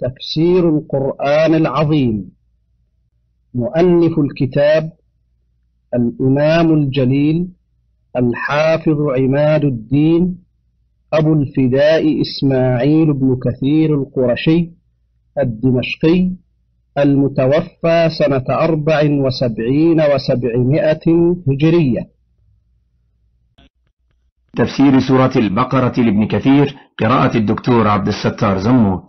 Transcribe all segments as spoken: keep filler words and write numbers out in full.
تفسير القرآن العظيم. مؤلف الكتاب الإمام الجليل الحافظ عماد الدين أبو الفداء إسماعيل بن كثير القرشي الدمشقي، المتوفى سنة أربع وسبعين وسبعمائة هجرية. تفسير سورة البقرة لابن كثير، قراءة الدكتور عبد الستار زموت.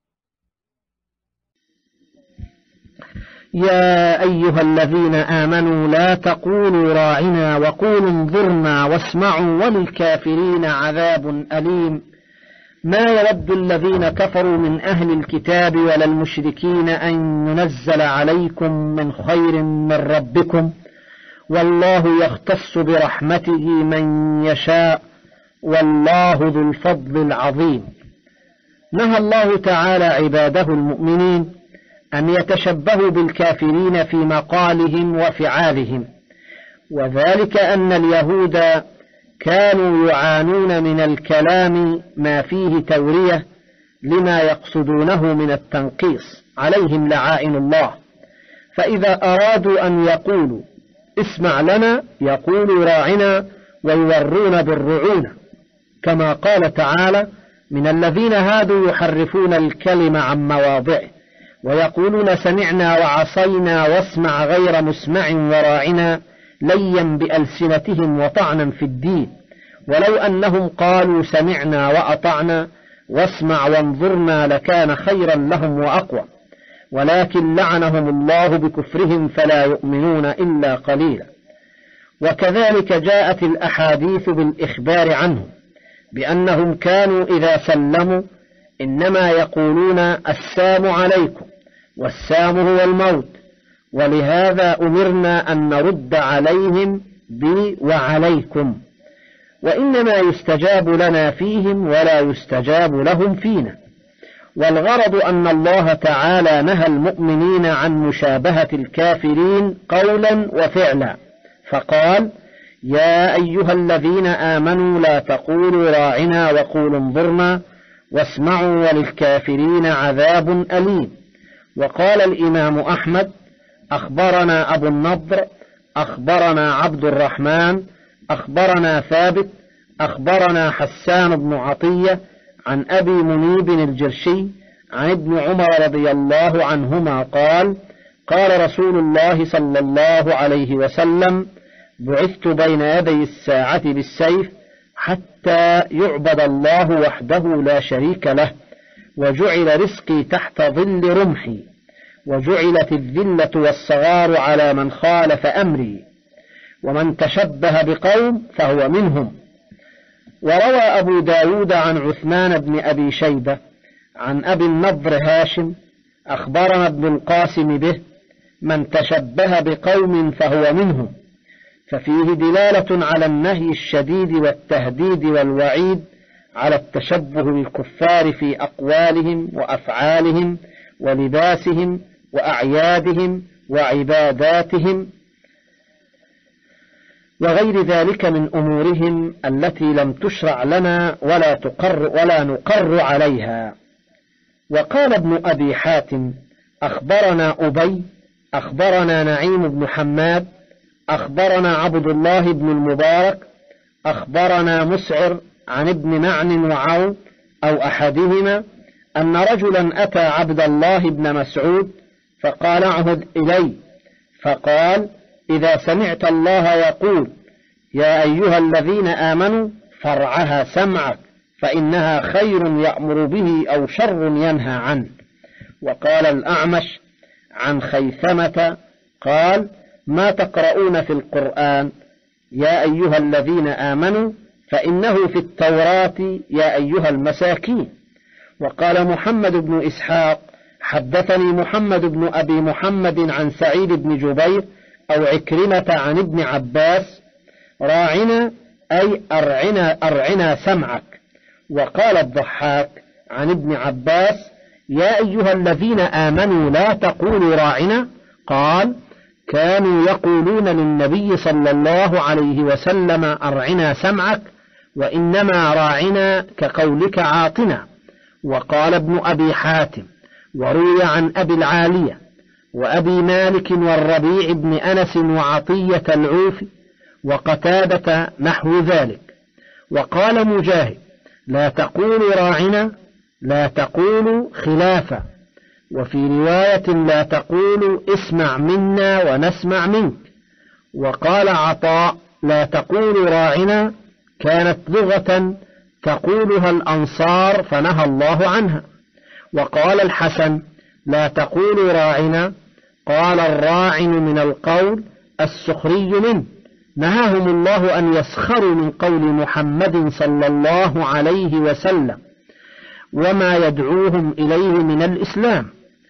يا أيها الذين آمنوا لا تقولوا راعنا وقولوا انظرنا واسمعوا وللكافرين عذاب أليم. ما يود الذين كفروا من أهل الكتاب ولا المشركين أن ينزل عليكم من خير من ربكم، والله يختص برحمته من يشاء، والله ذو الفضل العظيم. نهى الله تعالى عباده المؤمنين أن يتشبهوا بالكافرين في مقالهم وفعالهم، وذلك أن اليهود كانوا يعانون من الكلام ما فيه تورية لما يقصدونه من التنقيص، عليهم لعائن الله. فإذا أرادوا أن يقولوا اسمع لنا يقولوا راعنا ويورون بالرعونة، كما قال تعالى: من الذين هادوا يحرفون الكلم عن مواضعه ويقولون سمعنا وعصينا واسمع غير مسمع وراعنا ليا بألسنتهم وطعنا في الدين، ولو أنهم قالوا سمعنا وأطعنا واسمع وانظرنا لكان خيرا لهم وأقوى، ولكن لعنهم الله بكفرهم فلا يؤمنون إلا قليلا. وكذلك جاءت الأحاديث بالإخبار عنهم بأنهم كانوا إذا سلموا إنما يقولون السلام عليكم، والسام هو الموت، ولهذا أمرنا أن نرد عليهم بي وعليكم، وإنما يستجاب لنا فيهم ولا يستجاب لهم فينا. والغرض أن الله تعالى نهى المؤمنين عن مشابهة الكافرين قولا وفعلا، فقال: يا أيها الذين آمنوا لا تقولوا راعنا وقولوا انظرنا واسمعوا وللكافرين عذاب أليم. وقال الإمام أحمد: أخبرنا أبو النضر أخبرنا عبد الرحمن أخبرنا ثابت أخبرنا حسان بن عطية عن أبي منيب الجرشي عن ابن عمر رضي الله عنهما قال: قال رسول الله صلى الله عليه وسلم: بعثت بين يدي الساعة بالسيف حتى يعبد الله وحده لا شريك له، وجعل رزقي تحت ظل رمحي، وجعلت الذلة والصغار على من خالف أمري، ومن تشبه بقوم فهو منهم. وروى أبو داود عن عثمان بن أبي شيبة عن أبي النضر هاشم أخبرنا ابن القاسم به: من تشبه بقوم فهو منهم. ففيه دلالة على النهي الشديد والتهديد والوعيد على التشبه بالكفار في أقوالهم وأفعالهم ولباسهم وأعيادهم وعباداتهم وغير ذلك من أمورهم التي لم تشرع لنا ولا تقر ولا نقر عليها. وقال ابن أبي حاتم: أخبرنا أبي أخبرنا نعيم بن حماد أخبرنا عبد الله بن المبارك أخبرنا مسعر عن ابن معن وعون أو أحدهما أن رجلا أتى عبد الله بن مسعود فقال: اعهد إلي. فقال: إذا سمعت الله يقول يا أيها الذين آمنوا فارعها سمعك، فإنها خير يأمر به أو شر ينهى عنه. وقال الأعمش عن خيثمة قال: ما تقرؤون في القرآن؟ يا أيها الذين آمنوا، فإنه في التوراة يا أيها المساكين. وقال محمد بن إسحاق: حدثني محمد بن أبي محمد عن سعيد بن جبير أو عكرمة عن ابن عباس: راعنا أي أرعنا, أرعنا سمعك. وقال الضحاك عن ابن عباس: يا أيها الذين آمنوا لا تقولوا راعنا. قال: كانوا يقولون للنبي صلى الله عليه وسلم أرعنا سمعك، وإنما راعنا كقولك عاطنا. وقال ابن أبي حاتم: وروي عن أبي العالية وأبي مالك والربيع بن أنس وعطية العوفي وقتادة نحو ذلك. وقال مجاهد: لا تقولوا راعنا، لا تقولوا خلافا. وفي رواية: لا تقولوا اسمع منا ونسمع منك. وقال عطاء: لا تقولوا راعنا كانت لغة تقولها الأنصار فنهى الله عنها. وقال الحسن: لا تقولوا راعنا، قال الراعن من القول السخري منه، نهاهم الله أن يسخروا من قول محمد صلى الله عليه وسلم وما يدعوهم إليه من الإسلام.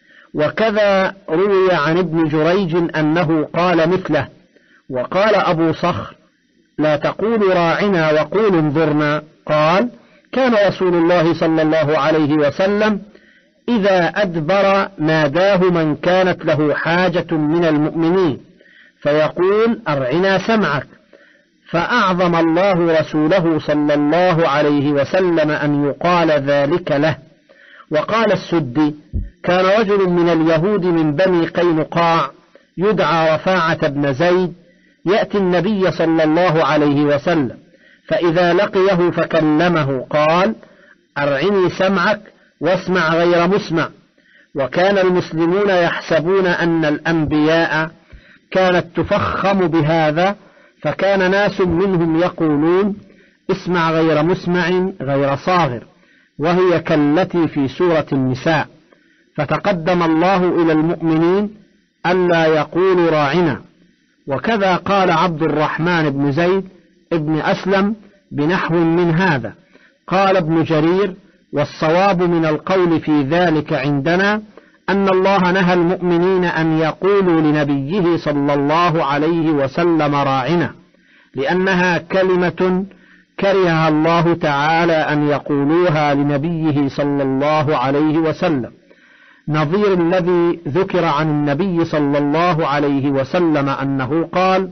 وكذا روي عن ابن جريج أنه قال مثله. وقال أبو صخر: لا تقولوا راعنا وقولوا انظرنا، قال: كان رسول الله صلى الله عليه وسلم إذا أدبر ناداه من كانت له حاجة من المؤمنين فيقول: أرعنا سمعك، فأعظم الله رسوله صلى الله عليه وسلم أن يقال ذلك له. وقال السدي: كان رجل من اليهود من بني قينقاع يدعى رفاعة بن زيد يأتي النبي صلى الله عليه وسلم، فإذا لقيه فكلمه قال: أرعني سمعك واسمع غير مسمع. وكان المسلمون يحسبون أن الأنبياء كانت تفخم بهذا، فكان ناس منهم يقولون: اسمع غير مسمع غير صاغر، وهي كالتي في سورة النساء. فتقدم الله إلى المؤمنين ألا يقولوا راعنا. وكذا قال عبد الرحمن بن زيد ابن أسلم بنحو من هذا. قال ابن جرير: والصواب من القول في ذلك عندنا أن الله نهى المؤمنين أن يقولوا لنبيه صلى الله عليه وسلم راعنا، لأنها كلمة كرهها الله تعالى أن يقولوها لنبيه صلى الله عليه وسلم، نظير الذي ذكر عن النبي صلى الله عليه وسلم أنه قال: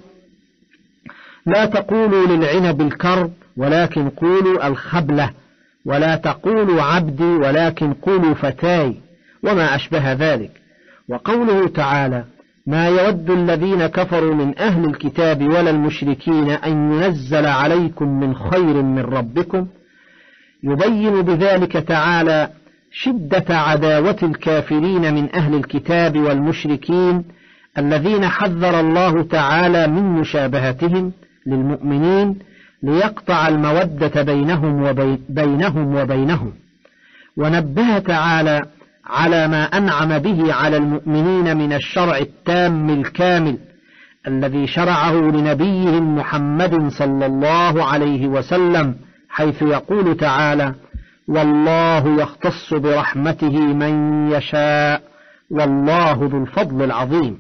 لا تقولوا للعنب الكرب ولكن قولوا الخبلة، ولا تقولوا عبدي ولكن قولوا فتاي، وما أشبه ذلك. وقوله تعالى: ما يود الذين كفروا من أهل الكتاب ولا المشركين أن ينزل عليكم من خير من ربكم، يبين بذلك تعالى شدة عداوة الكافرين من أهل الكتاب والمشركين الذين حذر الله تعالى من مشابهتهم للمؤمنين ليقطع المودة بينهم وبينهم وبينهم. ونبه تعالى على ما أنعم به على المؤمنين من الشرع التام الكامل الذي شرعه لنبيهم محمد صلى الله عليه وسلم، حيث يقول تعالى: والله يختص برحمته من يشاء والله ذو الفضل العظيم.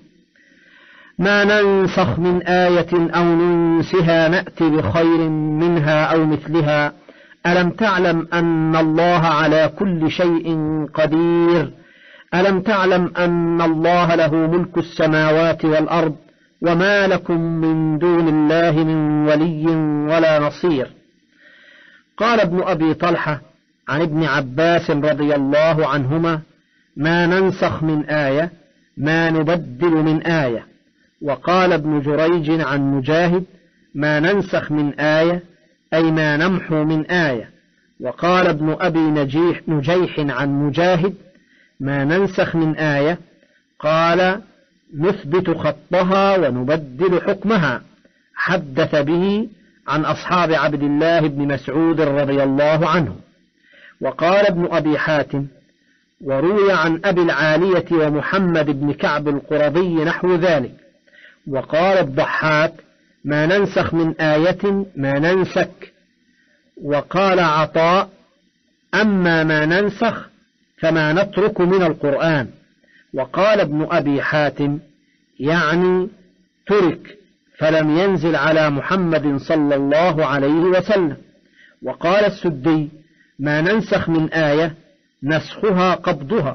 ما ننسخ من آية أو ننسها نأتي بخير منها أو مثلها ألم تعلم أن الله على كل شيء قدير ألم تعلم أن الله له ملك السماوات والأرض وما لكم من دون الله من ولي ولا نصير. قال ابن أبي طلحة عن ابن عباس رضي الله عنهما: ما ننسخ من آية ما نبدل من آية. وقال ابن جريج عن مجاهد: ما ننسخ من آية أي ما نمحو من آية. وقال ابن أبي نجيح نجيح عن مجاهد: ما ننسخ من آية قال نثبت خطها ونبدل حكمها. حدث به عن أصحاب عبد الله بن مسعود رضي الله عنه. وقال ابن أبي حاتم: وروي عن أبي العالية ومحمد بن كعب القرظي نحو ذلك. وقال الضحاك: ما ننسخ من آية ما ننسك. وقال عطاء: أما ما ننسخ فما نترك من القرآن. وقال ابن أبي حاتم: يعني ترك فلم ينزل على محمد صلى الله عليه وسلم. وقال السدي: ما ننسخ من آية نسخها قبضها.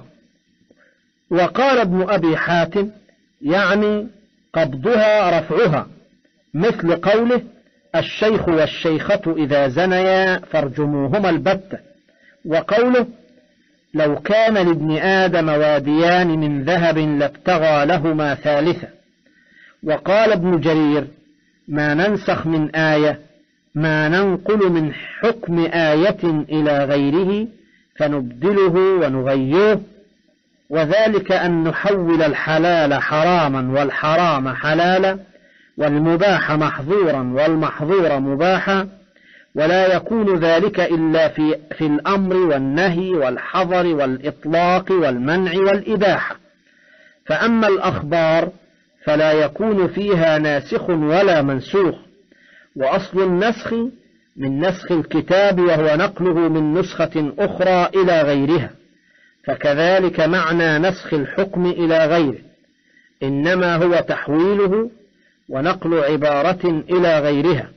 وقال ابن أبي حاتم: يعني قبضها رفعها، مثل قوله: الشيخ والشيخة إذا زنيا فارجموهما البتة. وقوله: لو كان لابن آدم واديان من ذهب لابتغى لهما ثالثا. وقال ابن جرير: ما ننسخ من آية ما ننقل من حكم آية إلى غيره فنبدله ونغيره، وذلك أن نحول الحلال حراما والحرام حلالا والمباح محظورا والمحظور مباحا، ولا يكون ذلك إلا في, في الأمر والنهي والحظر والإطلاق والمنع والإباحة. فأما الأخبار فلا يكون فيها ناسخ ولا منسوخ، وأصل النسخ من نسخ الكتاب وهو نقله من نسخة أخرى إلى غيرها، فكذلك معنى نسخ الحكم إلى غيره، إنما هو تحويله ونقل عبارة إلى غيرها،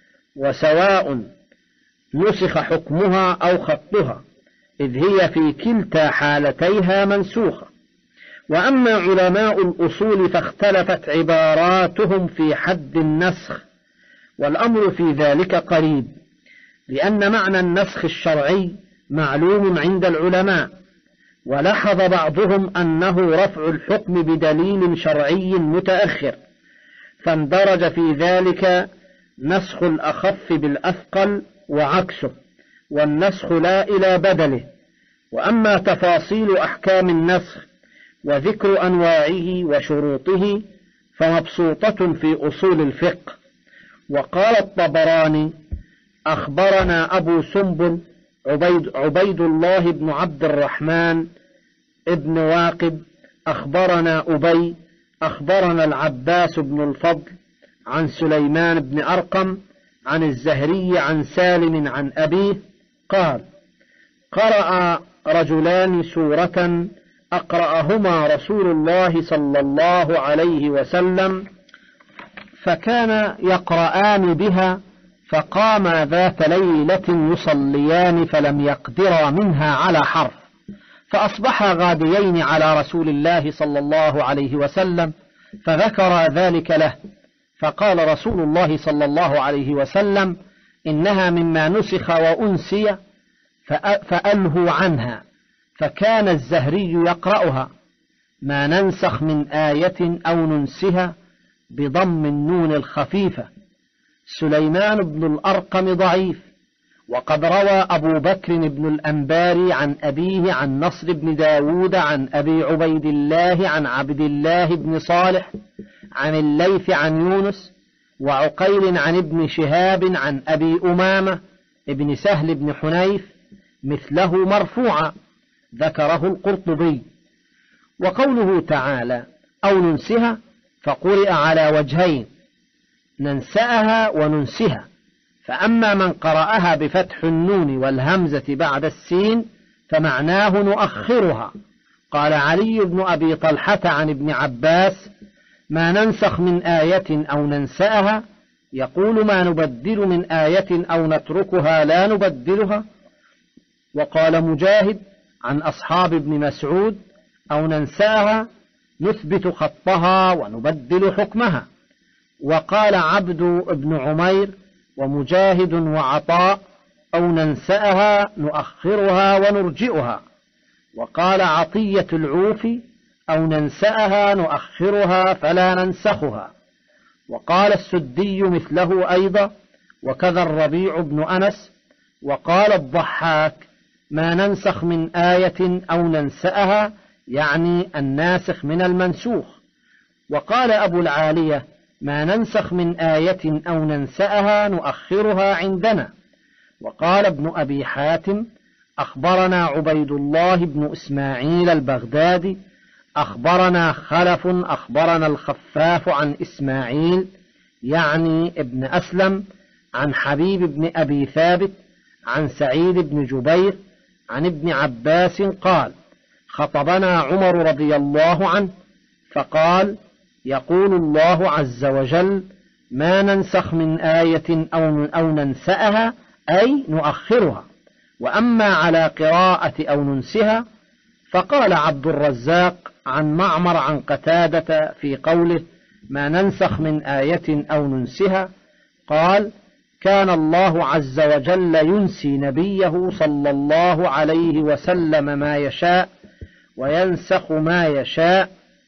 وسواء نسخ حكمها أو خطها، إذ هي في كلتا حالتيها منسوخة. وأما علماء الأصول فاختلفت عباراتهم في حد النسخ، والأمر في ذلك قريب، لأن معنى النسخ الشرعي معلوم عند العلماء، ولاحظ بعضهم أنه رفع الحكم بدليل شرعي متأخر، فاندرج في ذلك نسخ الأخف بالأثقل وعكسه، والنسخ لا إلى بدله. وأما تفاصيل أحكام النسخ وذكر أنواعه وشروطه فمبسوطة في أصول الفقه. وقال الطبراني: أخبرنا أبو سنبل عبيد, عبيد الله بن عبد الرحمن ابن واقد أخبرنا أبي أخبرنا العباس بن الفضل عن سليمان بن أرقم عن الزهري عن سالم عن أبيه قال: قرأ رجلان سورة أقرأهما رسول الله صلى الله عليه وسلم، فكان يقرآن بها، فقام ذات ليلة يصليان فلم يقدرا منها على حرف، فأصبحا غاديين على رسول الله صلى الله عليه وسلم فذكر ذلك له، فقال رسول الله صلى الله عليه وسلم: إنها مما نسخ وأنسي فألهوا عنها. فكان الزهري يقرأها: ما ننسخ من آية أو ننسها بضم النون الخفيفة. سليمان بن الأرقم ضعيف، وقد روى أبو بكر بن الأنباري عن أبيه عن نصر بن داود عن أبي عبيد الله عن عبد الله بن صالح عن الليث عن يونس وعقيل عن ابن شهاب عن أبي أمامة ابن سهل بن حنيف مثله مرفوعا، ذكره القرطبي. وقوله تعالى: أو ننسها، فقرئ على وجهين: ننسأها وننسها. فأما من قرأها بفتح النون والهمزة بعد السين فمعناه نؤخرها. قال علي بن أبي طلحة عن ابن عباس: ما ننسخ من آية أو ننسأها، يقول ما نبدل من آية أو نتركها لا نبدلها. وقال مجاهد عن أصحاب ابن مسعود: أو ننساها نثبت خطها ونبدل حكمها. وقال عبد بن عمير ومجاهد وعطاء: أو ننسأها نؤخرها ونرجئها. وقال عطية العوفي: أو ننسأها نؤخرها فلا ننسخها. وقال السدي مثله أيضا، وكذا الربيع بن أنس. وقال الضحاك: ما ننسخ من آية أو ننسأها، يعني الناسخ من المنسوخ. وقال أبو العالية: ما ننسخ من آية أو ننسأها نؤخرها عندنا. وقال ابن أبي حاتم: أخبرنا عبيد الله بن إسماعيل البغدادي أخبرنا خلف أخبرنا الخفاف عن إسماعيل يعني ابن أسلم عن حبيب بن أبي ثابت عن سعيد بن جبير عن ابن عباس قال: خطبنا عمر رضي الله عنه فقال: يقول الله عز وجل: ما ننسخ من آية أو, أو ننسأها أي نؤخرها. وأما على قراءة أو ننسها فقال عبد الرزاق عن معمر عن قتادة في قوله: ما ننسخ من آية أو ننسها، قال: كان الله عز وجل ينسي نبيه صلى الله عليه وسلم ما يشاء وينسخ ما يشاء.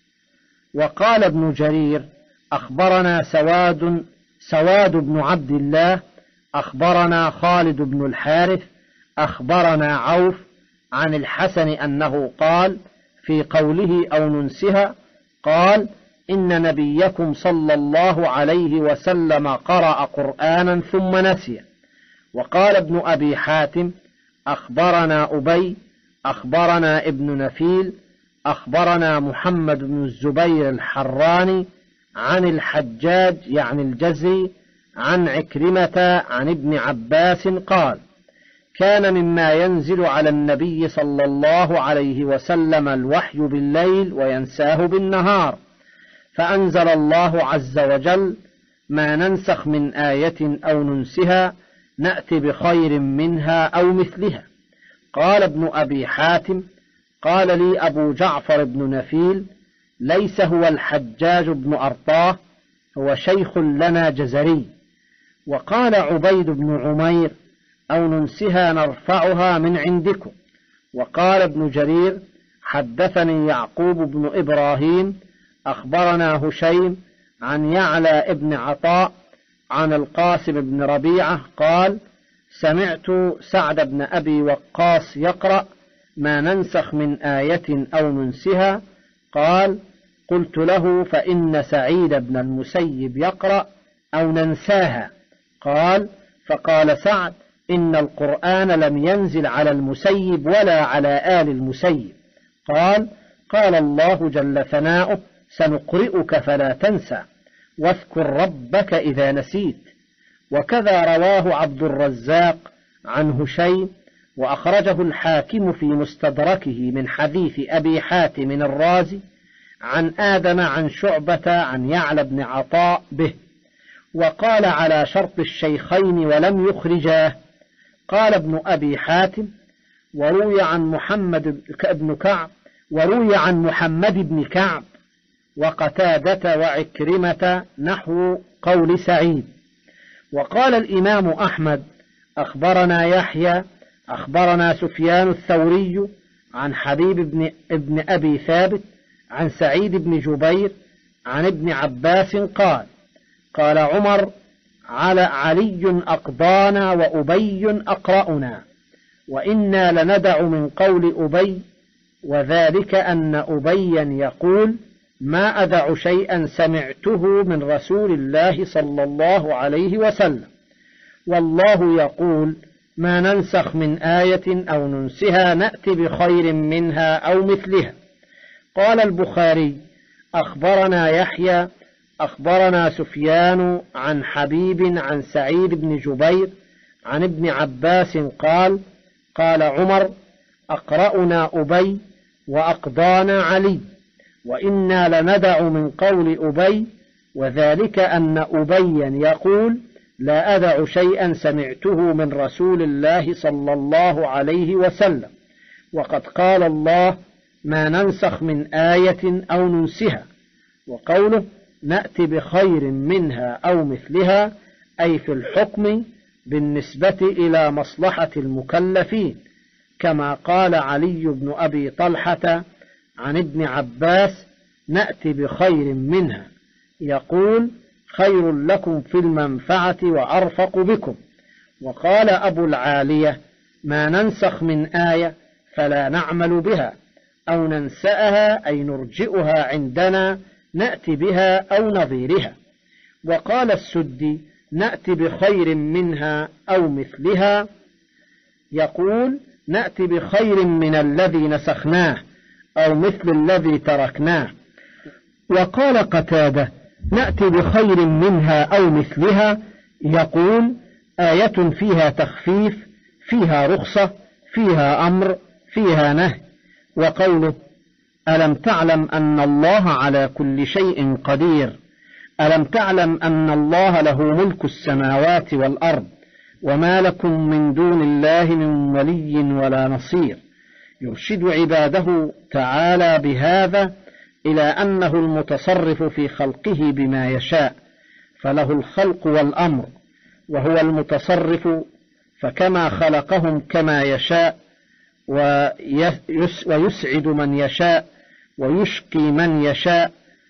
وقال ابن جرير: أخبرنا سواد سواد بن عبد الله أخبرنا خالد بن الحارث أخبرنا عوف عن الحسن أنه قال في قوله أو ننسها، قال: إن نبيكم صلى الله عليه وسلم قرأ قرآنا ثم نسي. وقال ابن أبي حاتم: أخبرنا أبي أخبرنا ابن نفيل أخبرنا محمد بن الزبير الحراني عن الحجاج يعني الجزري عن عكرمة عن ابن عباس قال: كان مما ينزل على النبي صلى الله عليه وسلم الوحي بالليل وينساه بالنهار، فأنزل الله عز وجل: ما ننسخ من آية أو ننسها نأتي بخير منها أو مثلها. قال ابن أبي حاتم: قال لي أبو جعفر بن نفيل: ليس هو الحجاج بن أرطاه، هو شيخ لنا جزري. وقال عبيد بن عمير: أو ننسها نرفعها من عندكم. وقال ابن جرير: حدثني يعقوب بن إبراهيم أخبرنا هشيم عن يعلى ابن عطاء عن القاسم بن ربيعة قال: سمعت سعد بن أبي وقاص يقرأ: ما ننسخ من آية أو ننسها. قال: قلت له: فإن سعيد بن المسيب يقرأ: أو ننساها. قال: فقال سعد: إن القرآن لم ينزل على المسيب ولا على آل المسيب. قال: قال الله جل ثناؤه: سنقرئك فلا تنسى واذكر ربك إذا نسيت. وكذا رواه عبد الرزاق عن هشيم، وأخرجه الحاكم في مستدركه من حديث أبي حاتم الرازي عن آدم عن شعبة عن يعلى بن عطاء به، وقال على شرط الشيخين ولم يخرجاه. قال ابن أبي حاتم: وروي عن محمد بن كعب وروي عن محمد بن كعب وقتادة وعكرمة نحو قول سعيد. وقال الإمام أحمد: أخبرنا يحيى أخبرنا سفيان الثوري عن حبيب بن, ابن أبي ثابت عن سعيد بن جبير عن ابن عباس قال: قال عمر: على علي أقضانا وأبي أقرأنا، وإنا لندع من قول أبي، وذلك أن أبيا يقول: ما أدع شيئا سمعته من رسول الله صلى الله عليه وسلم، والله يقول: ما ننسخ من آية أو ننسها نأتي بخير منها أو مثلها. قال البخاري: أخبرنا يحيى أخبرنا سفيان عن حبيب عن سعيد بن جبير عن ابن عباس قال: قال عمر: أقرأنا أبي وأقضانا علي، وإنا لندع من قول أبي، وذلك أن أبيا يقول: لا أدع شيئا سمعته من رسول الله صلى الله عليه وسلم، وقد قال الله: ما ننسخ من آية أو ننسها. وقوله: نأتي بخير منها أو مثلها، أي في الحكم بالنسبة إلى مصلحة المكلفين، كما قال علي بن أبي طلحة عن ابن عباس: نأتي بخير منها، يقول: خير لكم في المنفعة وأرفق بكم. وقال أبو العالية: ما ننسخ من آية فلا نعمل بها، أو ننسأها أي نرجئها عندنا نأتي بها أو نظيرها. وقال السدي: نأتي بخير منها أو مثلها، يقول: نأتي بخير من الذي نسخناه أو مثل الذي تركناه. وقال قتادة: نأتي بخير منها أو مثلها، يقول: آية فيها تخفيف، فيها رخصة، فيها أمر، فيها نهي. وقوله: ألم تعلم أن الله على كل شيء قدير، ألم تعلم أن الله له ملك السماوات والأرض، وما لكم من دون الله من ولي ولا نصير، يرشد عباده تعالى بهذا إلى أنه المتصرف في خلقه بما يشاء، فله الخلق والأمر، وهو المتصرف، فكما خلقهم كما يشاء ويسعد من يشاء ويشقي من يشاء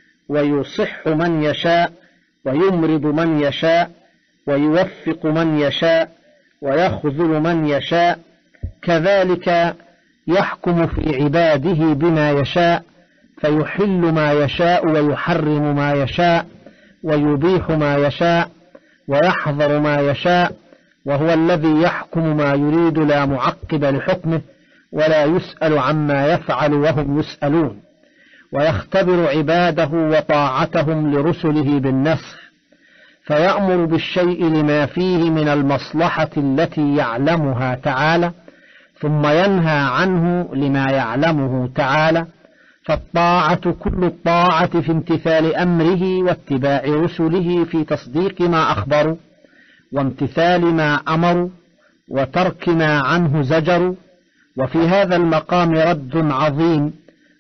ويصح من يشاء ويمرض من يشاء ويوفق من يشاء ويخذل من يشاء، كذلك يحكم في عباده بما يشاء، فيحل ما يشاء ويحرم ما يشاء ويبيح ما يشاء ويحظر ما يشاء، وهو الذي يحكم ما يريد لا معقب لحكمه ولا يسأل عما يفعل وهم يسألون، ويختبر عباده وطاعتهم لرسله بالنسخ، فيأمر بالشيء لما فيه من المصلحة التي يعلمها تعالى، ثم ينهى عنه لما يعلمه تعالى. فالطاعة كل الطاعة في امتثال أمره واتباع رسله في تصديق ما أخبروا وامتثال ما أمروا وترك ما عنه زجروا. وفي هذا المقام رد عظيم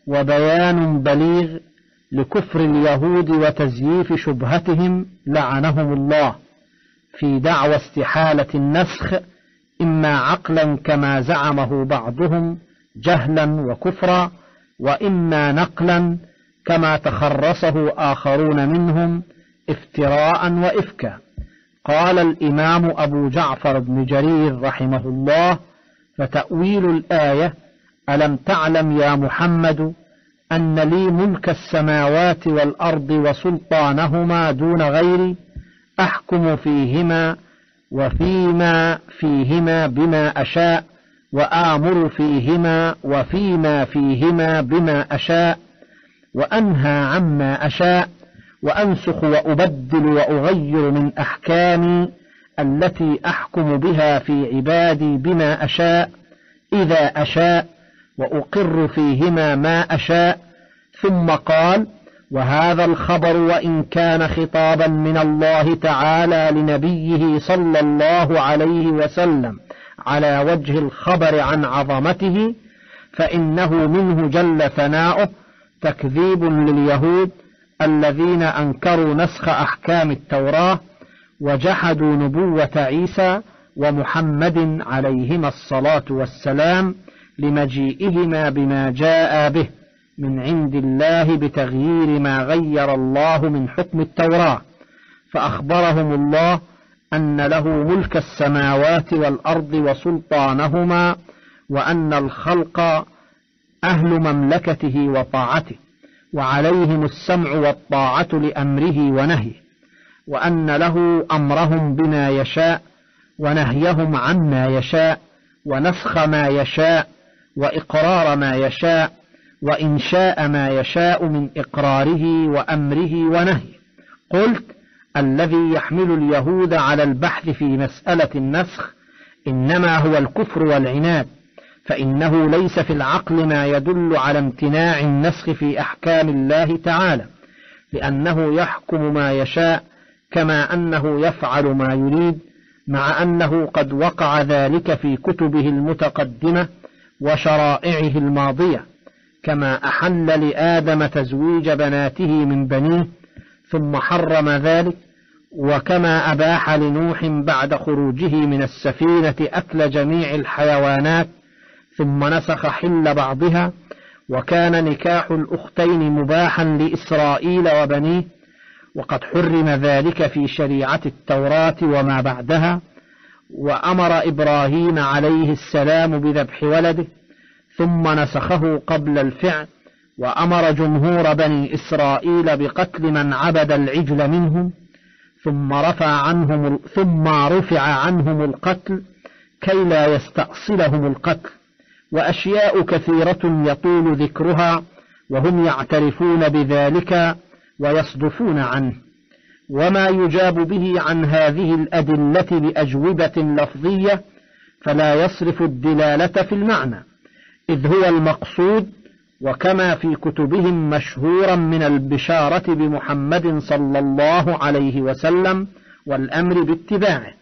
وبيان بليغ لكفر اليهود وتزييف شبهتهم لعنهم الله في دعوى استحالة النسخ، إما عقلا كما زعمه بعضهم جهلا وكفرا، وإما نقلا كما تخرصه آخرون منهم افتراء وإفكا. قال الإمام أبو جعفر بن جرير رحمه الله: فتأويل الآية: ألم تعلم يا محمد أن لي ملك السماوات والأرض وسلطانهما دون غيري، أحكم فيهما وفيما فيهما بما أشاء، وآمر فيهما وفيما فيهما بما أشاء، وأنهى عما أشاء، وأنسخ وأبدل وأغير من أحكامي التي أحكم بها في عبادي بما أشاء إذا أشاء، وأقر فيهما ما أشاء. ثم قال: وهذا الخبر وإن كان خطابا من الله تعالى لنبيه صلى الله عليه وسلم على وجه الخبر عن عظمته، فإنه منه جل ثناؤه تكذيب لليهود الذين أنكروا نسخ أحكام التوراة وجحدوا نبوة عيسى ومحمد عليهما الصلاة والسلام لمجيئهما بما جاء به من عند الله بتغيير ما غير الله من حكم التوراة، فأخبرهم الله أن له ملك السماوات والأرض وسلطانهما، وأن الخلق أهل مملكته وطاعته، وعليهم السمع والطاعة لأمره ونهيه، وأن له أمرهم بما يشاء ونهيهم عما يشاء، ونسخ ما يشاء وإقرار ما يشاء، وإنشاء ما يشاء من إقراره وأمره ونهيه. قلت: الذي يحمل اليهود على البحث في مسألة النسخ إنما هو الكفر والعناد، فإنه ليس في العقل ما يدل على امتناع النسخ في أحكام الله تعالى، لأنه يحكم ما يشاء كما أنه يفعل ما يريد، مع أنه قد وقع ذلك في كتبه المتقدمة وشرائعه الماضية، كما أحل لآدم تزويج بناته من بنيه ثم حرم ذلك، وكما أباح لنوح بعد خروجه من السفينة أكل جميع الحيوانات ثم نسخ حل بعضها، وكان نكاح الأختين مباحا لإسرائيل وبنيه، وقد حرم ذلك في شريعة التوراة وما بعدها. وأمر إبراهيم عليه السلام بذبح ولده ثم نسخه قبل الفعل، وأمر جمهور بني إسرائيل بقتل من عبد العجل منهم، ثم رفع عنهم ثم رفع عنهم القتل كي لا يستأصلهم القتل، وأشياء كثيرة يطول ذكرها وهم يعترفون بذلك ويصدفون عنه. وما يجاب به عن هذه الأدلة بأجوبة لفظية فلا يصرف الدلالة في المعنى، إذ هو المقصود، وكما في كتبهم مشهورا من البشارة بمحمد صلى الله عليه وسلم والأمر باتباعه،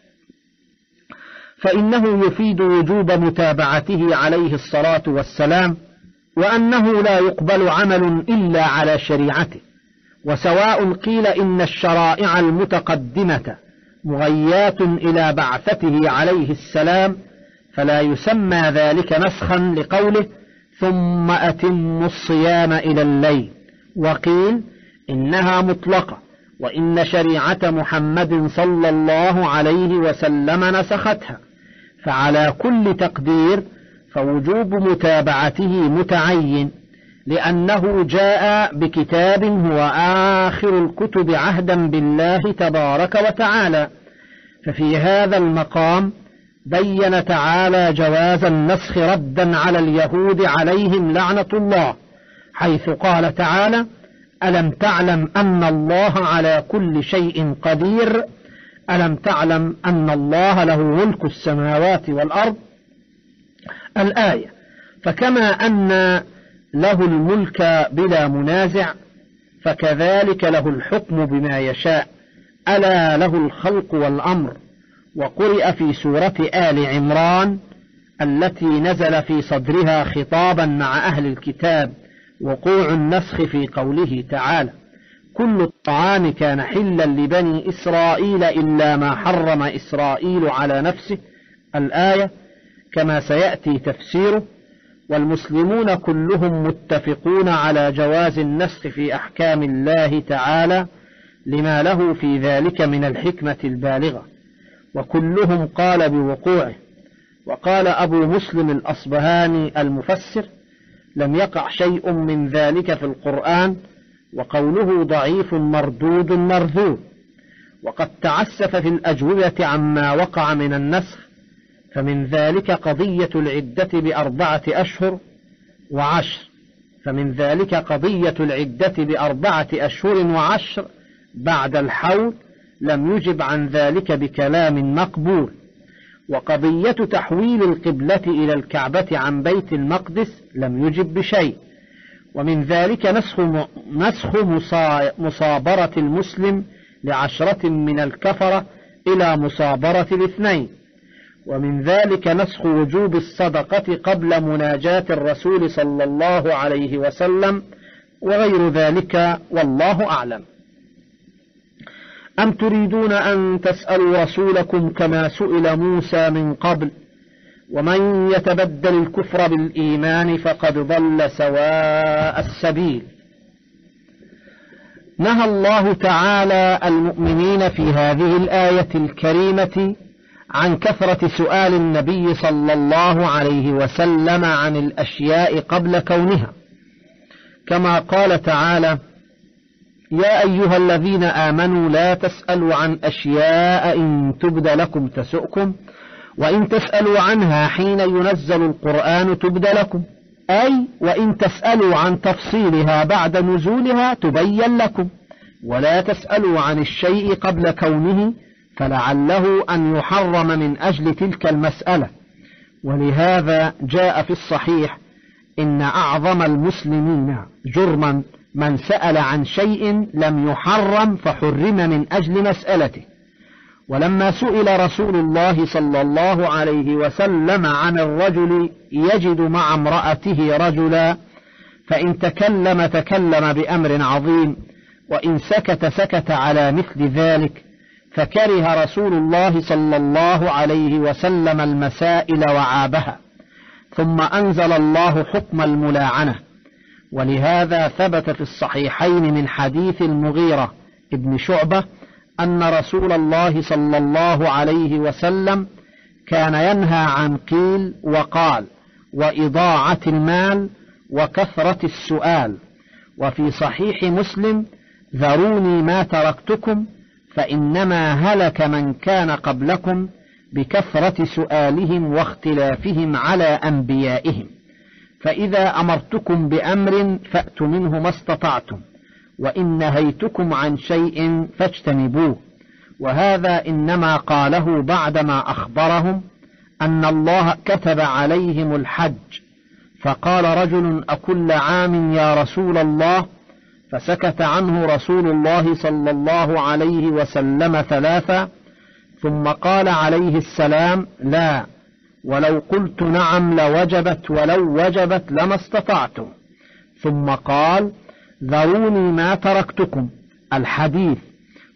فإنه يفيد وجوب متابعته عليه الصلاة والسلام، وأنه لا يقبل عمل إلا على شريعته. وسواء قيل إن الشرائع المتقدمة مغيات إلى بعثته عليه السلام، فلا يسمى ذلك نسخا لقوله ثم أتموا الصيام إلى الليل. وقيل إنها مطلقة، وإن شريعة محمد صلى الله عليه وسلم نسختها، فعلى كل تقدير فوجوب متابعته متعين، لأنه جاء بكتاب هو آخر الكتب عهدا بالله تبارك وتعالى. ففي هذا المقام بين تعالى جواز النسخ ردا على اليهود عليهم لعنة الله، حيث قال تعالى ألم تعلم أن الله على كل شيء قدير، ألم تعلم أن الله له ملك السماوات والأرض، الآية. فكما أن له الملك بلا منازع، فكذلك له الحكم بما يشاء، ألا له الخلق والأمر. وقرئ في سورة آل عمران التي نزل في صدرها خطابا مع أهل الكتاب وقوع النسخ في قوله تعالى كل الطعام كان حلا لبني إسرائيل إلا ما حرم إسرائيل على نفسه، الآية، كما سيأتي تفسيره. والمسلمون كلهم متفقون على جواز النسخ في أحكام الله تعالى لما له في ذلك من الحكمة البالغة، وكلهم قال بوقوعه. وقال أبو مسلم الأصبهاني المفسر لم يقع شيء من ذلك في القرآن، وقوله ضعيف مردود مرذول. وقد تعسف في الأجوبة عما وقع من النسخ، فمن ذلك قضية العدة بأربعة أشهر وعشر فمن ذلك قضية العدة بأربعة أشهر وعشر بعد الحول، لم يجب عن ذلك بكلام مقبول. وقضية تحويل القبلة إلى الكعبة عن بيت المقدس لم يجب بشيء. ومن ذلك نسخ, نسخ مصابرة المسلم لعشرة من الكفرة إلى مصابرة الاثنين. ومن ذلك نسخ وجوب الصدقة قبل مناجاة الرسول صلى الله عليه وسلم وغير ذلك، والله أعلم. أم تريدون أن تسألوا رسولكم كما سئل موسى من قبل ومن يتبدل الكفر بالإيمان فقد ضل سواء السبيل. نهى الله تعالى المؤمنين في هذه الآية الكريمة عن كثرة سؤال النبي صلى الله عليه وسلم عن الأشياء قبل كونها، كما قال تعالى يا أيها الذين آمنوا لا تسألوا عن أشياء إن تبد لكم تسؤكم وإن تسألوا عنها حين ينزل القرآن تبد لكم، أي وإن تسألوا عن تفصيلها بعد نزولها تبين لكم، ولا تسألوا عن الشيء قبل كونه فلعله أن يحرم من أجل تلك المسألة. ولهذا جاء في الصحيح إن أعظم المسلمين جرما من سأل عن شيء لم يحرم فحرم من أجل مسألته. ولما سئل رسول الله صلى الله عليه وسلم عن الرجل يجد مع امرأته رجلا فإن تكلم تكلم بأمر عظيم وإن سكت سكت على مثل ذلك، فكره رسول الله صلى الله عليه وسلم المسائل وعابها، ثم أنزل الله حكم الملاعنة. ولهذا ثبت في الصحيحين من حديث المغيرة ابن شعبة أن رسول الله صلى الله عليه وسلم كان ينهى عن قيل وقال وإضاعة المال وكثرة السؤال. وفي صحيح مسلم ذروني ما تركتكم فإنما هلك من كان قبلكم بكثرة سؤالهم واختلافهم على أنبيائهم، فإذا أمرتكم بأمر فأتوا منه ما استطعتم وإن نهيتكم عن شيء فاجتنبوه. وهذا إنما قاله بعدما أخبرهم أن الله كتب عليهم الحج، فقال رجل أكل عام يا رسول الله؟ فسكت عنه رسول الله صلى الله عليه وسلم ثلاثة، ثم قال عليه السلام لا، ولو قلت نعم لوجبت ولو وجبت لما استطعتم. ثم قال ذروني ما تركتكم الحديث،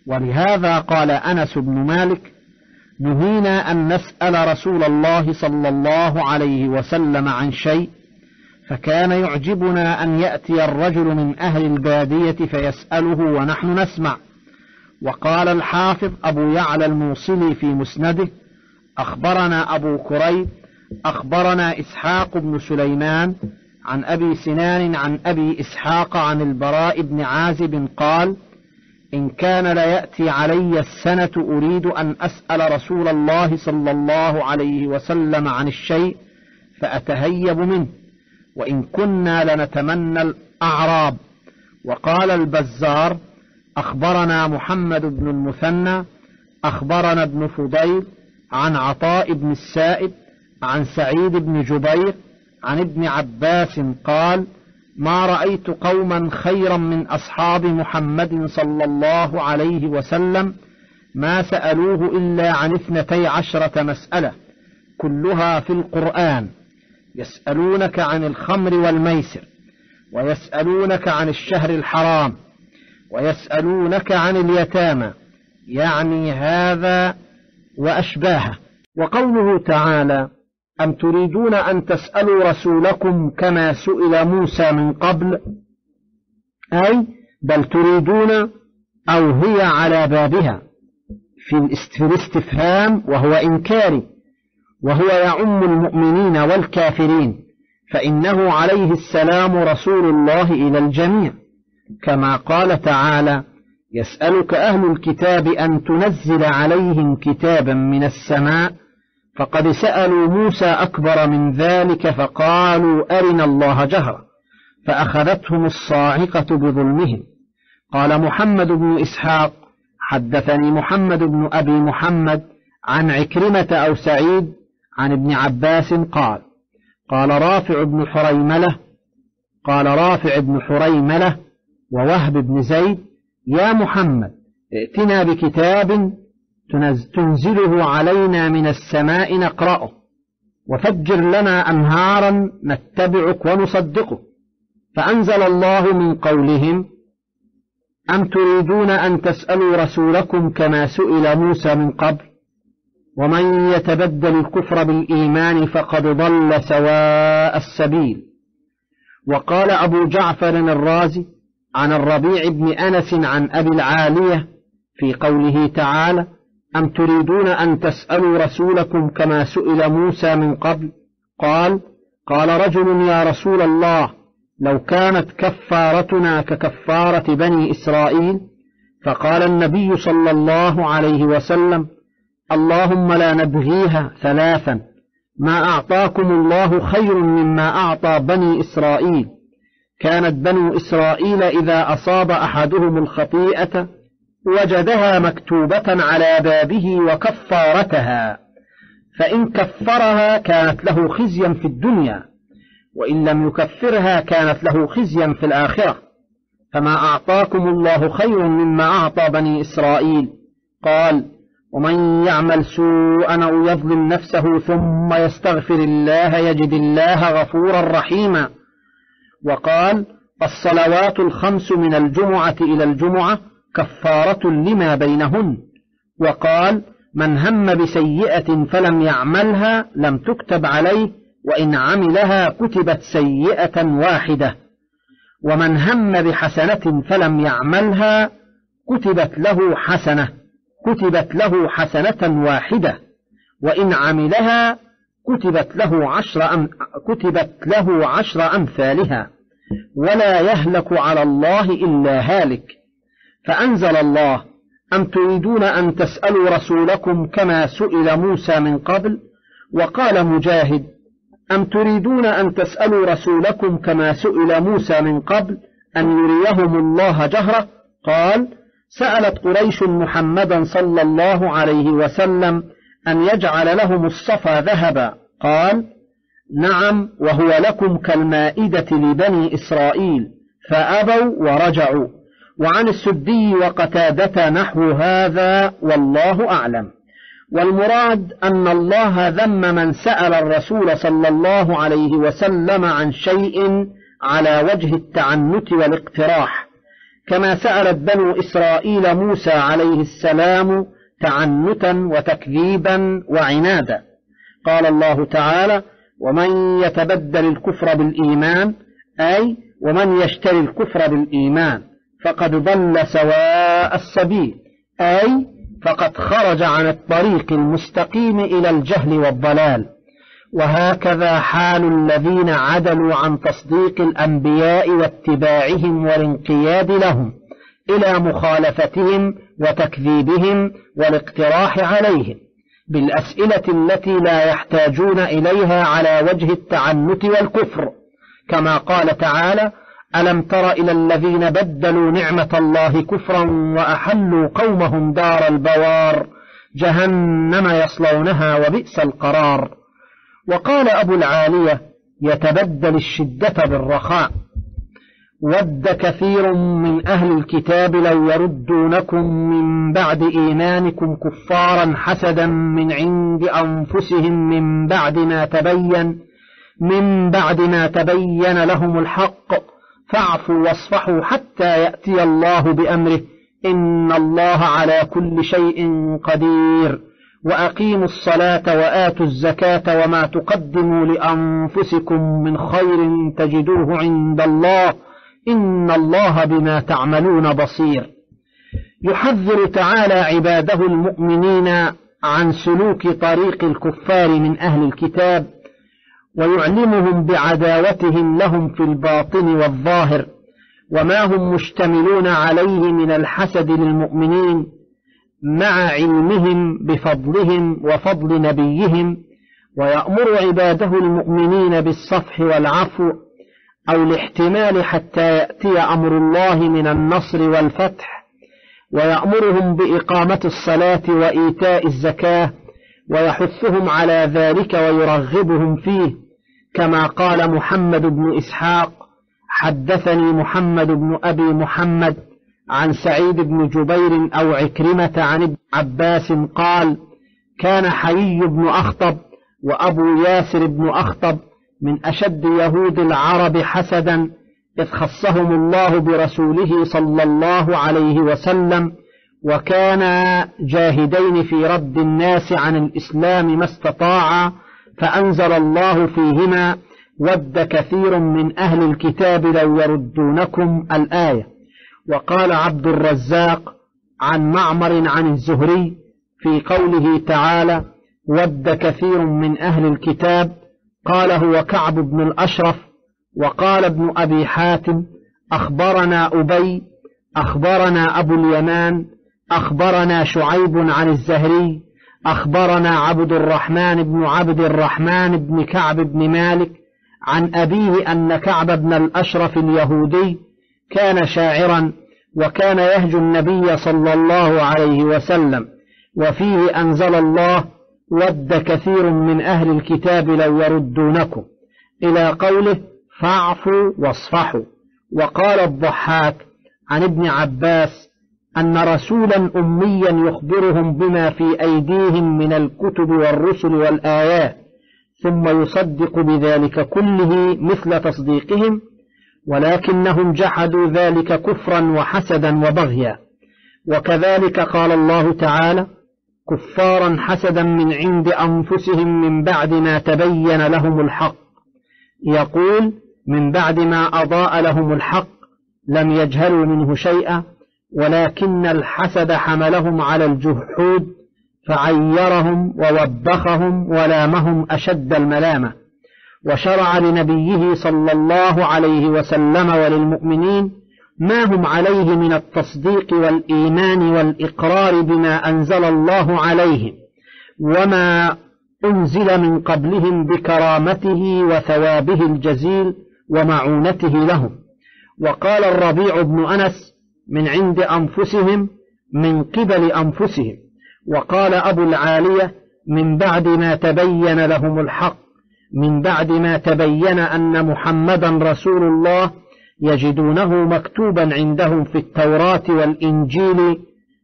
ولهذا قال أنس بن مالك: نهينا أن نسأل رسول الله صلى الله عليه وسلم عن شيء، فكان يعجبنا أن يأتي الرجل من أهل البادية فيسأله ونحن نسمع. وقال الحافظ أبو يعلى الموصلي في مسنده: أخبرنا أبو كريب أخبرنا إسحاق بن سليمان عن أبي سنان عن أبي إسحاق عن البراء بن عازب قال: إن كان ليأتي علي السنة أريد أن أسأل رسول الله صلى الله عليه وسلم عن الشيء فأتهيب منه، وإن كنا لنتمنى الأعراب. وقال البزار: أخبرنا محمد بن المثنى أخبرنا ابن فضيل عن عطاء بن السائب عن سعيد بن جبير عن ابن عباس قال: ما رأيت قوما خيرا من أصحاب محمد صلى الله عليه وسلم ما سألوه إلا عن اثنتي عشرة مسألة كلها في القرآن، يسألونك عن الخمر والميسر، ويسألونك عن الشهر الحرام، ويسألونك عن اليتامى، يعني هذا وأشباهه. وقوله تعالى: أم تريدون أن تسألوا رسولكم كما سئل موسى من قبل، أي بل تريدون، أو هي على بابها في الاستفهام وهو إنكاري، وهو يعم المؤمنين والكافرين، فإنه عليه السلام رسول الله إلى الجميع، كما قال تعالى: يسألك أهل الكتاب أن تنزل عليهم كتابا من السماء، فقد سألوا موسى أكبر من ذلك فقالوا أرنا الله جهرة فأخذتهم الصاعقة بظلمهم. قال محمد بن إسحاق: حدثني محمد بن أبي محمد عن عكرمة أو سعيد عن ابن عباس قال: قال رافع بن حريملة قال رافع بن حريملة ووهب بن زيد: يا محمد، ائتنا بكتاب تنزله علينا من السماء نقرأه، وفجر لنا أنهارا نتبعك ونصدقه. فأنزل الله من قولهم: أم تريدون أن تسألوا رسولكم كما سئل موسى من قبل، ومن يتبدل الكفر بالإيمان فقد ضل سواء السبيل. وقال أبو جعفر الرازي عن الربيع بن أنس عن أبي العالية في قوله تعالى: أم تريدون أن تسألوا رسولكم كما سئل موسى من قبل، قال: قال رجل: يا رسول الله، لو كانت كفارتنا ككفارة بني إسرائيل. فقال النبي صلى الله عليه وسلم: اللهم لا نبغيها ثلاثا: ما أعطاكم الله خير مما أعطى بني إسرائيل. كانت بنو إسرائيل إذا أصاب أحدهم الخطيئة وجدها مكتوبة على بابه وكفارتها، فإن كفرها كانت له خزيا في الدنيا، وإن لم يكفرها كانت له خزيا في الآخرة. فما أعطاكم الله خير مما أعطى بني إسرائيل. قال: ومن يعمل سوءا أو يظلم نفسه ثم يستغفر الله يجد الله غفورا رحيما. وقال: الصلوات الخمس من الجمعة إلى الجمعة كفارة لما بينهن. وقال: من هم بسيئة فلم يعملها لم تكتب عليه، وإن عملها كتبت سيئة واحدة. ومن هم بحسنة فلم يعملها كتبت له حسنة كتبت له حسنة واحدة، وإن عملها كتبت له عشر أم كتبت له عشر أمثالها، ولا يهلك على الله إلا هالك. فأنزل الله: أم تريدون أن تسألوا رسولكم كما سئل موسى من قبل. وقال مجاهد: أم تريدون أن تسألوا رسولكم كما سئل موسى من قبل أن يريهم الله جهرة. قال: سألت قريش محمدا صلى الله عليه وسلم أن يجعل لهم الصفا ذهبا. قال: نعم، وهو لكم كالمائدة لبني إسرائيل، فأبوا ورجعوا. وعن السدي وقتادة نحو هذا، والله أعلم. والمراد أن الله ذم من سأل الرسول صلى الله عليه وسلم عن شيء على وجه التعنت والاقتراح، كما سألت بنو إسرائيل موسى عليه السلام تعنتا وتكذيبا وعنادا. قال الله تعالى: ومن يتبدل الكفر بالإيمان، أي ومن يشتري الكفر بالإيمان فقد ضل سواء السبيل، أي فقد خرج عن الطريق المستقيم إلى الجهل والضلال. وهكذا حال الذين عدلوا عن تصديق الأنبياء واتباعهم والانقياد لهم إلى مخالفتهم وتكذيبهم والاقتراح عليهم بالأسئلة التي لا يحتاجون إليها على وجه التعنت والكفر، كما قال تعالى: ألم تر إلى الذين بدلوا نعمة الله كفرا وأحلوا قومهم دار البوار جهنم يصلونها وبئس القرار. وقال أبو العالية: يتبدل الشدة بالرخاء. ود كثير من أهل الكتاب لو يردونكم من بعد إيمانكم كفارا حسدا من عند أنفسهم من بعد ما تبين من بعد ما تبين لهم الحق فاعفوا واصفحوا حتى يأتي الله بأمره إن الله على كل شيء قدير. وأقيموا الصلاة وآتوا الزكاة وما تقدموا لأنفسكم من خير تجدوه عند الله إن الله بما تعملون بصير. يحذر تعالى عباده المؤمنين عن سلوك طريق الكفار من أهل الكتاب، ويعلمهم بعداوتهم لهم في الباطن والظاهر وما هم مشتملون عليه من الحسد للمؤمنين، مع علمهم بفضلهم وفضل نبيهم. ويأمر عباده المؤمنين بالصفح والعفو أو الاحتمال حتى يأتي أمر الله من النصر والفتح، ويأمرهم بإقامة الصلاة وإيتاء الزكاة، ويحثهم على ذلك ويرغبهم فيه، كما قال محمد بن إسحاق: حدثني محمد بن أبي محمد عن سعيد بن جبير أو عكرمة عن ابن عباس قال: كان حيي بن أخطب وأبو ياسر بن أخطب من أشد يهود العرب حسدا، إذ خصهم الله برسوله صلى الله عليه وسلم، وكانا جاهدين في رد الناس عن الإسلام ما استطاعا، فأنزل الله فيهما: ود كثير من أهل الكتاب لو يردونكم، الآية. وقال عبد الرزاق عن معمر عن الزهري في قوله تعالى: ود كثير من أهل الكتاب، قال هو كعب بن الأشرف. وقال ابن أبي حاتم: أخبرنا أبي أخبرنا أبو اليمان أخبرنا شعيب عن الزهري أخبرنا عبد الرحمن بن عبد الرحمن بن كعب بن مالك عن أبيه أن كعب بن الأشرف اليهودي كان شاعرا، وكان يهجو النبي صلى الله عليه وسلم، وفيه أنزل الله: ود كثير من أهل الكتاب لو يردونكم، إلى قوله: فاعفوا واصفحوا. وقال الضحاك عن ابن عباس أن رسولا أميا يخبرهم بما في أيديهم من الكتب والرسل والآيات، ثم يصدق بذلك كله مثل تصديقهم، ولكنهم جحدوا ذلك كفرا وحسدا وبغيا. وكذلك قال الله تعالى: كفارا حسدا من عند أنفسهم من بعد ما تبين لهم الحق. يقول: من بعد ما أضاء لهم الحق لم يجهلوا منه شيئا، ولكن الحسد حملهم على الجحود فعيرهم ووبخهم ولامهم أشد الملامة. وشرع لنبيه صلى الله عليه وسلم وللمؤمنين ما هم عليه من التصديق والإيمان والإقرار بما أنزل الله عليهم وما أنزل من قبلهم بكرامته وثوابه الجزيل ومعونته لهم. وقال الربيع بن أنس: من عند أنفسهم من قبل أنفسهم. وقال أبو العالية: من بعد ما تبين لهم الحق، من بعد ما تبين أن محمدا رسول الله، يجدونه مكتوبا عندهم في التوراة والإنجيل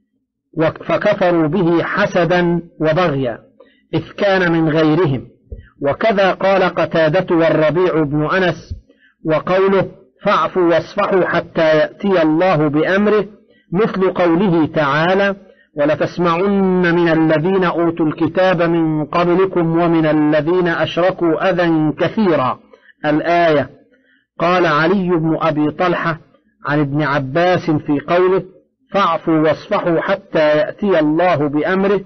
فكفروا به حسدا وبغيا، إذ كان من غيرهم. وكذا قال قتادة والربيع بن أنس. وقوله فاعفوا واصفحوا حتى يأتي الله بأمره، مثل قوله تعالى: ولتسمعن من الذين أوتوا الكتاب من قبلكم ومن الذين أشركوا أذى كثيرا، الآية. قال علي بن أبي طلحة عن ابن عباس في قوله: فاعفوا واصفحوا حتى يأتي الله بأمره،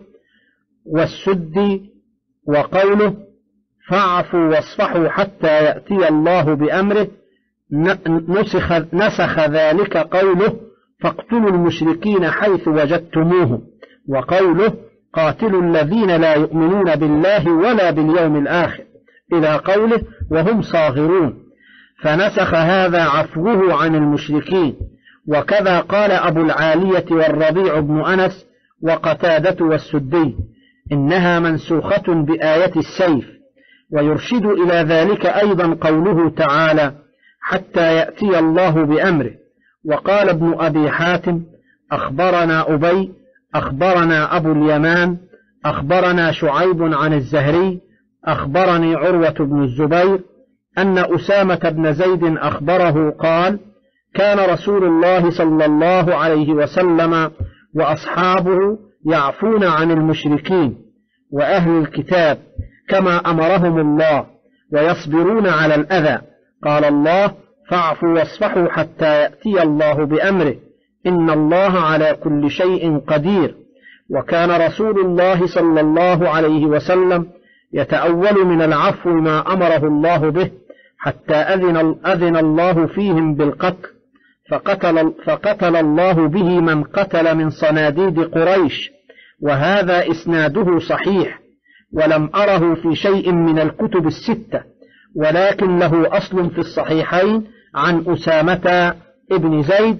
والسدي وقوله: فاعفوا واصفحوا حتى يأتي الله بأمره، نسخ, نسخ ذلك قوله: فاقتلوا المشركين حيث وجدتموهم، وقوله: قاتلوا الذين لا يؤمنون بالله ولا باليوم الآخر، إلى قوله: وهم صاغرون، فنسخ هذا عفوه عن المشركين. وكذا قال أبو العالية والربيع بن أنس وقتادة والسدي: إنها منسوخة بآية السيف. ويرشد إلى ذلك أيضا قوله تعالى: حتى يأتي الله بأمره. وقال ابن أبي حاتم: أخبرنا أبي أخبرنا أبو اليمان أخبرنا شعيب عن الزهري أخبرني عروة بن الزبير أن أسامة بن زيد أخبره قال: كان رسول الله صلى الله عليه وسلم وأصحابه يعفون عن المشركين وأهل الكتاب كما أمرهم الله، ويصبرون على الأذى. قال الله: فاعفوا واصفحوا حتى يأتي الله بأمره، إن الله على كل شيء قدير. وكان رسول الله صلى الله عليه وسلم يتأول من العفو ما أمره الله به، حتى أذن, أذن الله فيهم بالقتل، فقتل, فقتل الله به من قتل من صناديد قريش، وهذا إسناده صحيح، ولم أره في شيء من الكتب الستة، ولكن له أصل في الصحيحين عن أسامة ابن زيد.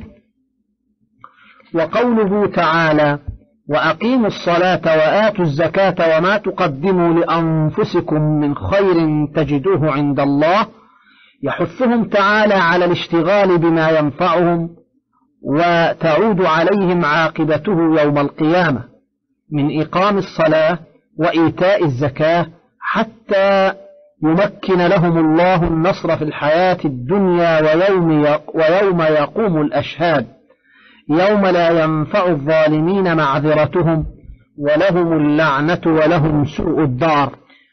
وقوله تعالى: وأقيموا الصلاة وآتوا الزكاة وما تقدموا لأنفسكم من خير تجدوه عند الله، يحثهم تعالى على الاشتغال بما ينفعهم وتعود عليهم عاقبته يوم القيامة من إقام الصلاة وإيتاء الزكاة، حتى يمكن لهم الله النصر في الحياة الدنيا ويوم, ويوم يقوم الأشهاد، يوم لا ينفع الظالمين معذرتهم ولهم اللعنة ولهم سوء الدار.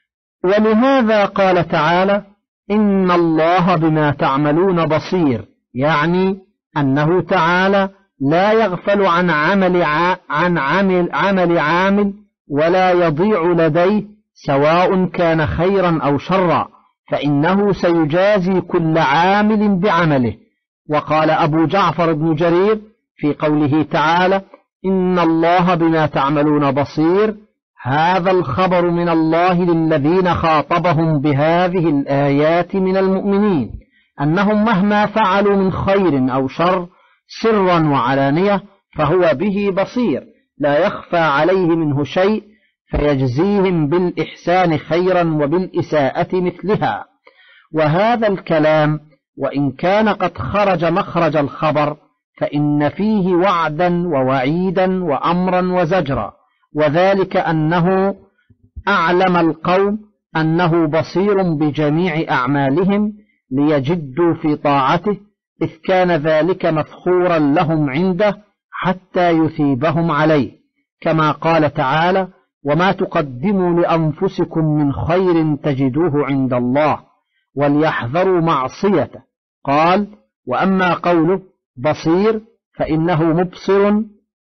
ولهذا قال تعالى: إن الله بما تعملون بصير، يعني أنه تعالى لا يغفل عن عمل عن عمل, عمل عامل ولا يضيع لديه، سواء كان خيرا أو شرا، فإنه سيجازي كل عامل بعمله. وقال أبو جعفر بن جرير في قوله تعالى: إن الله بما تعملون بصير، هذا الخبر من الله للذين خاطبهم بهذه الآيات من المؤمنين، أنهم مهما فعلوا من خير أو شر سرا وعلانية فهو به بصير، لا يخفى عليه منه شيء، فيجزيهم بالإحسان خيرا وبالإساءة مثلها. وهذا الكلام وإن كان قد خرج مخرج الخبر، فإن فيه وعدا ووعيدا وأمرا وزجرا، وذلك أنه أعلم القوم أنه بصير بجميع أعمالهم ليجدوا في طاعته، إذ كان ذلك مفخورا لهم عنده حتى يثيبهم عليه، كما قال تعالى: وما تقدموا لأنفسكم من خير تجدوه عند الله، وليحذروا معصيته. قال: وأما قوله بصير فإنه مبصر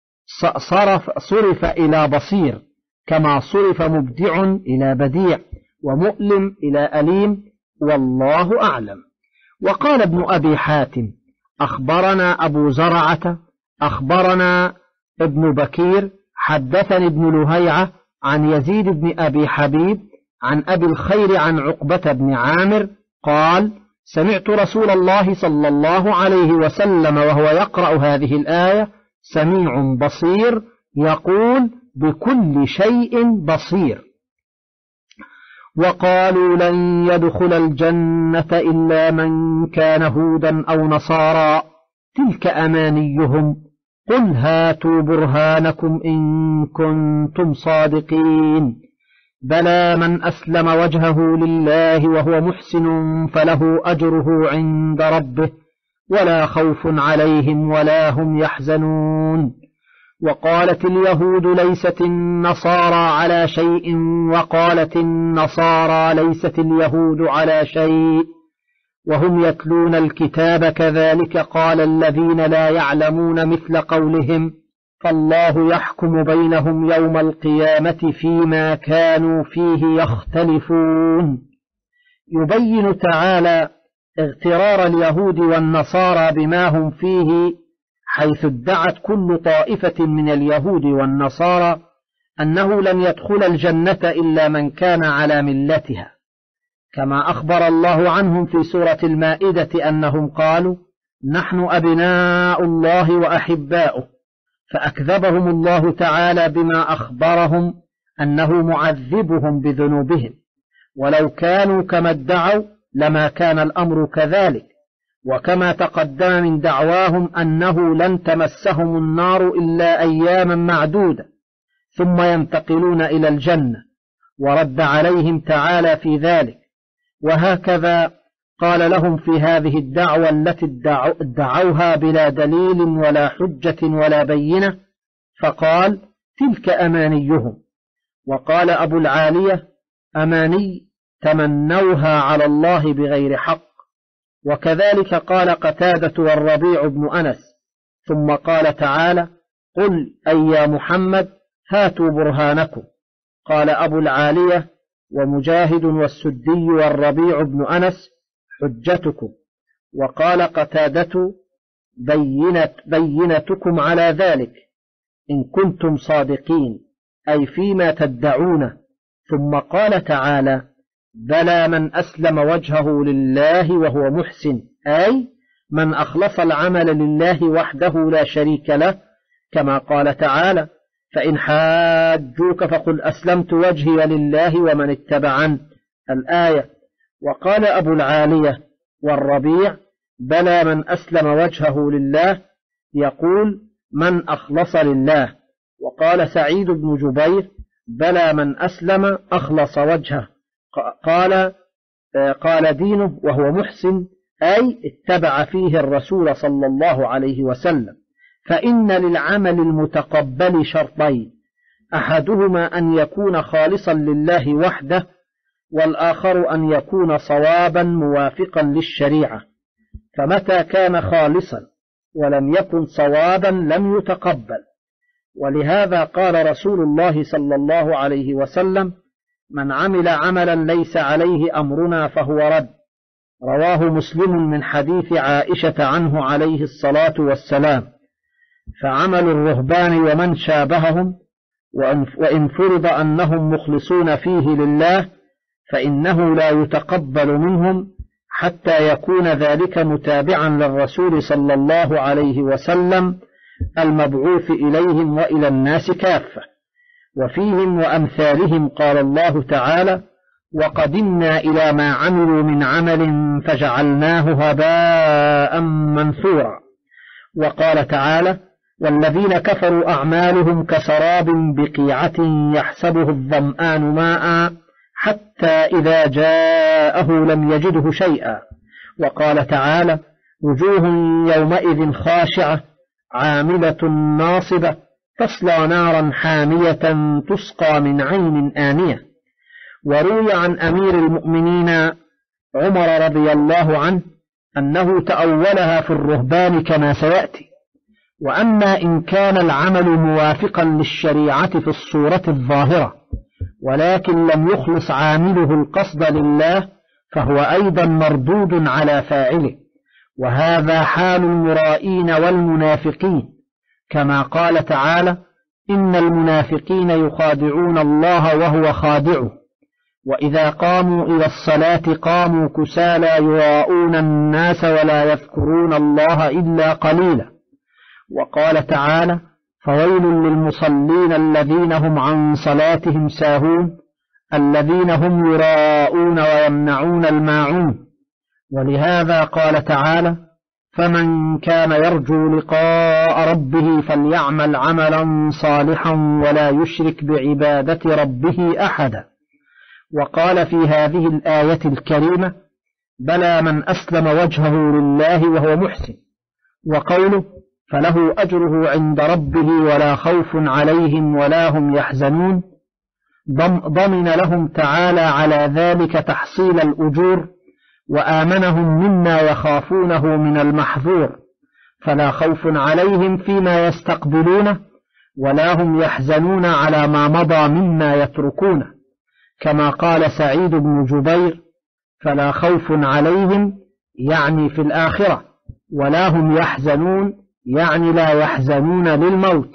صرف, صرف إلى بصير، كما صرف مبدع إلى بديع، ومؤلم إلى أليم، والله أعلم. وقال ابن أبي حاتم: أخبرنا أبو زرعة أخبرنا ابن بكير حدثني ابن لهيعة عن يزيد بن أبي حبيب عن أبي الخير عن عقبة بن عامر قال: سمعت رسول الله صلى الله عليه وسلم وهو يقرأ هذه الآية: سميع بصير، يقول: بكل شيء بصير. وقالوا لن يدخل الجنة إلا من كان هودا أو نصارى، تلك أمانيهم، قل هاتوا برهانكم إن كنتم صادقين، بلى من أسلم وجهه لله وهو محسن فله أجره عند ربه ولا خوف عليهم ولا هم يحزنون. وقالت اليهود ليست النصارى على شيء وقالت النصارى ليست اليهود على شيء وهم يتلون الكتاب كذلك قال الذين لا يعلمون مثل قولهم فالله يحكم بينهم يوم القيامة فيما كانوا فيه يختلفون. يبين تعالى اغترار اليهود والنصارى بما هم فيه، حيث ادعت كل طائفة من اليهود والنصارى أنه لن يدخل الجنة إلا من كان على ملتها، كما أخبر الله عنهم في سورة المائدة أنهم قالوا نحن أبناء الله وأحباؤه، فأكذبهم الله تعالى بما أخبرهم أنه معذبهم بذنوبهم، ولو كانوا كما ادعوا لما كان الأمر كذلك، وكما تقدم من دعواهم أنه لن تمسهم النار إلا أياما معدودة ثم ينتقلون إلى الجنة، ورد عليهم تعالى في ذلك. وهكذا قال لهم في هذه الدعوة التي ادعوها بلا دليل ولا حجة ولا بينة، فقال تلك أمانيهم. وقال أبو العالية أماني تمنوها على الله بغير حق. وكذلك قال قتادة والربيع بن أنس. ثم قال تعالى قل أي يا محمد هاتوا برهانكم. قال أبو العالية ومجاهد والسدي والربيع بن أنس حجتكم. وقال قتادة بينت بينتكم على ذلك إن كنتم صادقين، أي فيما تدعونه. ثم قال تعالى بلى من أسلم وجهه لله وهو محسن، أي من أخلص العمل لله وحده لا شريك له، كما قال تعالى فإن حاجوك فقل أسلمت وجهي لله ومن اتبعن الآية. وقال أبو العالية والربيع بلى من أسلم وجهه لله يقول من أخلص لله. وقال سعيد بن جبير بلى من أسلم أخلص وجهه، قال قال دينه وهو محسن، أي اتبع فيه الرسول صلى الله عليه وسلم. فإن للعمل المتقبل شرطين، أحدهما أن يكون خالصا لله وحده، والآخر أن يكون صوابا موافقا للشريعة. فمتى كان خالصا ولم يكن صوابا لم يتقبل. ولهذا قال رسول الله صلى الله عليه وسلم من عمل عملا ليس عليه أمرنا فهو رد. رواه مسلم من حديث عائشة عنه عليه الصلاة والسلام. فعمل الرهبان ومن شابههم وإن فرض أنهم مخلصون فيه لله فإنه لا يتقبل منهم حتى يكون ذلك متابعا للرسول صلى الله عليه وسلم المبعوث إليهم وإلى الناس كافة. وفيهم وأمثالهم قال الله تعالى وقدمنا إلى ما عملوا من عمل فجعلناه هباء منثورا. وقال تعالى والذين كفروا أعمالهم كسراب بقيعة يحسبه الظمآن ماء حتى إذا جاءه لم يجده شيئا. وقال تعالى وجوه يومئذ خاشعة عاملة ناصبة تصلى نارا حامية تسقى من عين آنية. وروي عن أمير المؤمنين عمر رضي الله عنه أنه تأولها في الرهبان كما سيأتي. وأما إن كان العمل موافقا للشريعة في الصورة الظاهرة ولكن لم يخلص عامله القصد لله فهو أيضا مردود على فاعله، وهذا حال المرائين والمنافقين، كما قال تعالى إن المنافقين يخادعون الله وهو خادعه وإذا قاموا إلى الصلاة قاموا كسالى يراءون الناس ولا يذكرون الله إلا قليلا. وقال تعالى فويل للمصلين الذين هم عن صلاتهم ساهون الذين هم يراءون ويمنعون الماعون. ولهذا قال تعالى فمن كان يرجو لقاء ربه فليعمل عملا صالحا ولا يشرك بعبادة ربه أحدا. وقال في هذه الآية الكريمة بلى من أسلم وجهه لله وهو محسن. وقوله فله أجره عند ربه ولا خوف عليهم ولا هم يحزنون ضمن لهم تعالى على ذلك تحصيل الأجور وآمنهم مما يخافونه من المحظور، فلا خوف عليهم فيما يستقبلونه ولا هم يحزنون على ما مضى مما يتركونه، كما قال سعيد بن جبير فلا خوف عليهم يعني في الآخرة، ولا هم يحزنون يعني لا يحزنون للموت.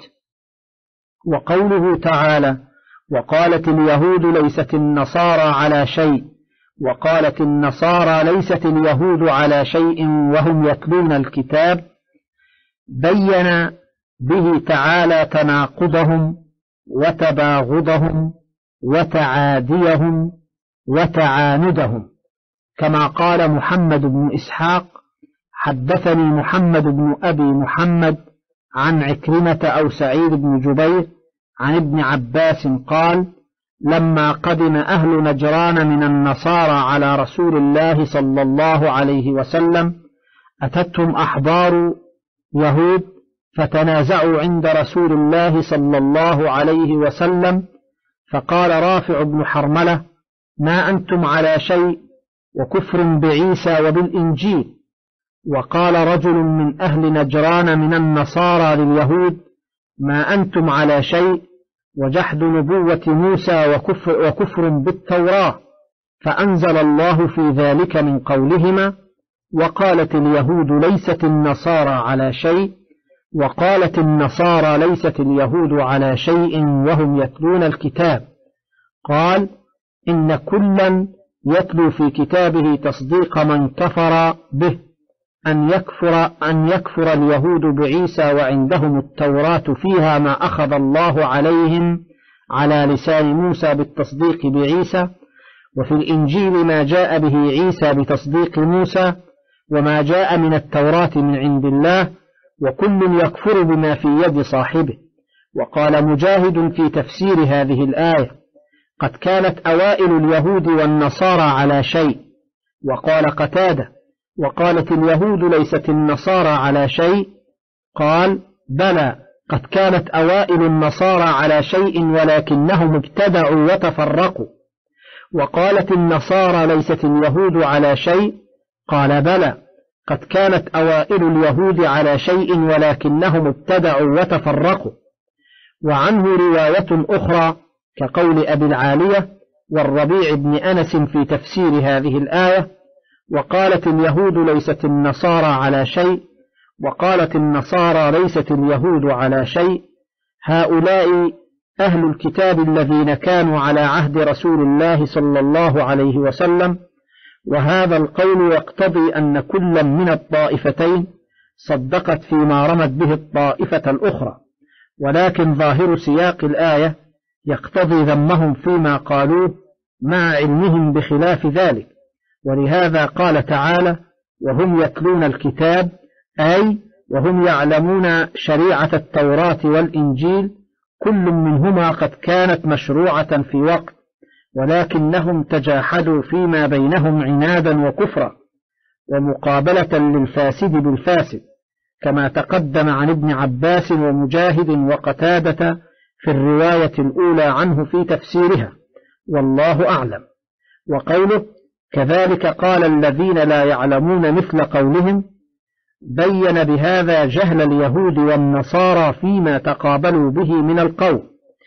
وقوله تعالى وقالت اليهود ليست النصارى على شيء وقالت النصارى ليست اليهود على شيء وهم يتلون الكتاب، بين به تعالى تناقضهم وتباغضهم وتعاديهم وتعاندهم، كما قال محمد بن إسحاق حدثني محمد بن أبي محمد عن عكرمة أو سعيد بن جبير عن ابن عباس قال لما قدم أهل نجران من النصارى على رسول الله صلى الله عليه وسلم أتتهم أحبار يهود فتنازعوا عند رسول الله صلى الله عليه وسلم، فقال رافع بن حرملة ما أنتم على شيء وكفر بعيسى وبالإنجيل. وقال رجل من أهل نجران من النصارى لليهود ما أنتم على شيء وجحد نبوة موسى وكفر, وكفر بالتوراة، فأنزل الله في ذلك من قولهما وقالت اليهود ليست النصارى على شيء وقالت النصارى ليست اليهود على شيء وهم يتلون الكتاب. قال إن كلا يتلو في كتابه تصديق من كفر به أن يكفر, أن يكفر اليهود بعيسى وعندهم التوراة فيها ما أخذ الله عليهم على لسان موسى بالتصديق بعيسى، وفي الإنجيل ما جاء به عيسى بتصديق موسى وما جاء من التوراة من عند الله، وكل يكفر بما في يد صاحبه. وقال مجاهد في تفسير هذه الآية قد كانت أوائل اليهود والنصارى على شيء. وقال قتادة وقالت اليهود ليست النصارى على شيء، قال بلى قد كانت أوائل النصارى على شيء ولكنهم ابتدعوا وتفرقوا. وقالت النصارى ليست اليهود على شيء، قال بلى قد كانت أوائل اليهود على شيء ولكنهم ابتدعوا وتفرقوا. وعنه رواية أخرى كقول أبي العالية والربيع بن أنس في تفسير هذه الآية وقالت اليهود ليست النصارى على شيء وقالت النصارى ليست اليهود على شيء، هؤلاء أهل الكتاب الذين كانوا على عهد رسول الله صلى الله عليه وسلم. وهذا القول يقتضي أن كل من الطائفتين صدقت فيما رمت به الطائفة الأخرى، ولكن ظاهر سياق الآية يقتضي ذمهم فيما قالوه مع علمهم بخلاف ذلك. ولهذا قال تعالى وهم يتلون الكتاب، أي وهم يعلمون شريعة التوراة والإنجيل، كل منهما قد كانت مشروعة في وقت، ولكنهم تجاحدوا فيما بينهم عنادا وكفرا ومقابلة للفاسد بالفاسد، كما تقدم عن ابن عباس ومجاهد وقتادة في الرواية الأولى عنه في تفسيرها، والله أعلم. وقوله كذلك قال الذين لا يعلمون مثل قولهم، بين بهذا جهل اليهود والنصارى فيما تقابلوا به من القول،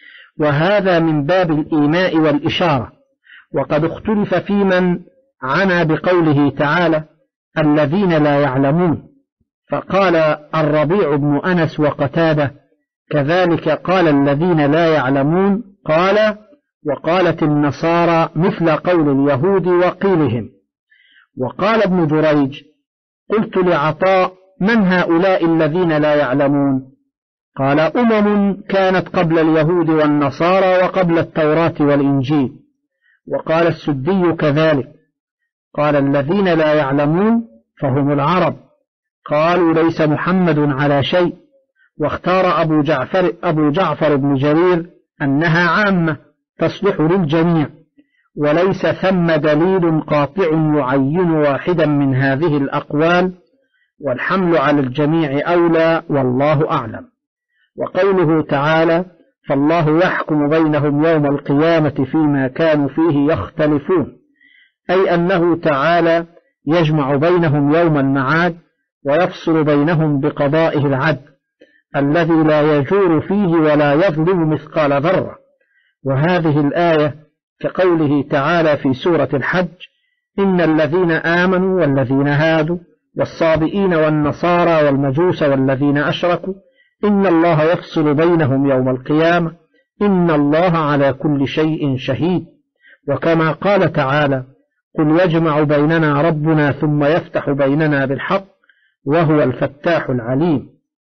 وهذا من باب الإيماء والإشارة. وقد اختلف في من عنا بقوله تعالى الذين لا يعلمون، فقال الربيع بن أنس وقتادة كذلك قال الذين لا يعلمون، قال وقالت النصارى مثل قول اليهود وقيلهم. وقال ابن جريج قلت لعطاء من هؤلاء الذين لا يعلمون؟ قال أمم كانت قبل اليهود والنصارى وقبل التوراة والإنجيل. وقال السدي كذلك، قال الذين لا يعلمون فهم العرب. قالوا ليس محمد على شيء. واختار أبو جعفر, أبو جعفر بن جرير أنها عامة تصلح للجميع. وليس ثم دليل قاطع يعين واحدا من هذه الأقوال، والحمل على الجميع أولى والله أعلم. وقوله تعالى: فالله يحكم بينهم يوم القيامة فيما كانوا فيه يختلفون، أي أنه تعالى يجمع بينهم يوم المعاد ويفصل بينهم بقضائه العدل الذي لا يجور فيه ولا يظلم مثقال ذرة. وهذه الآية كقوله تعالى في سورة الحج: إن الذين آمنوا والذين هادوا والصابئين والنصارى والمجوس والذين أشركوا إن الله يفصل بينهم يوم القيامة إن الله على كل شيء شهيد. وكما قال تعالى: قل يجمع بيننا ربنا ثم يفتح بيننا بالحق وهو الفتاح العليم.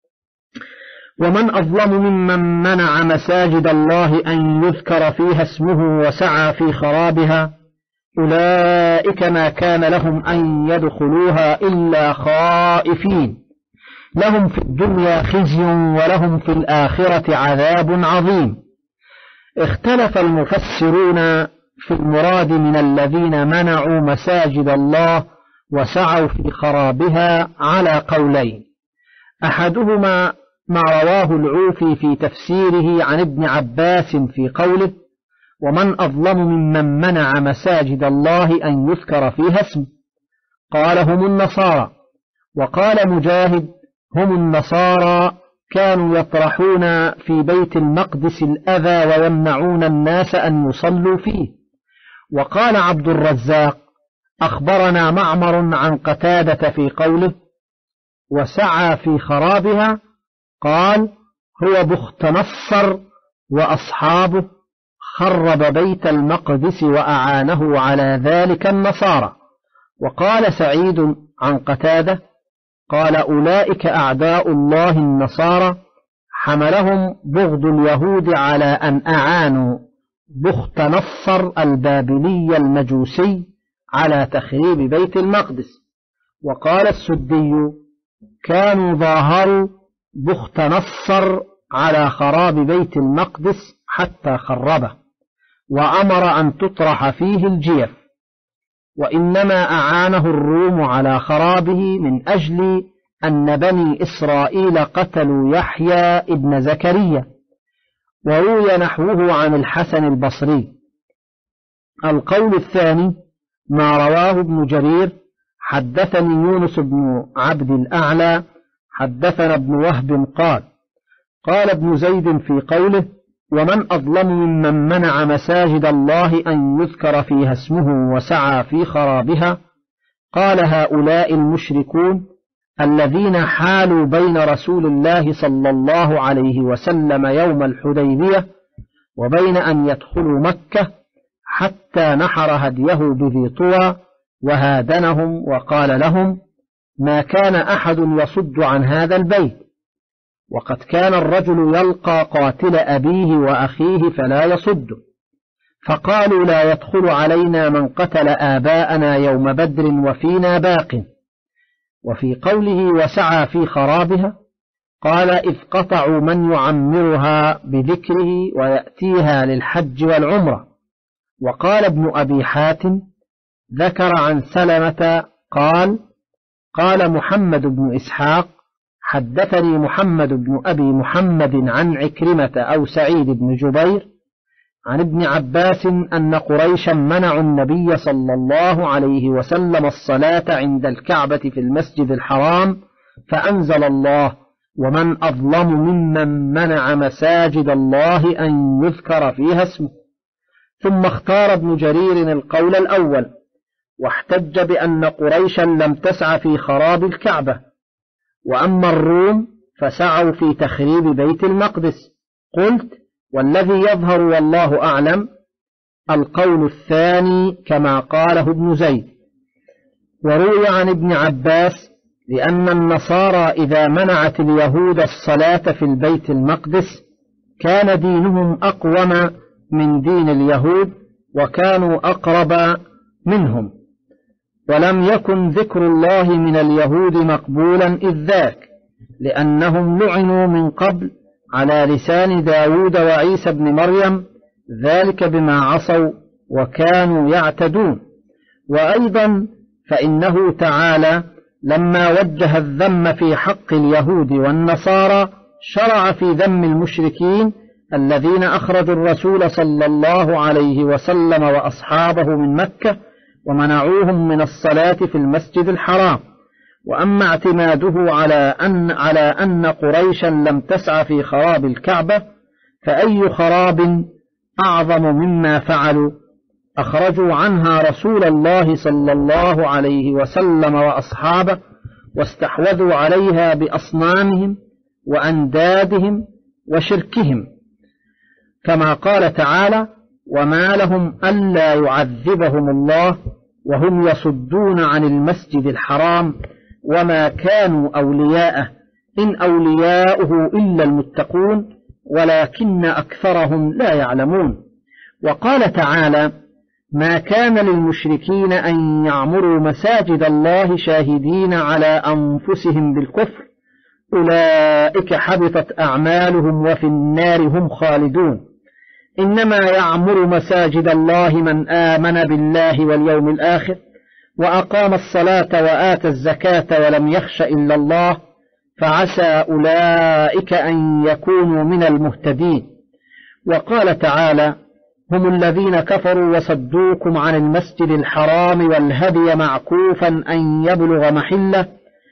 ومن أظلم ممن منع مساجد الله أن يذكر فيها اسمه وسعى في خرابها أولئك ما كان لهم أن يدخلوها إلا خائفين لهم في الدنيا خزي ولهم في الآخرة عذاب عظيم. اختلف المفسرون في المراد من الذين منعوا مساجد الله وسعوا في خرابها على قولين: أحدهما ما رواه العوفي في تفسيره عن ابن عباس في قوله: ومن أظلم ممن منع مساجد الله أن يذكر فيها اسمه، قال: هم النصارى. وقال مجاهد: هم النصارى كانوا يطرحون في بيت المقدس الأذى ويمنعون الناس أن يصلوا فيه. وقال عبد الرزاق: أخبرنا معمر عن قتادة في قوله: وسعى في خرابها، قال: هو بخت نصر وأصحابه خرب بيت المقدس وأعانه على ذلك النصارى. وقال سعيد عن قتادة قال: أولئك أعداء الله النصارى، حملهم بغض اليهود على أن أعانوا بخت نصر البابلي المجوسي على تخريب بيت المقدس. وقال السدي: كانوا ظاهروا بخت نصر على خراب بيت المقدس حتى خربه، وأمر أن تطرح فيه الجيف، وإنما أعانه الروم على خرابه من أجل أن بني إسرائيل قتلوا يحيى ابن زكريا. وروي نحوه عن الحسن البصري. القول الثاني ما رواه ابن جرير: حدثني يونس بن عبد الأعلى حدثنا ابن وهب قال: قال ابن زيد في قوله: ومن أظلم ممن منع مساجد الله أن يذكر فيها اسمه وسعى في خرابها، قال: هؤلاء المشركون الذين حالوا بين رسول الله صلى الله عليه وسلم يوم الحديبية وبين أن يدخلوا مكة، حتى نحر هديه بذي طوى وهادنهم وقال لهم: ما كان أحد يصد عن هذا البيت، وقد كان الرجل يلقى قاتل أبيه وأخيه فلا يصده، فقالوا: لا يدخل علينا من قتل آباءنا يوم بدر وفينا باق. وفي قوله: وسعى في خرابها، قال: إذ قطعوا من يعمرها بذكره ويأتيها للحج والعمرة. وقال ابن أبي حاتم: ذكر عن سلمة قال: قال محمد بن إسحاق: حدثني محمد بن أبي محمد عن عكرمة أو سعيد بن جبير عن ابن عباس أن قريشا منعوا النبي صلى الله عليه وسلم الصلاة عند الكعبة في المسجد الحرام، فأنزل الله: ومن أظلم ممن منع مساجد الله أن يذكر فيها اسمه. ثم اختار ابن جرير القول الأول، واحتج بأن قريشا لم تسع في خراب الكعبة، وأما الروم فسعوا في تخريب بيت المقدس. قلت: والذي يظهر والله أعلم القول الثاني كما قاله ابن زيد. وروي عن ابن عباس: لأن النصارى إذا منعت اليهود الصلاة في البيت المقدس كان دينهم أقوم من دين اليهود وكانوا أقرب منهم، ولم يكن ذكر الله من اليهود مقبولا إذ ذاك، لأنهم لعنوا من قبل على لسان داود وعيسى بن مريم، ذلك بما عصوا وكانوا يعتدون. وأيضا فإنه تعالى لما وجه الذم في حق اليهود والنصارى شرع في ذم المشركين الذين أخرجوا الرسول صلى الله عليه وسلم وأصحابه من مكة ومنعوهم من الصلاة في المسجد الحرام. وأما اعتماده على أن, على أن قريشا لم تسعى في خراب الكعبة فأي خراب أعظم مما فعلوا؟ أخرجوا عنها رسول الله صلى الله عليه وسلم وأصحابه واستحوذوا عليها بأصنامهم وأندادهم وشركهم، كما قال تعالى: وما لهم ألا يعذبهم الله وهم يصدون عن المسجد الحرام وما كانوا أولياءه إن أولياؤه إلا المتقون ولكن أكثرهم لا يعلمون. وقال تعالى: ما كان للمشركين أن يعمروا مساجد الله شاهدين على أنفسهم بالكفر أولئك حبطت أعمالهم وفي النار هم خالدون. إنما يعمر مساجد الله من آمن بالله واليوم الآخر وأقام الصلاة وآتى الزكاة ولم يخش إلا الله فعسى أولئك أن يكونوا من المهتدين. وقال تعالى: هم الذين كفروا وصدوكم عن المسجد الحرام والهدي معكوفا أن يبلغ محله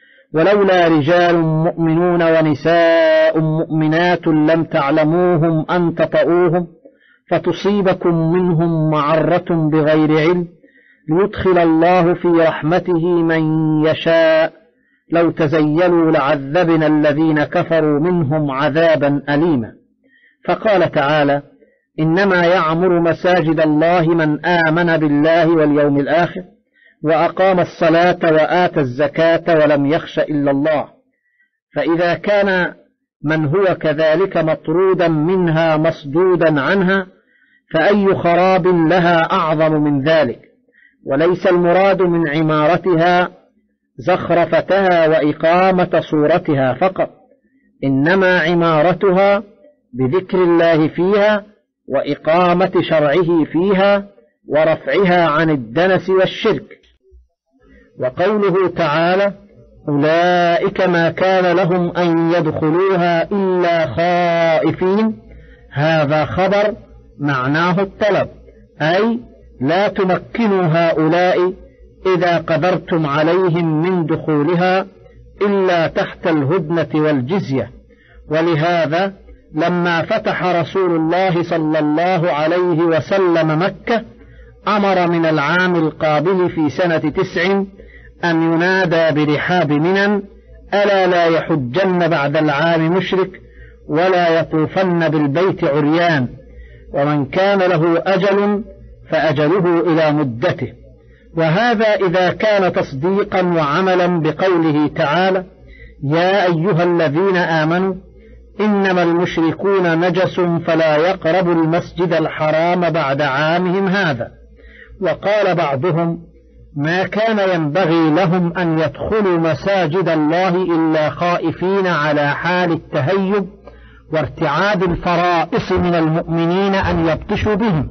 ولولا رجال مؤمنون ونساء مؤمنات لم تعلموهم أن تطؤوهم فتصيبكم منهم معرة بغير علم ليدخل الله في رحمته من يشاء لو تزيلوا لعذبنا الذين كفروا منهم عذابا أليما. فقال تعالى: إنما يعمر مساجد الله من آمن بالله واليوم الآخر وأقام الصلاة وآتى الزكاة ولم يخش إلا الله. فإذا كان من هو كذلك مطرودا منها مصدودا عنها فأي خراب لها أعظم من ذلك؟ وليس المراد من عمارتها زخرفتها وإقامة صورتها فقط، إنما عمارتها بذكر الله فيها وإقامة شرعه فيها ورفعها عن الدنس والشرك. وقوله تعالى: أولئك ما كان لهم أن يدخلوها إلا خائفين، هذا خبر معناه الطلب، أي لا تمكنوا هؤلاء إذا قدرتم عليهم من دخولها إلا تحت الهدنة والجزية. ولهذا لما فتح رسول الله صلى الله عليه وسلم مكة أمر من العام القابل في سنة تسع أن ينادى برحاب منن: ألا لا يحجن بعد العام مشرك ولا يطوفن بالبيت عريان، ومن كان له أجل فأجله إلى مدته. وهذا إذا كان تصديقا وعملا بقوله تعالى: يا أيها الذين آمنوا إنما المشركون نجس فلا يقربوا المسجد الحرام بعد عامهم هذا. وقال بعضهم: ما كان ينبغي لهم أن يدخلوا مساجد الله إلا خائفين على حال التهيب وارتعاد الفرائص من المؤمنين أن يبطشوا بهم،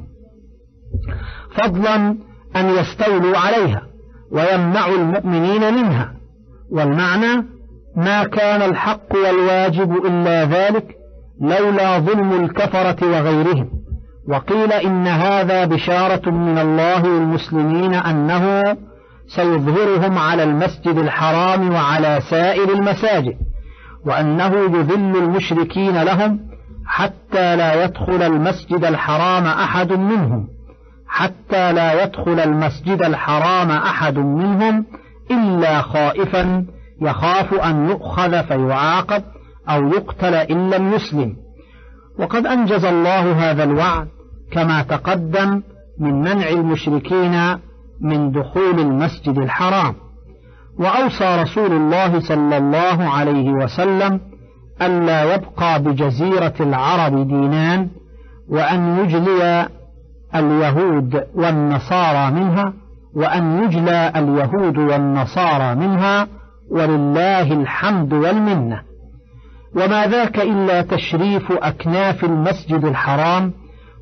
فضلا أن يستولوا عليها ويمنعوا المؤمنين منها. والمعنى: ما كان الحق والواجب إلا ذلك لولا ظلم الكفرة وغيرهم. وقيل إن هذا بشارة من الله للمسلمين أنه سيظهرهم على المسجد الحرام وعلى سائر المساجد، وأنه يذل المشركين لهم حتى لا يدخل المسجد الحرام أحد منهم حتى لا يدخل المسجد الحرام أحد منهم إلا خائفا يخاف أن يؤخذ فيعاقب أو يقتل إن لم يسلم. وقد أنجز الله هذا الوعد كما تقدم من منع المشركين من دخول المسجد الحرام. وأوصى رسول الله صلى الله عليه وسلم ألا يبقى بجزيرة العرب دينان، وأن يجلي اليهود والنصارى منها وأن يجلى اليهود والنصارى منها ولله الحمد والمنة. وما ذاك إلا تشريف أكناف المسجد الحرام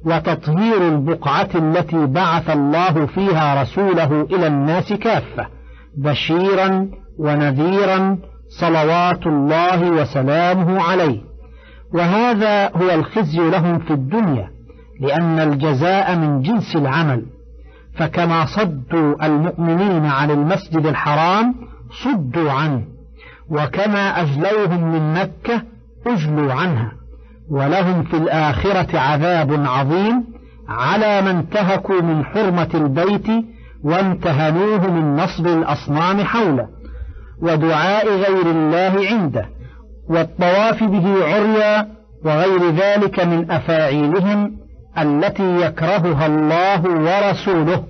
وتطهير البقعة التي بعث الله فيها رسوله إلى الناس كافة بشيرا ونذيرا صلوات الله وسلامه عليه. وهذا هو الخزي لهم في الدنيا، لأن الجزاء من جنس العمل، فكما صدوا المؤمنين عن المسجد الحرام صدوا عنه، وكما أجلوهم من مكة أجلوا عنها، ولهم في الآخرة عذاب عظيم على من انتهكوا من حرمة البيت وانتهنوه من نصب الأصنام حوله ودعاء غير الله عنده والطواف به عريا وغير ذلك من أفاعيلهم التي يكرهها الله ورسوله.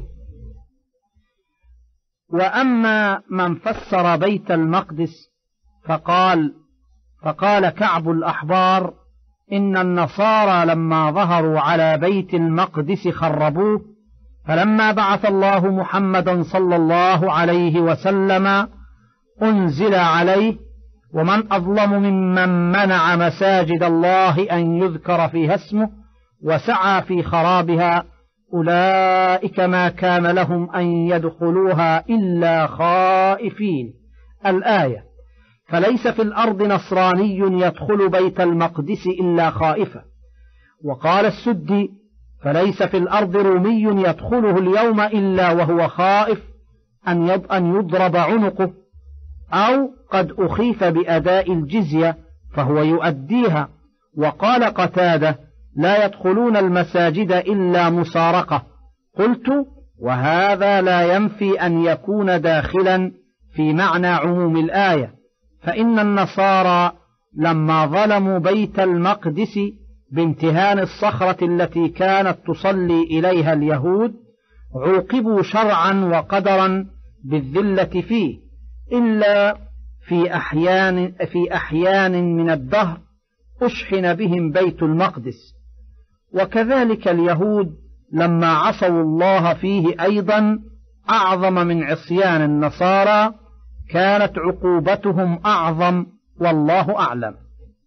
وأما من فسر بيت المقدس فقال فقال كعب الأحبار إن النصارى لما ظهروا على بيت المقدس خربوه، فلما بعث الله محمدا صلى الله عليه وسلم أنزل عليه: ومن أظلم ممن منع مساجد الله أن يذكر فيها اسمه وسعى في خرابها أولئك ما كان لهم أن يدخلوها إلا خائفين. الآية. فليس في الأرض نصراني يدخل بيت المقدس إلا خائفا. وقال السدي: فليس في الأرض رومي يدخله اليوم إلا وهو خائف أن يضرب عنقه، أو قد أخيف بأداء الجزية فهو يؤديها. وقال قتادة: لا يدخلون المساجد إلا مسارقة. قلت: وهذا لا ينفي أن يكون داخلا في معنى عموم الآية، فإن النصارى لما ظلموا بيت المقدس بامتهان الصخرة التي كانت تصلي إليها اليهود عوقبوا شرعا وقدرا بالذلة فيه، إلا في أحيان, في أحيان من الدهر أشحن بهم بيت المقدس. وكذلك اليهود لما عصوا الله فيه أيضا أعظم من عصيان النصارى كانت عقوبتهم أعظم، والله أعلم.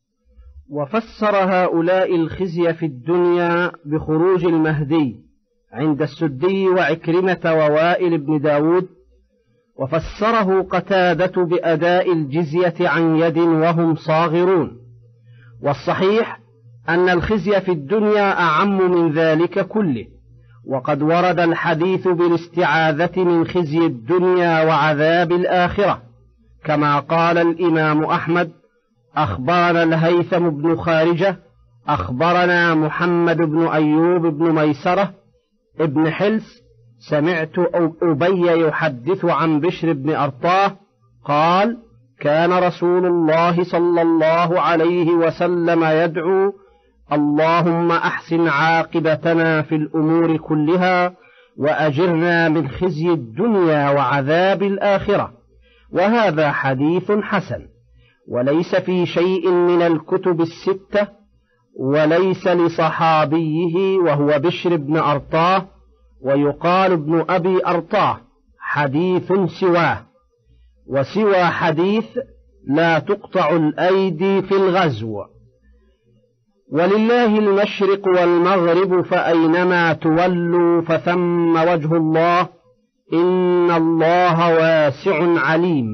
وفسر هؤلاء الخزي في الدنيا بخروج المهدي عند السدي وعكرمة ووائل بن داود، وفسره قتادة بأداء الجزية عن يد وهم صاغرون. والصحيح أن الخزي في الدنيا أعم من ذلك كله، وقد ورد الحديث بالاستعاذة من خزي الدنيا وعذاب الآخرة، كما قال الإمام أحمد: أخبرنا الهيثم بن خارجة أخبرنا محمد بن أيوب بن ميسرة ابن حلس سمعت أبي يحدث عن بشر بن أرطاه قال: كان رسول الله صلى الله عليه وسلم يدعو: اللهم أحسن عاقبتنا في الأمور كلها وأجرنا من خزي الدنيا وعذاب الآخرة. وهذا حديث حسن، وليس في شيء من الكتب الستة، وليس لصحابيه وهو بشر بن أرطاه، ويقال ابن أبي أرطاه، حديث سواه. وسوى حديث لا تقطع الأيدي في الغزو. ولله المشرق والمغرب فأينما تولوا فثم وجه الله إن الله واسع عليم.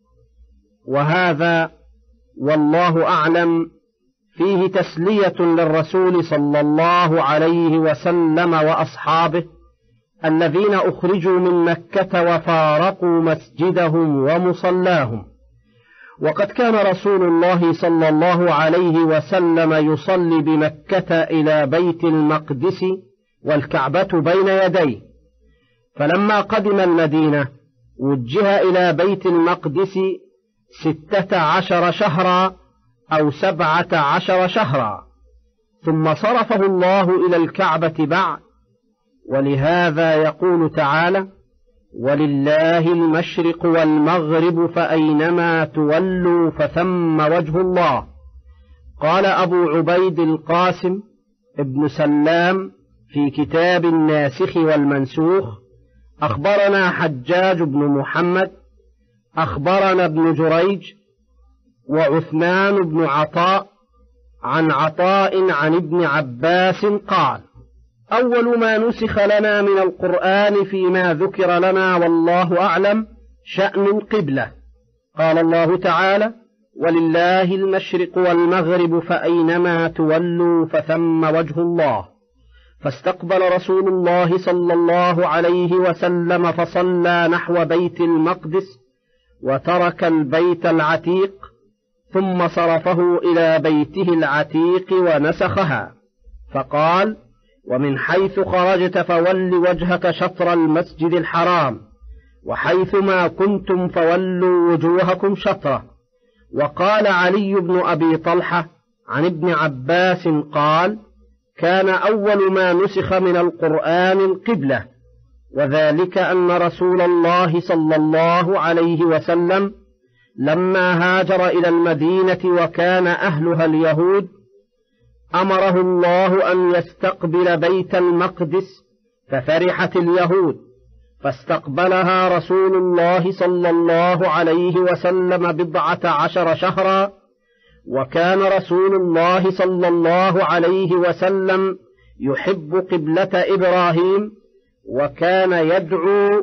وهذا والله أعلم فيه تسلية للرسول صلى الله عليه وسلم وأصحابه الذين أخرجوا من مكة وفارقوا مسجدهم ومصلاهم. وقد كان رسول الله صلى الله عليه وسلم يصلي بمكة إلى بيت المقدس والكعبة بين يديه، فلما قدم المدينة وجه إلى بيت المقدس ستة عشر شهرا أو سبعة عشر شهرا، ثم صرفه الله إلى الكعبة بعد. ولهذا يقول تعالى: ولله المشرق والمغرب فأينما تولوا فثم وجه الله. قال أبو عبيد القاسم ابن سلام في كتاب الناسخ والمنسوخ: أخبرنا حجاج بن محمد أخبرنا ابن جريج وعثمان بن عطاء عن عطاء عن ابن عباس قال: أول ما نسخ لنا من القرآن فيما ذكر لنا والله أعلم شأن القبلة. قال الله تعالى: ولله المشرق والمغرب فأينما تولوا فثم وجه الله. فاستقبل رسول الله صلى الله عليه وسلم فصلى نحو بيت المقدس وترك البيت العتيق، ثم صرفه إلى بيته العتيق ونسخها، فقال: ومن حيث خرجت فول وجهك شطر المسجد الحرام، وحيثما كنتم فولوا وجوهكم شطره. وقال علي بن أبي طلحة عن ابن عباس قال: كان أول ما نسخ من القرآن القبلة، وذلك أن رسول الله صلى الله عليه وسلم لما هاجر إلى المدينة وكان أهلها اليهود أمره الله أن يستقبل بيت المقدس، ففرحت اليهود فاستقبلها رسول الله صلى الله عليه وسلم بضعة عشر شهرا. وكان رسول الله صلى الله عليه وسلم يحب قبلة إبراهيم، وكان يدعو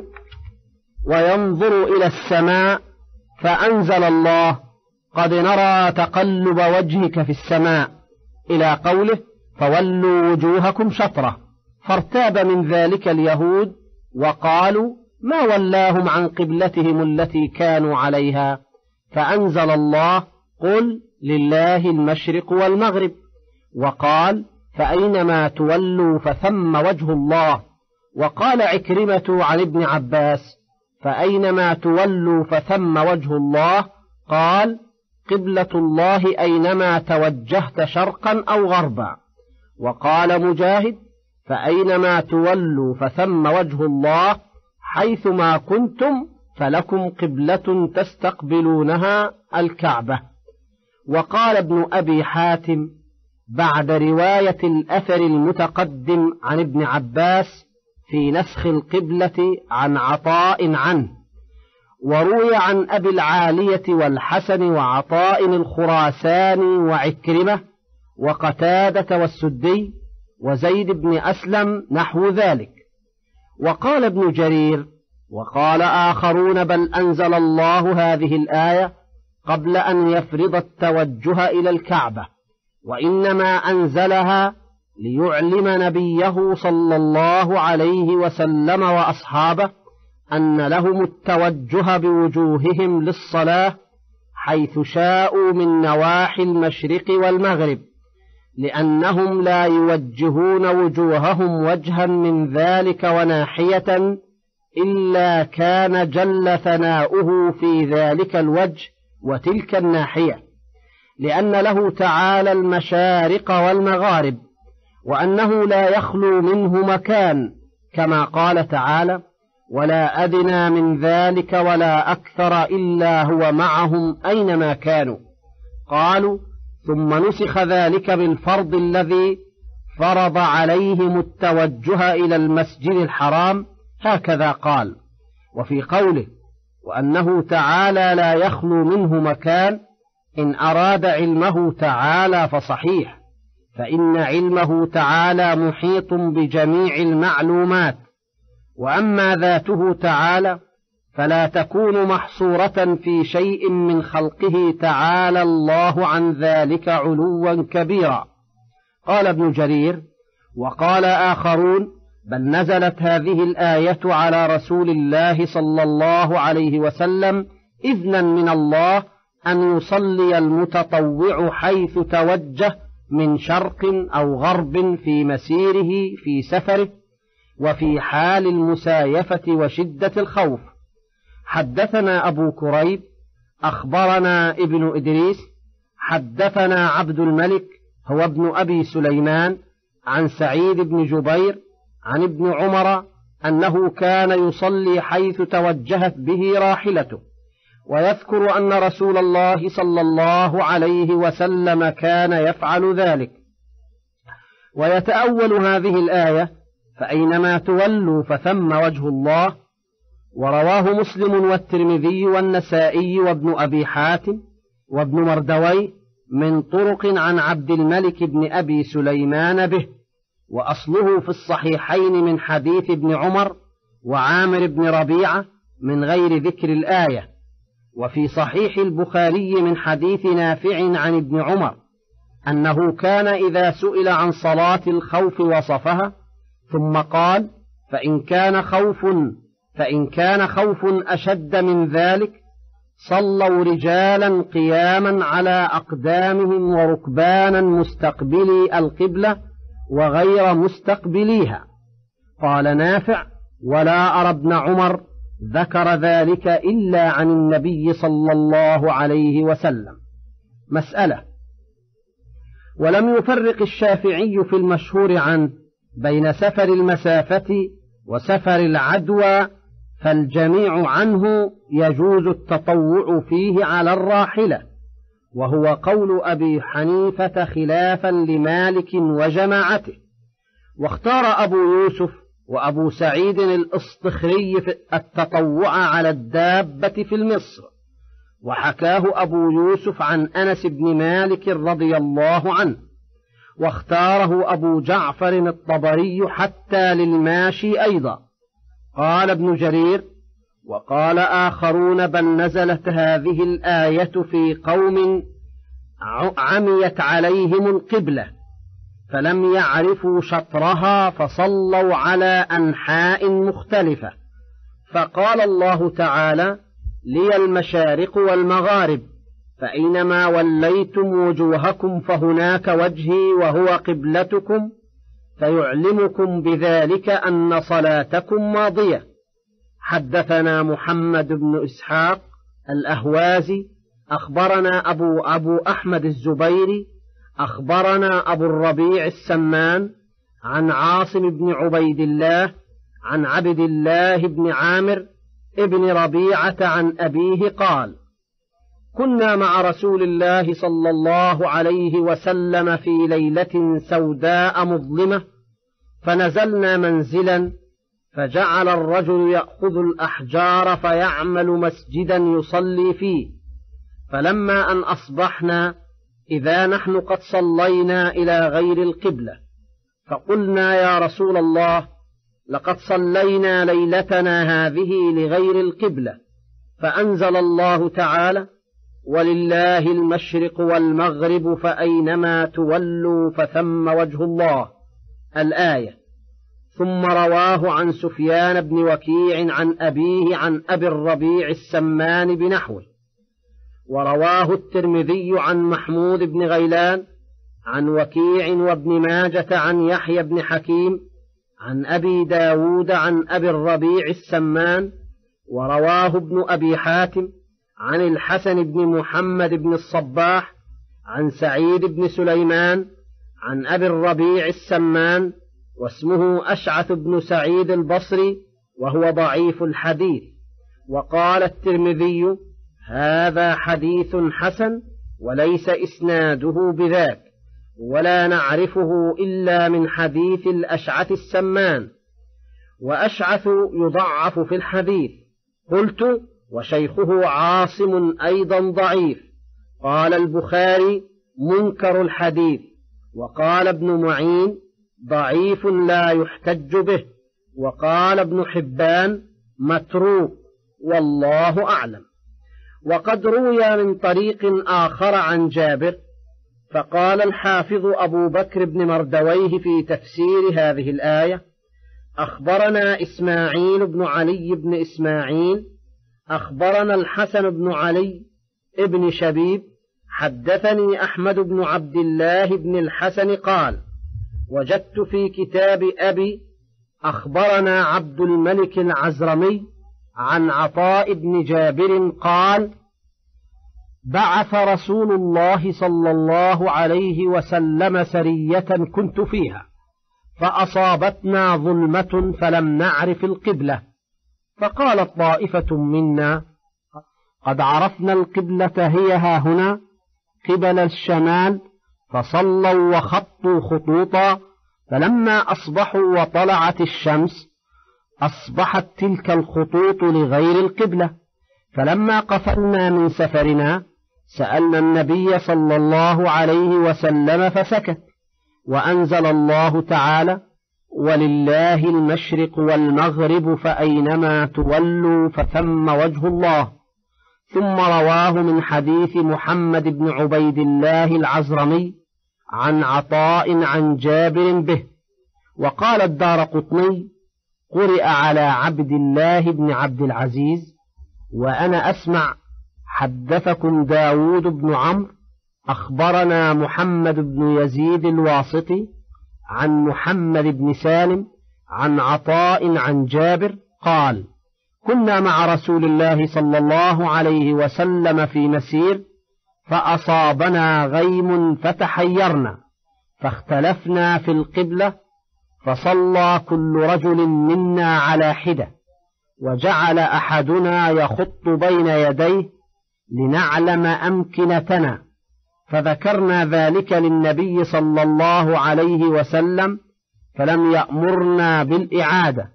وينظر إلى السماء، فأنزل الله: قد نرى تقلب وجهك في السماء، إلى قوله: فولوا وجوهكم شطرة. فارتاب من ذلك اليهود وقالوا: ما ولاهم عن قبلتهم التي كانوا عليها؟ فأنزل الله: قل لله المشرق والمغرب. وقال: فأينما تولوا فثم وجه الله. وقال عكرمة عن ابن عباس: فأينما تولوا فثم وجه الله، قال: قبلة الله أينما توجهت شرقا أو غربا. وقال مجاهد: فأينما تولوا فثم وجه الله، حيثما كنتم فلكم قبلة تستقبلونها الكعبة. وقال ابن أبي حاتم بعد رواية الأثر المتقدم عن ابن عباس في نسخ القبلة عن عطاء عنه، وروي عن أبي العالية والحسن وعطاء الخراساني وعكرمة وقتادة والسدي وزيد بن أسلم نحو ذلك. وقال ابن جرير: وقال آخرون: بل أنزل الله هذه الآية قبل أن يفرض التوجه إلى الكعبة، وإنما أنزلها ليعلم نبيه صلى الله عليه وسلم وأصحابه أن لهم التوجه بوجوههم للصلاة حيث شاءوا من نواحي المشرق والمغرب، لأنهم لا يوجهون وجوههم وجها من ذلك وناحية إلا كان جل ثناؤه في ذلك الوجه وتلك الناحية، لأن له تعالى المشارق والمغارب، وأنه لا يخلو منه مكان، كما قال تعالى: ولا أدنى من ذلك ولا أكثر إلا هو معهم أينما كانوا. قالوا: ثم نسخ ذلك بالفرض الذي فرض عليهم التوجه إلى المسجد الحرام، هكذا قال. وفي قوله: وأنه تعالى لا يخلو منه مكان، إن أراد علمه تعالى فصحيح، فإن علمه تعالى محيط بجميع المعلومات. وأما ذاته تعالى فلا تكون محصورة في شيء من خلقه تعالى الله عن ذلك علوا كبيرا. قال ابن جرير: وقال آخرون: بل نزلت هذه الآية على رسول الله صلى الله عليه وسلم إذنا من الله أن يصلي المتطوع حيث توجه من شرق أو غرب في مسيره في سفره وفي حال المسايفة وشدة الخوف. حدثنا أبو كريب أخبرنا ابن إدريس حدثنا عبد الملك هو ابن أبي سليمان عن سعيد بن جبير عن ابن عمر أنه كان يصلي حيث توجهت به راحلته، ويذكر أن رسول الله صلى الله عليه وسلم كان يفعل ذلك. ويتأول هذه الآية: فأينما تولوا فثم وجه الله. ورواه مسلم والترمذي والنسائي وابن أبي حاتم وابن مردوي من طرق عن عبد الملك بن أبي سليمان به. وأصله في الصحيحين من حديث ابن عمر وعامر بن ربيعة من غير ذكر الآية، وفي صحيح البخاري من حديث نافع عن ابن عمر أنه كان إذا سئل عن صلاة الخوف وصفها ثم قال: فإن كان خوف فإن كان خوف أشد من ذلك صلوا رجالا قياما على أقدامهم وركبانا مستقبلي القبلة وغير مستقبليها. قال نافع: ولا أرى ابن عمر ذكر ذلك إلا عن النبي صلى الله عليه وسلم. مسألة: ولم يفرق الشافعي في المشهور عنه بين سفر المسافة وسفر العدوى، فالجميع عنه يجوز التطوع فيه على الراحلة، وهو قول أبي حنيفة خلافا لمالك وجماعته. واختار أبو يوسف وأبو سعيد الأصطخري في التطوع على الدابة في المصر، وحكاه أبو يوسف عن أنس بن مالك رضي الله عنه، واختاره أبو جعفر الطبري حتى للماشي أيضا. قال ابن جرير: وقال آخرون بل نزلت هذه الآية في قوم عميت عليهم القبلة فلم يعرفوا شطرها فصلوا على أنحاء مختلفة، فقال الله تعالى: لي المشارق والمغارب فأينما وليتم وجوهكم فهناك وجهي وهو قبلتكم، فيعلمكم بذلك أن صلاتكم ماضية. حدثنا محمد بن إسحاق الأهوازي أخبرنا أبو, أبو أحمد الزبيري أخبرنا أبو الربيع السمان عن عاصم بن عبيد الله عن عبد الله بن عامر ابن ربيعة عن أبيه قال: كنا مع رسول الله صلى الله عليه وسلم في ليلة سوداء مظلمة، فنزلنا منزلا، فجعل الرجل يأخذ الأحجار فيعمل مسجدا يصلي فيه، فلما أن أصبحنا إذا نحن قد صلينا إلى غير القبلة، فقلنا: يا رسول الله، لقد صلينا ليلتنا هذه لغير القبلة، فأنزل الله تعالى: ولله المشرق والمغرب فأينما تولوا فثم وجه الله، الآية. ثم رواه عن سفيان بن وكيع عن أبيه عن أبي الربيع السمان بنحوه. ورواه الترمذي عن محمود بن غيلان عن وكيع وابن ماجة عن يحيى بن حكيم عن أبي داود عن أبي الربيع السمان. ورواه ابن أبي حاتم عن الحسن بن محمد بن الصباح عن سعيد بن سليمان عن أبي الربيع السمان، واسمه أشعث بن سعيد البصري، وهو ضعيف الحديث. وقال الترمذي: هذا حديث حسن وليس إسناده بذاك، ولا نعرفه إلا من حديث الأشعث السمان، وأشعث يضعف في الحديث. قلت: وشيخه عاصم أيضا ضعيف. قال البخاري: منكر الحديث. وقال ابن معين: ضعيف لا يحتج به. وقال ابن حبان: متروك، والله أعلم. وقد روي من طريق آخر عن جابر. فقال الحافظ أبو بكر بن مردويه في تفسير هذه الآية: أخبرنا إسماعيل بن علي بن إسماعيل أخبرنا الحسن بن علي ابن شبيب حدثني أحمد بن عبد الله بن الحسن قال: وجدت في كتاب أبي أخبرنا عبد الملك العزرمي عن عطاء بن جابر قال: بعث رسول الله صلى الله عليه وسلم سرية كنت فيها، فأصابتنا ظلمة فلم نعرف القبلة، فقالت طائفة منا: قد عرفنا القبلة، هي ها هنا قبل الشمال، فصلوا وخطوا خطوطا، فلما أصبحوا وطلعت الشمس أصبحت تلك الخطوط لغير القبلة، فلما قفلنا من سفرنا سألنا النبي صلى الله عليه وسلم فسكت، وأنزل الله تعالى: ولله المشرق والمغرب فأينما تولوا فثم وجه الله. ثم رواه من حديث محمد بن عبيد الله العزرمي عن عطاء عن جابر به. وقال الدارقطني: قرئ على عبد الله بن عبد العزيز وأنا أسمع: حدثكم داود بن عمرو أخبرنا محمد بن يزيد الواسطي عن محمد بن سالم عن عطاء عن جابر قال: كنا مع رسول الله صلى الله عليه وسلم في مسير فأصابنا غيم فتحيرنا فاختلفنا في القبلة، فصلى كل رجل منا على حدة، وجعل أحدنا يخط بين يديه لنعلم أمكنتنا، فذكرنا ذلك للنبي صلى الله عليه وسلم فلم يأمرنا بالإعادة،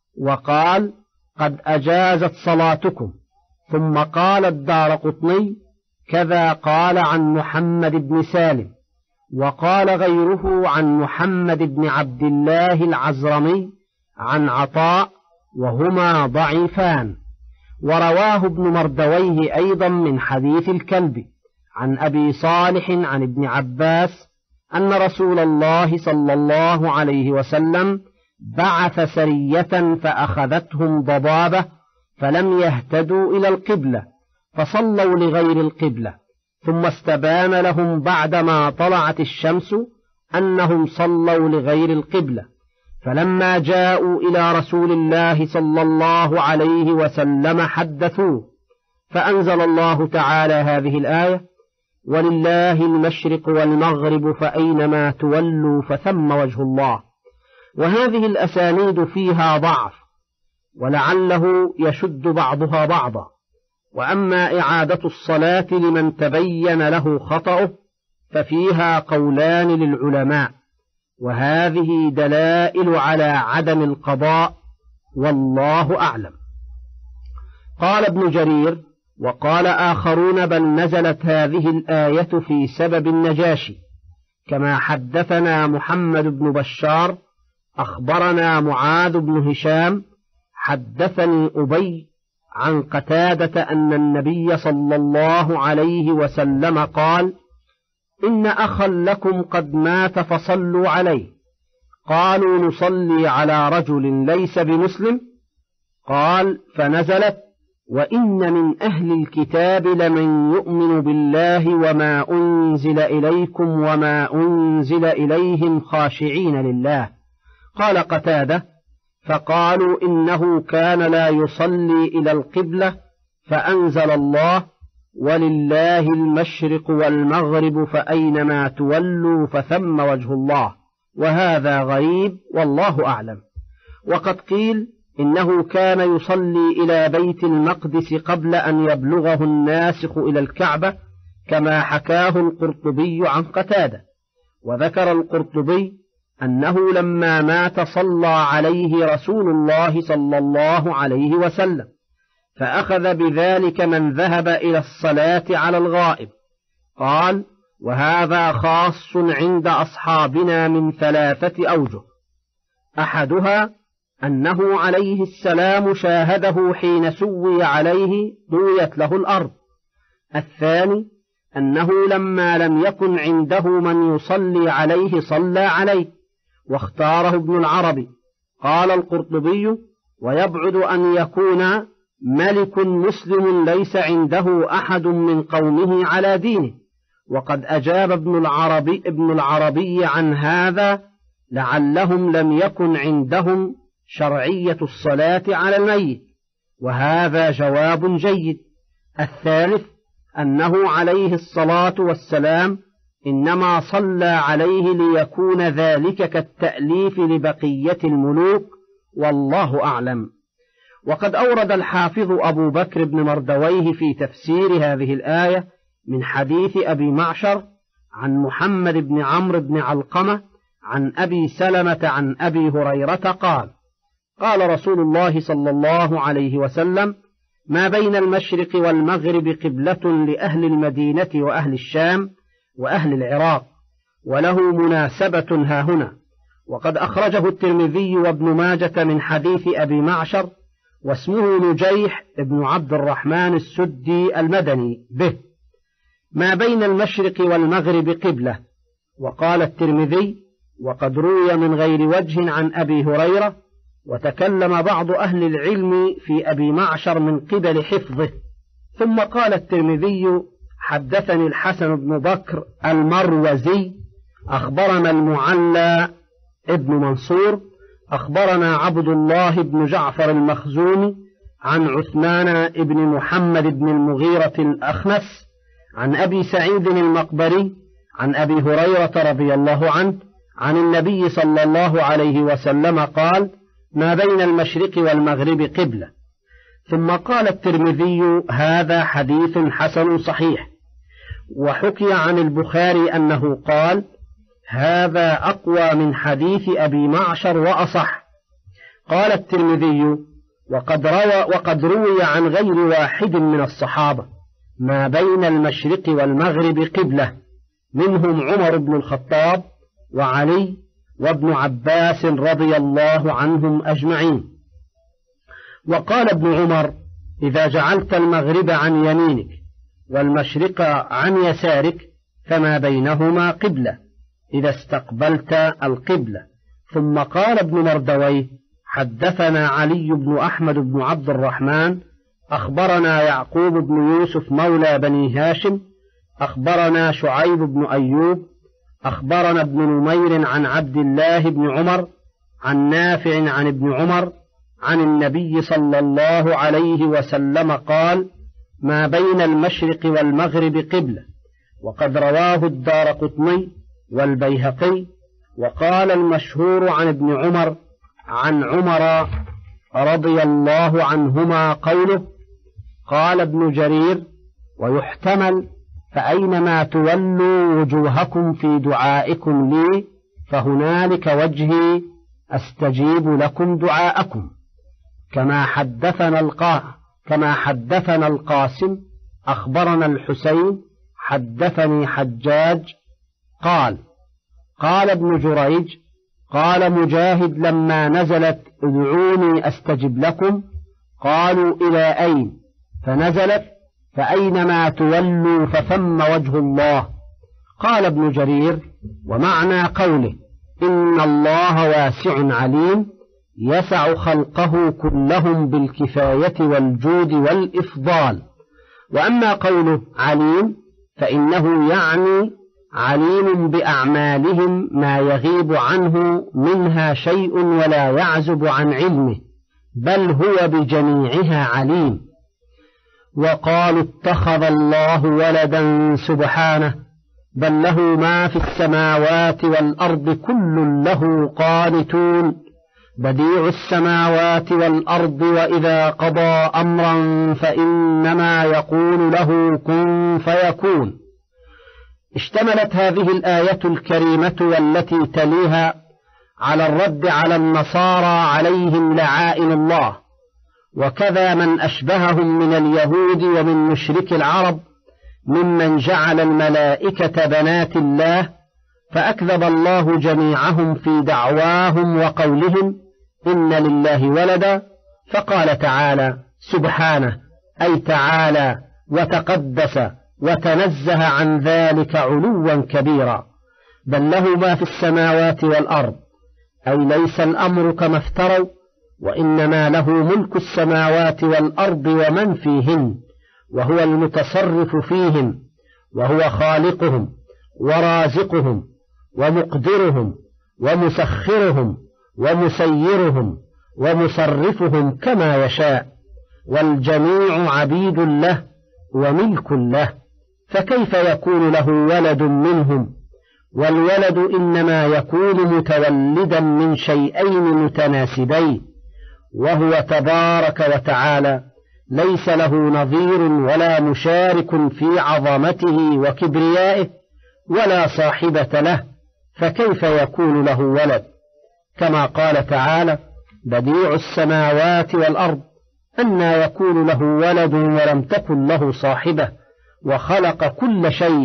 وقال: قد أجازت صلاتكم. ثم قال الدارقطني: كذا قال عن محمد بن سالم. وقال غيره عن محمد بن عبد الله العزرمي عن عطاء، وهما ضعيفان. ورواه ابن مردويه أيضا من حديث الكلب عن أبي صالح عن ابن عباس أن رسول الله صلى الله عليه وسلم بعث سرية فأخذتهم ضبابة فلم يهتدوا إلى القبلة فصلوا لغير القبلة، ثم استبان لهم بعدما طلعت الشمس أنهم صلوا لغير القبلة، فلما جاءوا إلى رسول الله صلى الله عليه وسلم حدثوه، فأنزل الله تعالى هذه الآية: ولله المشرق والمغرب فأينما تولوا فثم وجه الله. وهذه الأسانيد فيها ضعف، ولعله يشد بعضها بعضا. وأما إعادة الصلاة لمن تبين له خطأه ففيها قولان للعلماء، وهذه دلائل على عدم القضاء، والله أعلم. قال ابن جرير: وقال آخرون بل نزلت هذه الآية في سبب النجاشي، كما حدثنا محمد بن بشار أخبرنا معاذ بن هشام حدثني أبي عن قتادة أن النبي صلى الله عليه وسلم قال: إن أخا لكم قد مات فصلوا عليه. قالوا: نصلي على رجل ليس بمسلم؟ قال: فنزلت: وإن من أهل الكتاب لمن يؤمن بالله وما أنزل إليكم وما أنزل إليهم خاشعين لله. قال قتادة: فقالوا إنه كان لا يصلي إلى القبلة، فأنزل الله: ولله المشرق والمغرب فأينما تولوا فثم وجه الله. وهذا غريب والله أعلم. وقد قيل إنه كان يصلي إلى بيت المقدس قبل أن يبلغه الناسخ إلى الكعبة، كما حكاه القرطبي عن قتادة. وذكر القرطبي أنه لما مات صلى عليه رسول الله صلى الله عليه وسلم، فأخذ بذلك من ذهب إلى الصلاة على الغائب. قال: وهذا خاص عند أصحابنا من ثلاثة أوجه: أحدها أنه عليه السلام شاهده حين سوي عليه طويت له الأرض. الثاني أنه لما لم يكن عنده من يصلي عليه صلى عليه، واختاره ابن العربي. قال القرطبي: ويبعد أن يكون ملك مسلم ليس عنده أحد من قومه على دينه. وقد أجاب ابن العربي, ابن العربي عن هذا: لعلهم لم يكن عندهم شرعية الصلاة على الميت، وهذا جواب جيد. الثالث أنه عليه الصلاة والسلام إنما صلى عليه ليكون ذلك كالتأليف لبقية الملوك، والله أعلم. وقد أورد الحافظ أبو بكر بن مردويه في تفسير هذه الآية من حديث أبي معشر عن محمد بن عمرو بن علقمة عن أبي سلمة عن أبي هريرة قال: قال رسول الله صلى الله عليه وسلم: ما بين المشرق والمغرب قبلة لأهل المدينة وأهل الشام وأهل العراق، وله مناسبة هاهنا. وقد أخرجه الترمذي وابن ماجة من حديث أبي معشر واسمه نجيح ابن عبد الرحمن السدي المدني به: ما بين المشرق والمغرب قبلة. وقال الترمذي: وقد روي من غير وجه عن أبي هريرة، وتكلم بعض أهل العلم في أبي معشر من قبل حفظه. ثم قال الترمذي: حدثني الحسن بن بكر المروزي أخبرنا المعلى ابن منصور أخبرنا عبد الله بن جعفر المخزومي عن عثمان بن محمد بن المغيرة الأخنس عن أبي سعيد المقبري عن أبي هريرة رضي الله عنه عن النبي صلى الله عليه وسلم قال: ما بين المشرق والمغرب قبلة. ثم قال الترمذي: هذا حديث حسن صحيح. وحكي عن البخاري أنه قال: هذا أقوى من حديث أبي معشر وأصح. قال الترمذي: وقد روى, وقد روي عن غير واحد من الصحابة ما بين المشرق والمغرب قبلة، منهم عمر بن الخطاب وعلي وابن عباس رضي الله عنهم أجمعين. وقال ابن عمر: إذا جعلت المغرب عن يمينك والمشرق عن يسارك فما بينهما قبلة إذا استقبلت القبلة. ثم قال ابن مردويه: حدثنا علي بن أحمد بن عبد الرحمن أخبرنا يعقوب بن يوسف مولى بني هاشم أخبرنا شعيب بن أيوب أخبرنا ابن نمير عن عبد الله بن عمر عن نافع عن ابن عمر عن النبي صلى الله عليه وسلم قال: ما بين المشرق والمغرب قبلة. وقد رواه الدارقطني والبيهقي. وقال المشهور عن ابن عمر عن عمر رضي الله عنهما قوله: قال ابن جرير: ويحتمل فأينما تولوا وجوهكم في دعائكم لي فهنالك وجهي أستجيب لكم دعاءكم. كما حدثنا القا كما حدثنا القاسم أخبرنا الحسين حدثني حجاج قال: قال ابن جريج: قال مجاهد لما نزلت ادعوني أستجب لكم قالوا: إلى أين؟ فنزلت: فأينما تولوا فثم وجه الله. قال ابن جرير: ومعنى قوله إن الله واسع عليم يسع خلقه كلهم بالكفاية والجود والإفضال. وأما قوله عليم فإنه يعني عليم بأعمالهم ما يغيب عنه منها شيء ولا يعزب عن علمه، بل هو بجميعها عليم. وقالوا اتخذ الله ولدا سبحانه، بل له ما في السماوات والأرض كل له قانتون، بديع السماوات والأرض وإذا قضى أمرا فإنما يقول له كن فيكون. اشتملت هذه الآية الكريمة والتي تليها على الرد على النصارى عليهم لعائن الله، وكذا من أشبههم من اليهود ومن مشرك العرب ممن جعل الملائكة بنات الله، فأكذب الله جميعهم في دعواهم وقولهم إن لله ولدا، فقال تعالى سبحانه أي تعالى وتقدس وتنزه عن ذلك علوا كبيرا، بل له ما في السماوات والأرض، أي ليس الأمر كما افتروا، وإنما له ملك السماوات والأرض ومن فيهن، وهو المتصرف فيهم، وهو خالقهم ورازقهم ومقدرهم ومسخرهم ومسيرهم ومصرفهم كما يشاء، والجميع عبيد له وملك له، فكيف يكون له ولد منهم؟ والولد إنما يكون متولدا من شيئين متناسبين، وهو تبارك وتعالى ليس له نظير ولا مشارك في عظمته وكبريائه ولا صاحبة له، فكيف يكون له ولد؟ كما قال تعالى بديع السماوات والأرض، أنى يكون له ولد ولم تكن له صاحبة، وخلق كل شيء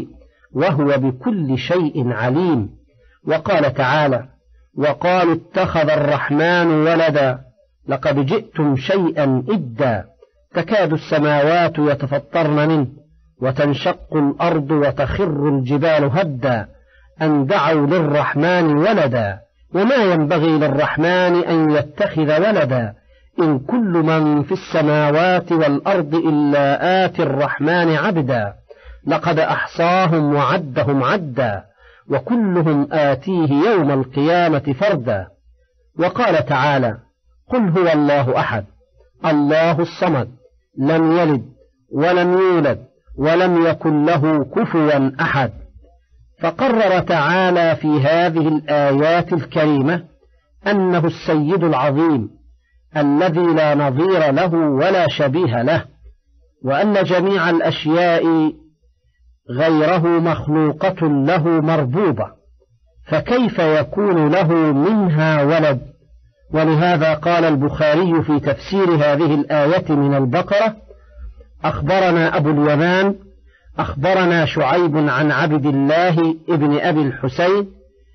وهو بكل شيء عليم. وقال تعالى: وقالوا اتخذ الرحمن ولدا لقد جئتم شيئا إدا تكاد السماوات يتفطرن منه وتنشق الأرض وتخر الجبال هدا أن دعوا للرحمن ولدا وما ينبغي للرحمن أن يتخذ ولدا إن كل من في السماوات والأرض إلا آتي الرحمن عبدا لقد أحصاهم وعدهم عدا وكلهم آتيه يوم القيامة فردا. وقال تعالى: قل هو الله أحد الله الصمد لم يلد ولم يولد ولم يكن له كفوا أحد. فقرر تعالى في هذه الآيات الكريمة أنه السيد العظيم الذي لا نظير له ولا شبيه له، وأن جميع الأشياء غيره مخلوقة له مربوبة، فكيف يكون له منها ولد؟ ولهذا قال البخاري في تفسير هذه الآية من البقرة: أخبرنا أبو اليمان أخبرنا شعيب عن عبد الله ابن أبي الحسين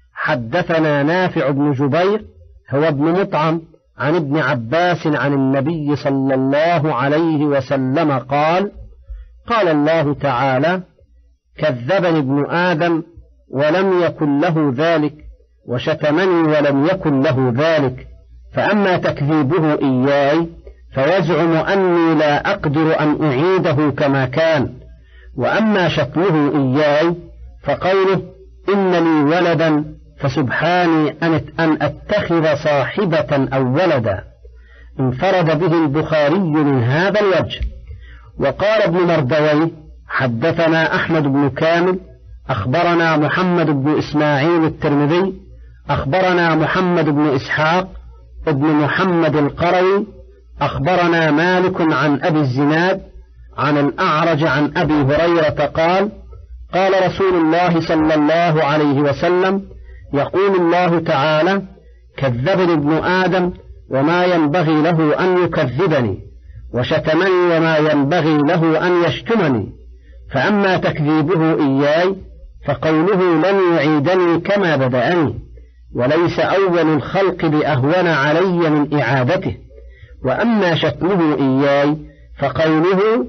حدثنا نافع بن جبير هو ابن مطعم عن ابن عباس عن النبي صلى الله عليه وسلم قال: قال الله تعالى: كذبني ابن آدم ولم يكن له ذلك وشتمني ولم يكن له ذلك. فأما تكذيبه إياي فيزعم أني لا أقدر أن أعيده كما كان، وأما شتمه إياي فقوله إن لي ولدا فسبحاني أن أتخذ صاحبة أو ولدا. انفرد به البخاري من هذا الوجه. وقال ابن مردويه: حدثنا أحمد بن كامل أخبرنا محمد بن إسماعيل الترمذي أخبرنا محمد بن إسحاق ابن محمد القروي أخبرنا مالك عن أبي الزناد عن الأعرج عن أبي هريرة قال: قال رسول الله صلى الله عليه وسلم: يقول الله تعالى: كذبني ابن آدم وما ينبغي له أن يكذبني، وشتمني وما ينبغي له أن يشتمني. فأما تكذيبه إياي فقوله لن يعيدني كما بدأني، وليس أول الخلق بأهون علي من إعادته. وأما شتمه إياي فقوله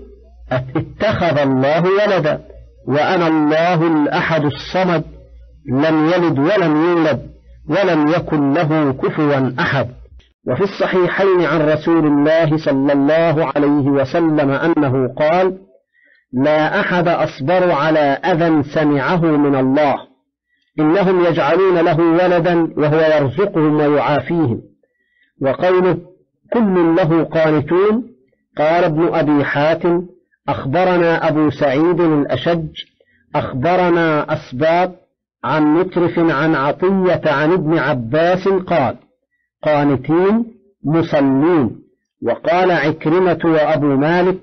اتخذ الله ولدا وأنا الله الأحد الصمد لم يلد ولم يولد ولم يكن له كفوا أحد. وفي الصحيحين عن رسول الله صلى الله عليه وسلم أنه قال: لا أحد أصبر على أذى سمعه من الله، إنهم يجعلون له ولدا وهو يرزقهم ويعافيهم. وقوله كل له قانتون، قال ابن أبي حاتم: أخبرنا أبو سعيد الأشج أخبرنا أسباط عن مطرف عن عطية عن ابن عباس قال: قانتين مصلين. وقال عكرمة وأبو مالك: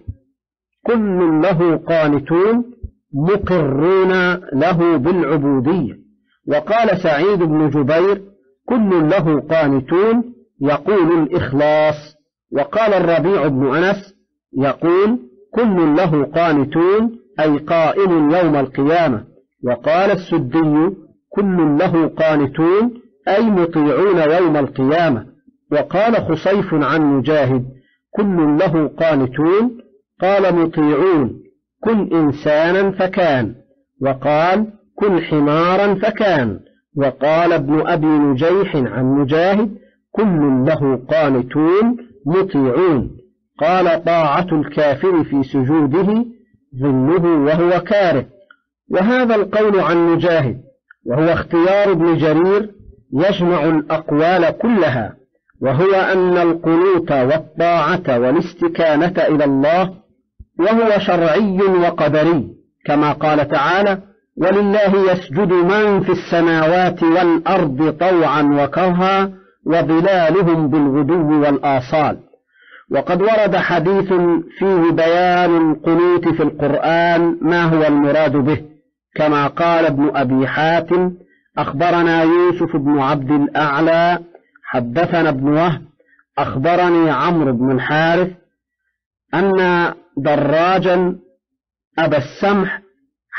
كل له قانتون مقرون له بالعبودية. وقال سعيد بن جبير: كل له قانتون يقول الإخلاص. وقال الربيع بن أنس يقول: كل له قانتون أي قائم يوم القيامة. وقال السدي: كل له قانتون أي مطيعون يوم القيامة. وقال خصيف عن مجاهد: كل له قانتون قال مطيعون كن إنسانا فكان. وقال كن حمارا فكان. وقال ابن أبي نجيح عن مجاهد: كل له قانتون مطيعون. قال طاعة الكافر في سجوده ظله وهو كاره. وهذا القول عن مجاهد وهو اختيار ابن جرير يجمع الأقوال كلها، وهو أن القنوت والطاعة والاستكانة إلى الله وهو شرعي وقدري، كما قال تعالى: ولله يسجد من في السماوات والأرض طوعا وكرها وظلالهم بالغدو والآصال. وقد ورد حديث فيه بيان القنوت في القرآن ما هو المراد به، كما قال ابن أبي حاتم: أخبرنا يوسف بن عبد الأعلى حدثنا ابن وهب أخبرني عمرو بن الحارث أن دراجا أبا السمح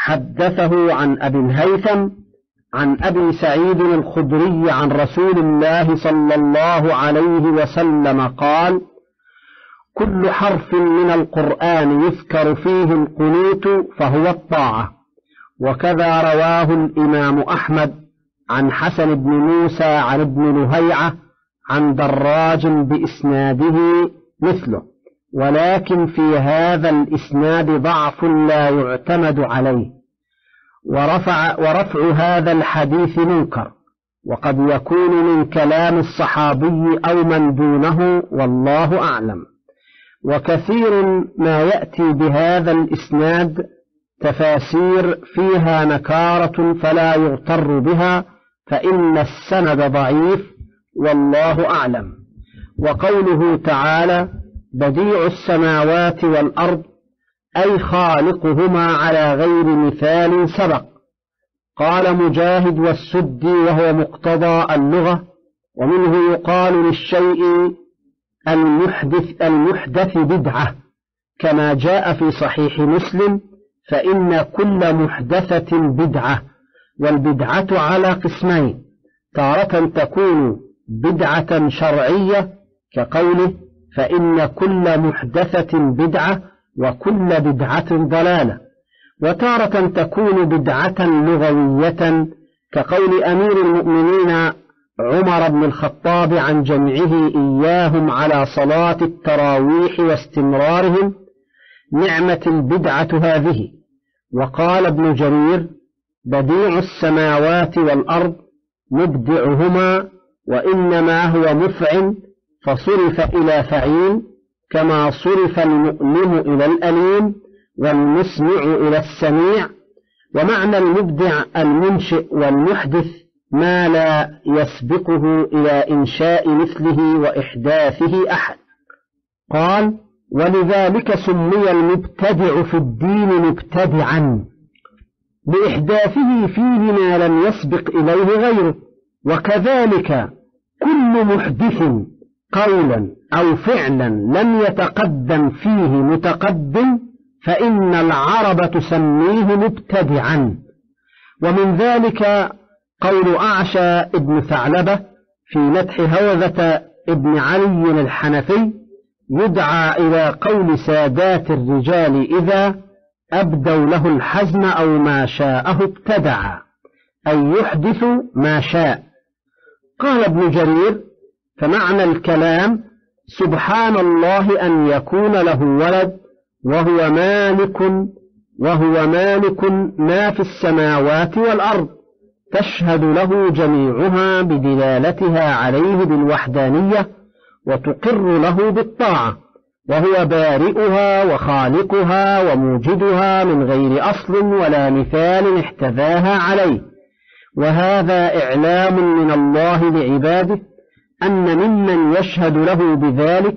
حدثه عن أبي الهيثم عن أبي سعيد الخدري عن رسول الله صلى الله عليه وسلم قال: كل حرف من القرآن يذكر فيه القنوت فهو الطاعة. وكذا رواه الإمام أحمد عن حسن بن موسى عن ابن لهيعة عن دراج بإسناده مثله، ولكن في هذا الإسناد ضعف لا يعتمد عليه، ورفع, ورفع هذا الحديث منكر، وقد يكون من كلام الصحابي أو من دونه، والله أعلم. وكثير ما يأتي بهذا الإسناد تفاسير فيها نكارة فلا يغتر بها، فإن السند ضعيف، والله أعلم. وقوله تعالى: بديع السماوات والأرض، أي خالقهما على غير مثال سبق. قال مجاهد والسدي وهو مقتضى اللغة، ومنه يقال للشيء المحدث, المحدث بدعة، كما جاء في صحيح مسلم: فإن كل محدثة بدعة. والبدعة على قسمين: تارة تكون بدعة شرعية كقوله: فإن كل محدثة بدعة وكل بدعة ضلالة. وتارة تكون بدعة لغوية كقول أمير المؤمنين عمر بن الخطاب عن جمعه إياهم على صلاة التراويح واستمرارهم: نعمة البدعة هذه. وقال ابن جرير: بديع السماوات والأرض مبدعهما، وإنما هو مفعل فصرف إلى فعيل، كما صرف المؤلم إلى الأليم والمسمع إلى السميع. ومعنى المبدع المنشئ والمحدث ما لا يسبقه إلى إنشاء مثله وإحداثه أحد. قال: ولذلك سمي المبتدع في الدين مبتدعا، بإحداثه فيه ما لم يسبق إليه غيره. وكذلك كل محدث قولا أو فعلا لم يتقدم فيه متقدم، فإن العرب تسميه مبتدعا. ومن ذلك قول أعشى ابن ثعلبة في مدح هوذة ابن علي الحنفي: يدعى إلى قول سادات الرجال إذا أبدوا له الحزم أو ما شاءه ابتدع، أي يحدث ما شاء. قال ابن جرير: فمعنى الكلام سبحان الله أن يكون له ولد، وهو مالك وهو مالك ما في السماوات والأرض، تشهد له جميعها بدلالتها عليه بالوحدانية، وتقر له بالطاعة، وهو بارئها وخالقها وموجدها من غير أصل ولا مثال احتذاها عليه. وهذا إعلام من الله لعباده أن ممن يشهد له بذلك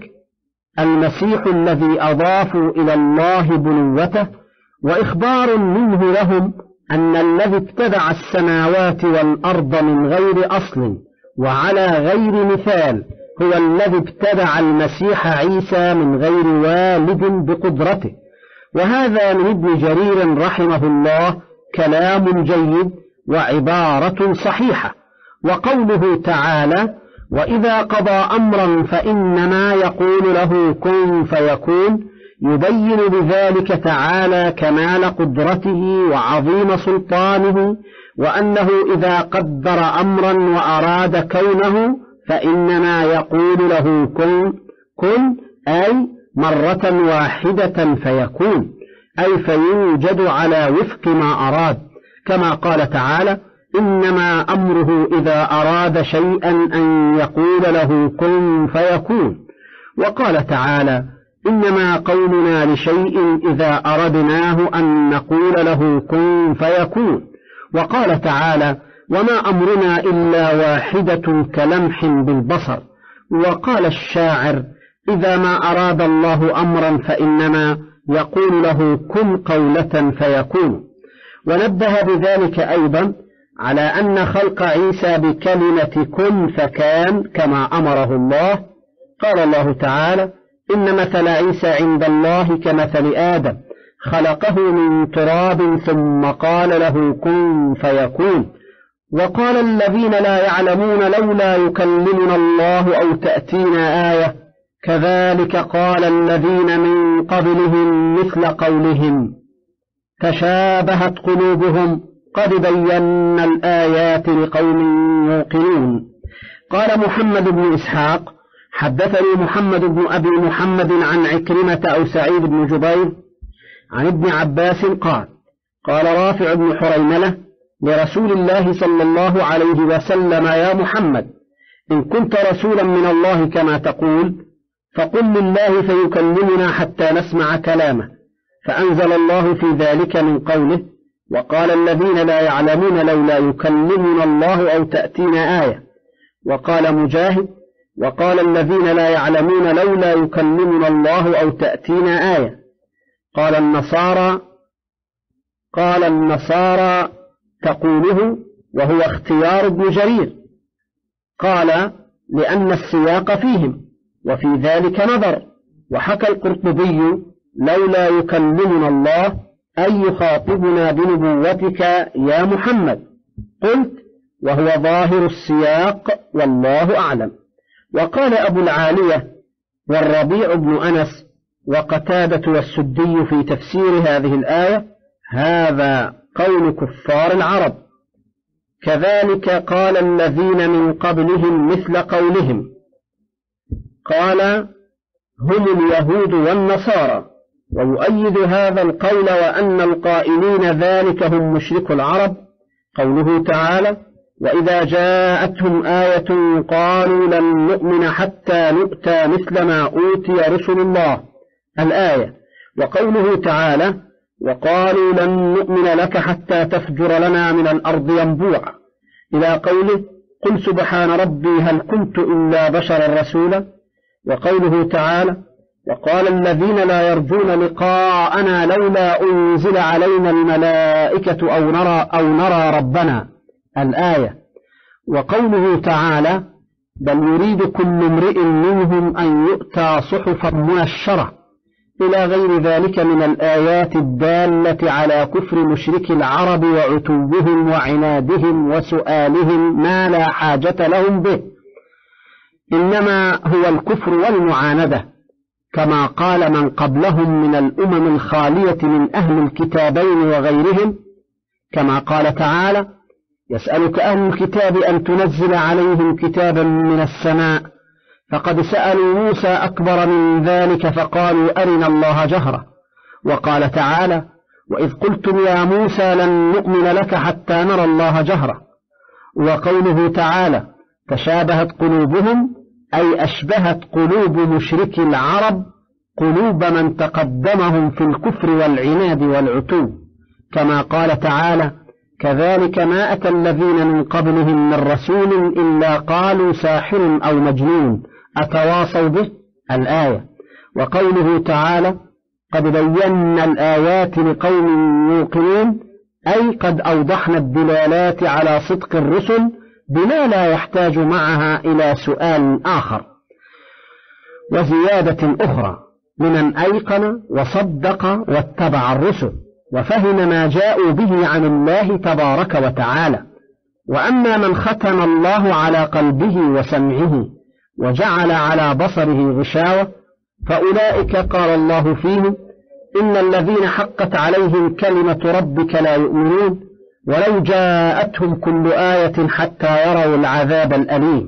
المسيح الذي أضافوا إلى الله بنوته، وإخبار منه لهم أن الذي ابتدع السماوات والأرض من غير أصل وعلى غير مثال هو الذي ابتدع المسيح عيسى من غير والد بقدرته. وهذا من ابن جرير رحمه الله كلام جيد وعبارة صحيحة. وقوله تعالى: وإذا قضى أمرا فإنما يقول له كن فيكون، يبين بذلك تعالى كمال قدرته وعظيم سلطانه، وأنه إذا قدر أمرا وأراد كونه فإنما يقول له كن كن أي مرة واحدة فيكون، أي فيوجد على وفق ما أراد، كما قال تعالى: إنما أمره إذا أراد شيئا أن يقول له كن فيكون. وقال تعالى: إنما قولنا لشيء إذا أردناه أن نقول له كن فيكون. وقال تعالى: وما أمرنا إلا واحدة كلمح بالبصر. وقال الشاعر: إذا ما أراد الله أمرا فإنما يقول له كن قولة فيكون. ونبه بذلك أيضا على أن خلق عيسى بكلمة كن فكان كما أمره الله. قال الله تعالى: إن مثل عيسى عند الله كمثل آدم خلقه من تراب ثم قال له كن فيكون. وقال الذين لا يعلمون لولا يكلمنا الله أو تأتينا آية كذلك قال الذين من قبلهم مثل قولهم تشابهت قلوبهم قد بينا الآيات لقوم يوقنون. قال محمد بن إسحاق حدثني محمد بن أبي محمد عن عكرمة أو سعيد بن جبير عن ابن عباس قال قال رافع بن حريملة لرسول الله صلى الله عليه وسلم يا محمد إن كنت رسولا من الله كما تقول فقل لله فيكلمنا حتى نسمع كلامه. فأنزل الله في ذلك من قوله وقال الذين لا يعلمون لولا يكلمنا الله أو تأتينا آية. وقال مجاهد وقال الذين لا يعلمون لولا يكلمنا الله أو تأتينا آية. قال النصارى قال النصارى تقوله وهو اختيار ابن جرير. قال لأن السياق فيهم وفي ذلك نظر. وحكى القرطبي لولا يكلمنا الله أي يخاطبنا بنبوتك يا محمد. قلت وهو ظاهر السياق والله أعلم. وقال أبو العالية والربيع بن أنس وقتادة والسدي في تفسير هذه الآية هذا قول كفار العرب. كذلك قال الذين من قبلهم مثل قولهم. قال هم اليهود والنصارى. ويؤيد هذا القول وأن القائلين ذلك هم مشرك العرب قوله تعالى وإذا جاءتهم آية قالوا لن نؤمن حتى نؤتى مثل ما أوتي رسل الله الآية. وقوله تعالى وقالوا لن نؤمن لك حتى تفجر لنا من الأرض ينبوعا إلى قوله قل سبحان ربي هل كنت إلا بشرا رسولا. وقوله تعالى وقال الذين لا يرجون لقاءنا لولا أنزل علينا الملائكة أو نرى, أو نرى ربنا الآية. وقوله تعالى بل يريد كل امرئ منهم أن يؤتى صحفا منشرة إلى غير ذلك من الآيات الدالة على كفر مشرك العرب وعتوهم وعنادهم وسؤالهم ما لا حاجة لهم به إنما هو الكفر والمعاندة كما قال من قبلهم من الأمم الخالية من أهل الكتابين وغيرهم كما قال تعالى يسألك أهل الكتاب أن تنزل عليهم كتابا من السماء فقد سألوا موسى أكبر من ذلك فقالوا أرنا الله جهرة. وقال تعالى وإذ قلتم يا موسى لن نؤمن لك حتى نرى الله جهرة. وقوله تعالى تشابهت قلوبهم أي أشبهت قلوب مشرك العرب قلوب من تقدمهم في الكفر والعناد والعتو كما قال تعالى كذلك ما أتى الذين من قبلهم من رسول إلا قالوا ساحر أو مجنون أتواصوا به الآية. وقوله تعالى قد بينا الآيات لقوم يوقنون أي قد أوضحنا الدلالات على صدق الرسل بما لا يحتاج معها إلى سؤال آخر. وزيادة أخرى لمن أيقن وصدق واتبع الرسل وفهم ما جاءوا به عن الله تبارك وتعالى. وأما من ختم الله على قلبه وسمعه وجعل على بصره غشاوة فأولئك قال الله فيهم إن الذين حقت عليهم كلمة ربك لا يؤمنون ولو جاءتهم كل آية حتى يروا العذاب الأليم.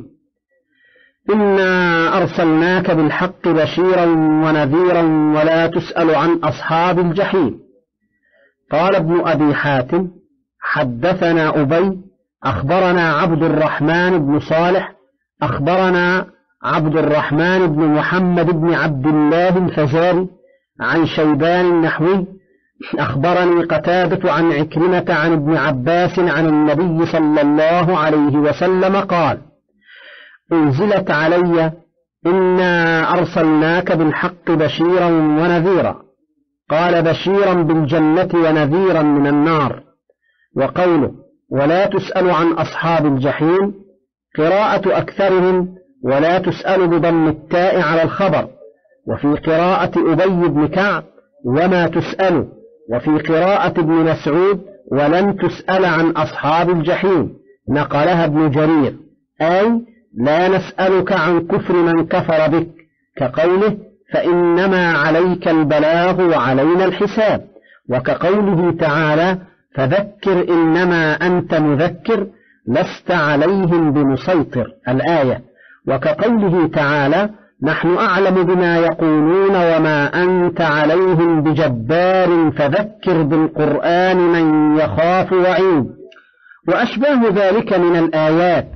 إنا أرسلناك بالحق بشيرا ونذيرا ولا تسأل عن أصحاب الجحيم. قال ابن أبي حاتم حدثنا أبي أخبرنا عبد الرحمن بن صالح أخبرنا عبد الرحمن بن محمد بن عبد الله الفزاري عن شيبان النحوي أخبرني قتادة عن عكرمة عن ابن عباس عن النبي صلى الله عليه وسلم قال أنزلت علي إنا أرسلناك بالحق بشيرا ونذيرا. قال بشيرا بالجنة ونذيرا من النار. وقوله ولا تسأل عن أصحاب الجحيم قراءة أكثرهم ولا تسأل بضم التاء على الخبر. وفي قراءة أبي بن كعب وما تسأل وفي قراءة ابن مسعود ولن تسأل عن أصحاب الجحيم نقلها ابن جرير، أي لا نسألك عن كفر من كفر بك، كقوله فإنما عليك البلاغ وعلينا الحساب، وكقوله تعالى فذكر إنما أنت مذكر لست عليهم بمسيطر الآية، وكقوله تعالى نحن أعلم بما يقولون وما أنت عليهم بجبار فذكر بالقرآن من يخاف وعيد، وأشباه ذلك من الآيات.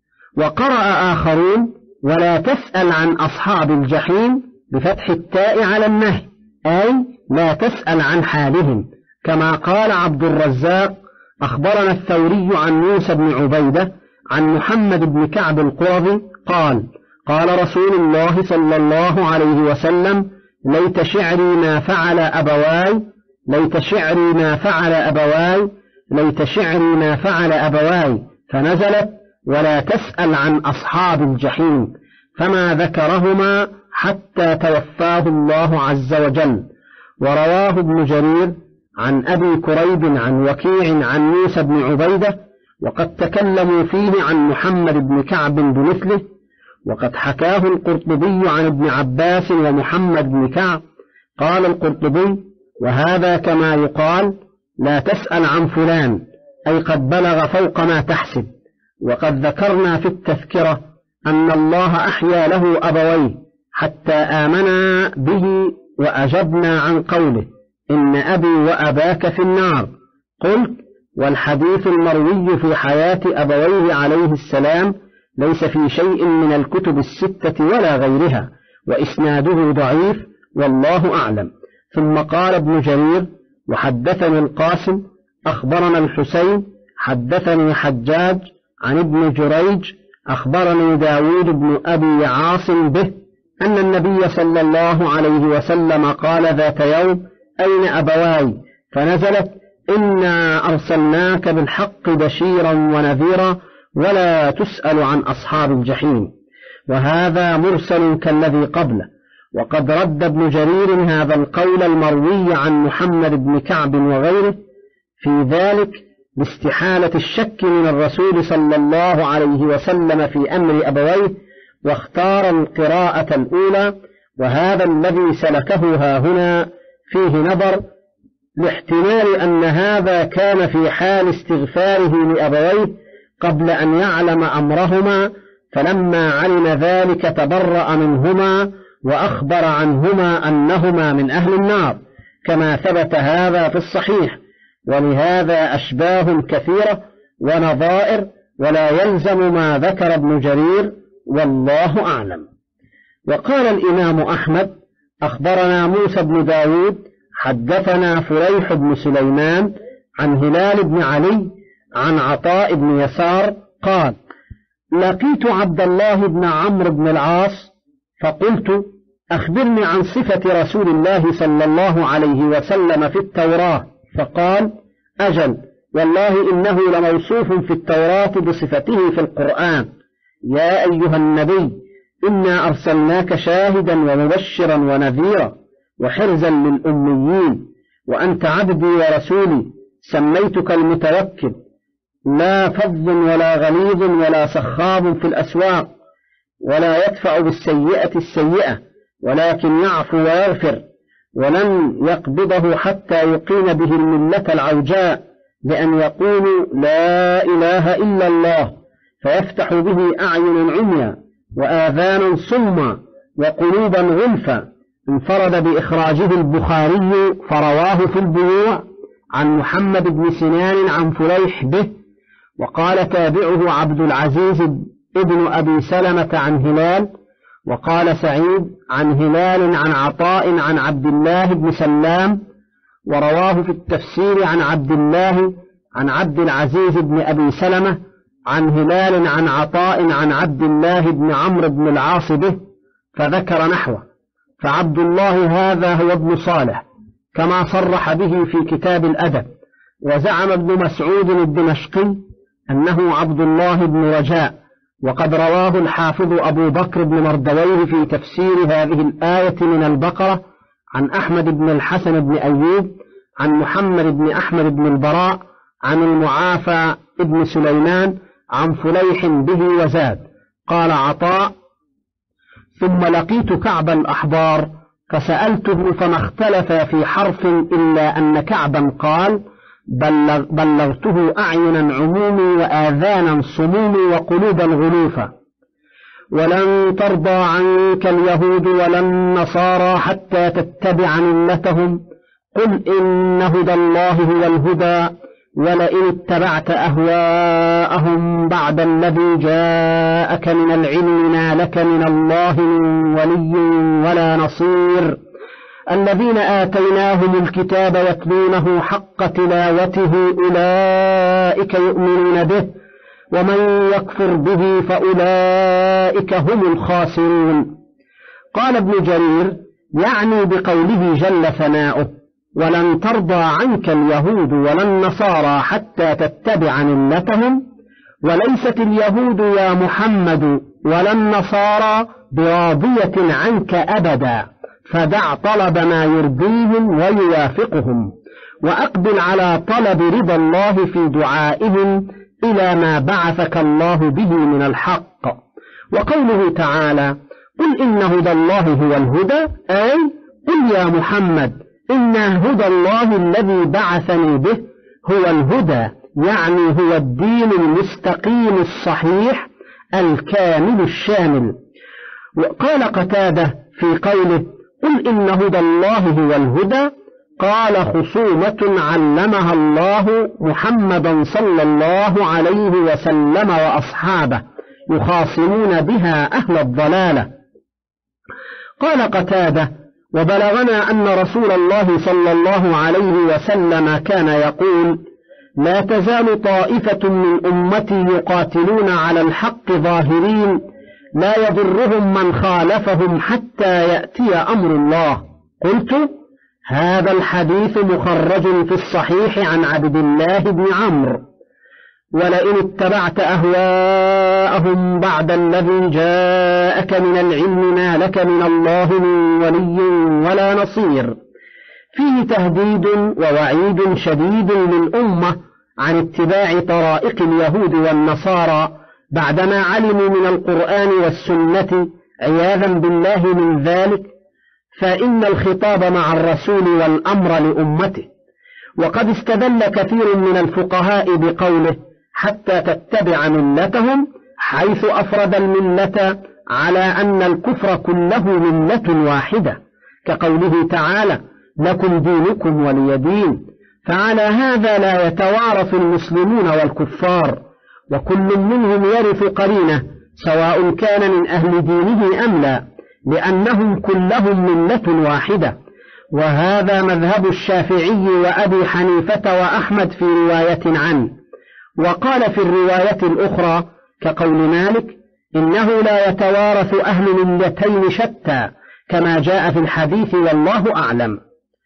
وقرأ آخرون ولا تسأل عن أصحاب الجحيم بفتح التاء على النهي، أي لا تسأل عن حالهم، كما قال عبد الرزاق أخبرنا الثوري عن موسى بن عبيدة عن محمد بن كعب القرظي قال قال رسول الله صلى الله عليه وسلم ليت شعري ما فعل أبواي ليت شعري ما فعل أبواي ليت شعري ما فعل أبواي فنزلت ولا تسأل عن أصحاب الجحيم، فما ذكرهما حتى توفاه الله عز وجل. ورواه ابن جرير عن أبي كريب عن وكيع عن موسى بن عبيدة، وقد تكلموا فيه عن محمد بن كعب بمثله، وقد حكاه القرطبي عن ابن عباس ومحمد بن كعب. قال القرطبي وهذا كما يقال لا تسأل عن فلان، أي قد بلغ فوق ما تحسب. وقد ذكرنا في التذكرة أن الله أحيا له أبويه حتى آمنا به وأجبنا عن قوله إن أبي وأباك في النار. قلت والحديث المروي في حياة أبويه عليه السلام ليس في شيء من الكتب الستة ولا غيرها، وإسناده ضعيف والله أعلم. ثم قال ابن جرير وحدثني القاسم أخبرنا الحسين حدثني حجاج عن ابن جريج أخبرني داود بن أبي عاصم به أن النبي صلى الله عليه وسلم قال ذات يوم أين أبواي؟ فنزلت إنا أرسلناك بالحق بشيرا ونذيرا ولا تسأل عن أصحاب الجحيم. وهذا مرسل كالذي قبله. وقد رد ابن جرير هذا القول المروي عن محمد بن كعب وغيره في ذلك باستحالة الشك من الرسول صلى الله عليه وسلم في أمر أبويه، واختار القراءة الأولى، وهذا الذي سلكه ها هنا فيه نظر، لاحتمال أن هذا كان في حال استغفاره لأبويه قبل أن يعلم أمرهما، فلما علم ذلك تبرأ منهما وأخبر عنهما أنهما من أهل النار كما ثبت هذا في الصحيح. ولهذا أشباه كثيرة ونظائر، ولا يلزم ما ذكر ابن جرير والله أعلم. وقال الإمام أحمد أخبرنا موسى بن داود حدثنا فريح بن سليمان عن هلال بن علي عن عطاء بن يسار قال لقيت عبد الله بن عمرو بن العاص فقلت أخبرني عن صفة رسول الله صلى الله عليه وسلم في التوراة، فقال أجل والله إنه لموصوف في التوراة بصفته في القرآن. يا أيها النبي إنا أرسلناك شاهدا ومبشرا ونذيرا وحرزا للأميين، وأنت عبدي ورسولي سميتك المتوكل، لا فظ ولا غليظ ولا سخاب في الأسواق، ولا يدفع بالسيئة السيئة ولكن يعفو ويغفر، ولن يقبضه حتى يقيم به الملة العوجاء بأن يقولوا لا إله إلا الله، فيفتح به أعين عميا وآذان صما وقلوبا غلفا. انفرد بإخراجه البخاري فرواه في البيوع عن محمد بن سنان عن فريح به. وقال تابعه عبد العزيز ابن أبي سلمة عن هلال. وقال سعيد عن هلال عن عطاء عن عبد الله بن سلام. ورواه في التفسير عن عبد الله عن عبد العزيز بن أبي سلمة عن هلال عن عطاء عن عبد الله بن عمرو بن العاص به، فذكر نحوه. فعبد الله هذا هو ابن صالح كما صرح به في كتاب الأدب. وزعم ابن مسعود الدمشقي أنه عبد الله بن رجاء. وقد رواه الحافظ أبو بكر بن مردويه في تفسير هذه الآية من البقرة عن أحمد بن الحسن بن أيوب عن محمد بن أحمد بن البراء عن المعافى بن سليمان عن فليح به وزاد. قال عطاء: ثم لقيت كعب الأحبار فسألته فما اختلف في حرف إلا أن كعبا قال: بلغ بلغته أعينا عمومي وآذانا صمومي وقلوبا غلوفا. ولن ترضى عنك اليهود ولا النصارى حتى تتبع ملتهم قل إن هدى الله هو الهدى ولئن اتبعت أهواءهم بعد الذي جاءك من العلم ما لك من الله من ولي ولا نصير. الذين آتيناهم الكتاب يتلونه حق تلاوته أولئك يؤمنون به ومن يكفر به فأولئك هم الخاسرون. قال ابن جرير يعني بقوله جل ثناؤه: ولن ترضى عنك اليهود ولا النصارى حتى تتبع ملتهم، وليست اليهود يا محمد ولا النصارى براضية عنك أبدا، فدع طلب ما يرضيهم ويوافقهم وأقبل على طلب رضا الله في دعائهم إلى ما بعثك الله به من الحق. وقوله تعالى: قل إن هدى الله هو الهدى، أي قل يا محمد إن هدى الله الذي بعثني به هو الهدى، يعني هو الدين المستقيم الصحيح الكامل الشامل. وقال قتادة في قوله: قل إن هدى الله هو الهدى، قال: خصومة علمها الله محمدا صلى الله عليه وسلم وأصحابه يخاصمون بها أهل الضلالة. قال قتادة: وبلغنا أن رسول الله صلى الله عليه وسلم كان يقول: لا تزال طائفة من أمتي يقاتلون على الحق ظاهرين لا يضرهم من خالفهم حتى يأتي أمر الله. قلت: هذا الحديث مخرج في الصحيح عن عبد الله بن عمرو. ولئن اتبعت أهواءهم بعد الذي جاءك من العلم ما لك من الله من ولي ولا نصير. فيه تهديد ووعيد شديد للأمة عن اتباع طرائق اليهود والنصارى بعدما علموا من القرآن والسنة عياذا بالله من ذلك، فإن الخطاب مع الرسول والأمر لأمته. وقد استدل كثير من الفقهاء بقوله: حتى تتبع ملتهم، حيث أفرد الملة على أن الكفر كله ملة واحدة، كقوله تعالى: لكم دينكم ولي دين. فعلى هذا لا يتوارث المسلمون والكفار، وكل منهم يرث قرينه سواء كان من أهل دينه أم لا، لأنهم كلهم ملة واحدة. وهذا مذهب الشافعي وأبي حنيفة وأحمد في رواية عنه. وقال في الرواية الأخرى كقول مالك: إنه لا يتوارث أهل ملتين شتى، كما جاء في الحديث والله أعلم.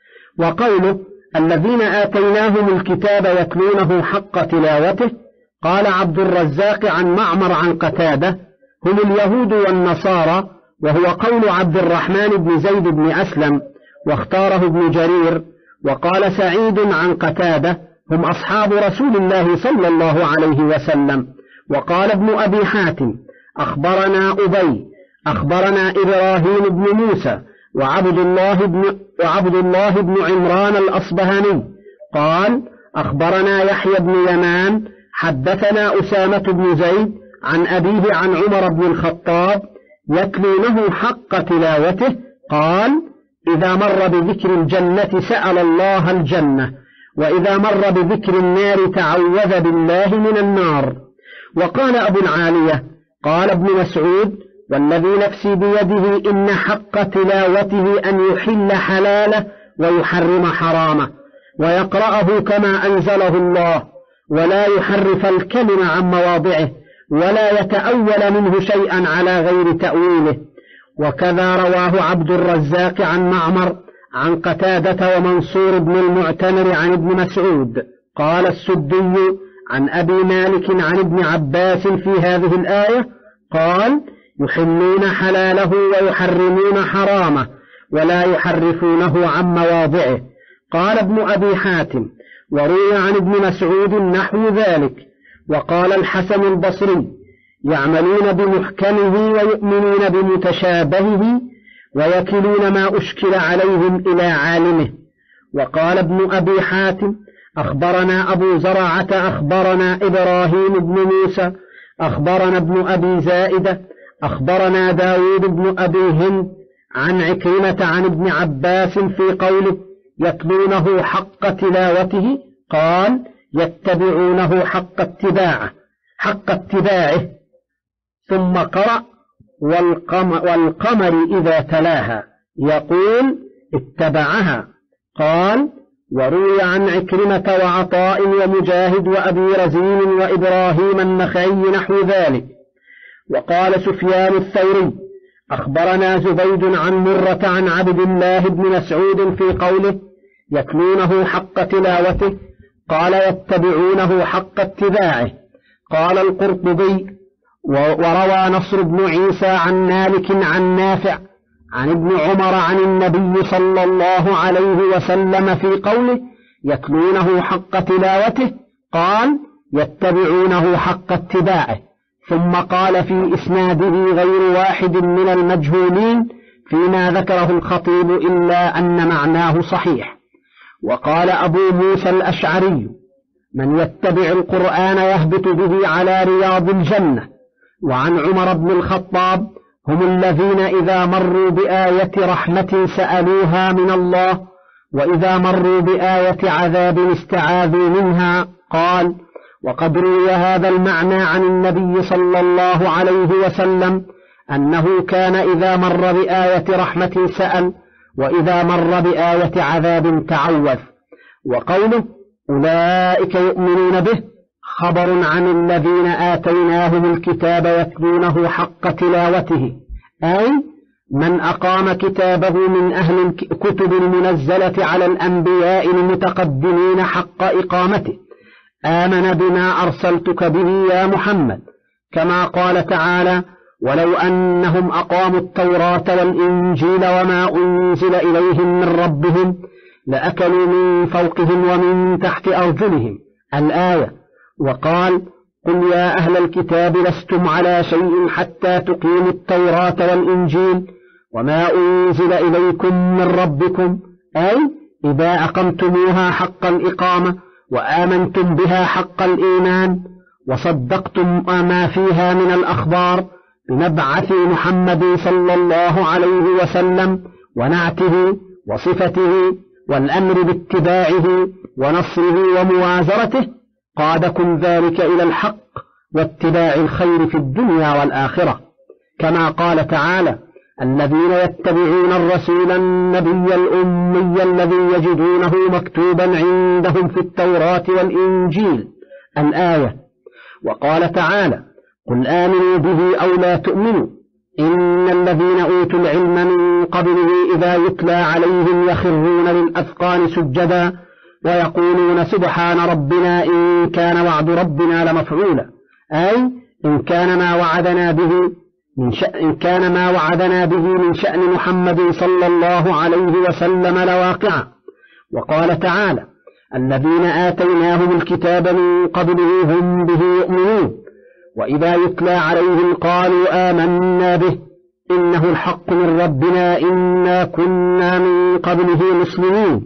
وقوله: الذين آتيناهم الكتاب يتلونه حق تلاوته، قال عبد الرزاق عن معمر عن قتادة: هم اليهود والنصارى، وهو قول عبد الرحمن بن زيد بن أسلم، واختاره ابن جرير. وقال سعيد عن قتادة: هم أصحاب رسول الله صلى الله عليه وسلم. وقال ابن أبي حاتم: أخبرنا أبي أخبرنا إبراهيم بن موسى وعبد الله بن, وعبد الله بن عمران الأصبهاني قال: أخبرنا يحيى بن يمان حدثنا أسامة بن زيد عن أبيه عن عمر بن الخطاب يتلونه حق تلاوته، قال: إذا مر بذكر الجنة سأل الله الجنة، وإذا مر بذكر النار تعوذ بالله من النار. وقال أبو العالية: قال ابن مسعود: والذي نفسي بيده إن حق تلاوته أن يحل حلاله ويحرم حرامه، ويقرأه كما أنزله الله، ولا يحرف الكلم عن مواضعه، ولا يتأول منه شيئا على غير تأويله. وكذا رواه عبد الرزاق عن معمر عن قتادة ومنصور بن المعتمر عن ابن مسعود. قال السدي عن أبي مالك عن ابن عباس في هذه الآية قال: يحلون حلاله ويحرمون حرامه، ولا يحرفونه عن مواضعه. قال ابن أبي حاتم: وروي عن ابن مسعود نحو ذلك. وقال الحسن البصري: يعملون بمحكمه ويؤمنون بمتشابهه ويكلون ما أشكل عليهم إلى عالمه. وقال ابن أبي حاتم: أخبرنا أبو زرعة أخبرنا إبراهيم بن موسى أخبرنا ابن أبي زائدة أخبرنا داود بن أبي هند عن عكرمة عن ابن عباس في قوله: يتلونه حق تلاوته، قال: يتبعونه حق اتباعه حق اتباعه. ثم قرأ: والقمر, والقمر إذا تلاها، يقول: اتبعها. قال: وروي عن عكرمة وعطاء ومجاهد وأبي رزين وإبراهيم النخعي نحو ذلك. وقال سفيان الثوري: أخبرنا زبيد عن مرة عن عبد الله بن مسعود في قوله: يتلونه حق تلاوته، قال: يتبعونه حق اتباعه. قال القرطبي: وروى نصر بن عيسى عن مالك عن نافع عن ابن عمر عن النبي صلى الله عليه وسلم في قوله: يتلونه حق تلاوته، قال: يتبعونه حق اتباعه. ثم قال في إسناده غير واحد من المجهولين فيما ذكره الخطيب إلا أن معناه صحيح. وقال أبو موسى الأشعري: من يتبع القرآن يهبط به على رياض الجنة. وعن عمر بن الخطاب: هم الذين إذا مروا بآية رحمة سألوها من الله، وإذا مروا بآية عذاب استعاذوا منها. قال: وقد روي هذا المعنى عن النبي صلى الله عليه وسلم أنه كان إذا مر بآية رحمة سأل، وإذا مر بآية عذاب تعوذ. وقوله: أولئك يؤمنون به، خبر عن الذين آتيناهم الكتاب يتلونه حق تلاوته، أي من أقام كتابه من أهل الكتب المنزلة على الأنبياء المتقدمين حق إقامته، آمن بما أرسلتك به يا محمد، كما قال تعالى: ولو أنهم أقاموا التوراة والإنجيل وما أنزل إليهم من ربهم لأكلوا من فوقهم ومن تحت أرجلهم، الآية. وقال: قل يا أهل الكتاب لستم على شيء حتى تقيموا التوراة والإنجيل وما أنزل إليكم من ربكم، أي إذا أقمتموها حق الإقامة وآمنتم بها حق الإيمان وصدقتم ما فيها من الأخبار بمبعث محمد صلى الله عليه وسلم ونعته وصفته والأمر باتباعه ونصره وموازرته، قادكم ذلك إلى الحق واتباع الخير في الدنيا والآخرة. كما قال تعالى: الذين يتبعون الرسول النبي الأمي الذي يجدونه مكتوبا عندهم في التوراة والإنجيل، الآية. وقال تعالى: قل آمنوا به أو لا تؤمنوا إن الذين أوتوا العلم من قبله إذا يتلى عليهم يخرون للأذقان سجدا ويقولون سبحان ربنا إن كان وعد ربنا لمفعولا، أي إن كان ما وعدنا به من شأن إن كان ما وعدنا به من شأن محمد صلى الله عليه وسلم لواقعا. وقال تعالى: الذين آتيناهم الكتاب من قبله هم به يؤمنون وإذا يتلى عليهم قالوا آمنا به إنه الحق من ربنا إنا كنا من قبله مسلمين.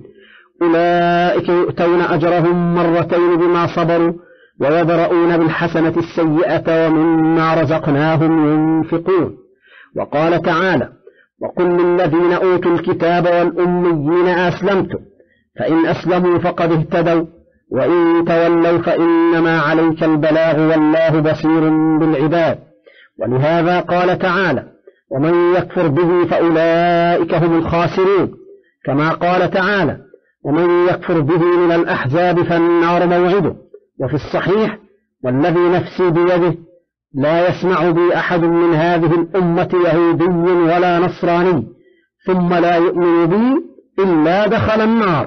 أولئك يؤتون أجرهم مرتين بما صبروا ويدرؤون بالحسنة السيئة ومما رزقناهم ينفقون. وقال تعالى: وقل للذين أوتوا الكتاب والأميين أسلمتم فإن أسلموا فقد اهتدوا وإن تولوا فإنما عليك البلاغ والله بصير بالعباد. ولهذا قال تعالى: ومن يكفر به فأولئك هم الخاسرون، كما قال تعالى: ومن يكفر به من الأحزاب فالنار موعده. وفي الصحيح: والذي نفسي بيده لا يسمع بي أحد من هذه الأمة يهودي ولا نصراني ثم لا يؤمن بي إلا دخل النار.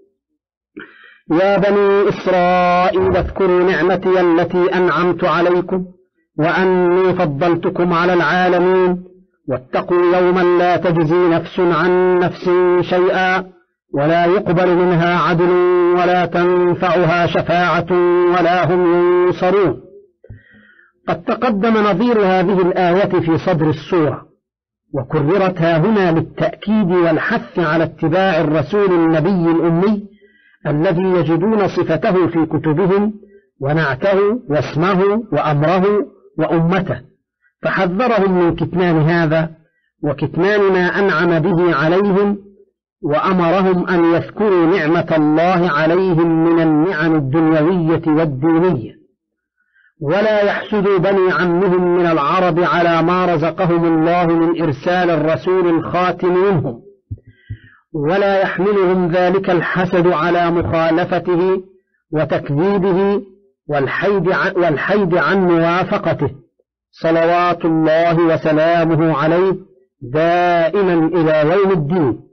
يا بني إسرائيل اذكروا نعمتي التي أنعمت عليكم وأني فضلتكم على العالمين واتقوا يوما لا تجزي نفس عن نفس شيئا ولا يقبل منها عدل ولا تنفعها شفاعة ولا هم ينصرون. قد تقدم نظير هذه الآية في صدر السورة، وكررت هنا للتأكيد والحث على اتباع الرسول النبي الأمي الذي يجدون صفته في كتبهم ونعته واسمه وأمره وأمته، فحذرهم من كتمان هذا وكتمان ما أنعم به عليهم، وأمرهم أن يذكروا نعمة الله عليهم من النعم الدنيوية والدينية، ولا يحسدوا بني عمهم من العرب على ما رزقهم الله من إرسال الرسول الخاتم منهم، ولا يحملهم ذلك الحسد على مخالفته وتكذيبه والحيد عن, والحيد عن موافقته صلوات الله وسلامه عليه دائما إلى يوم الدين.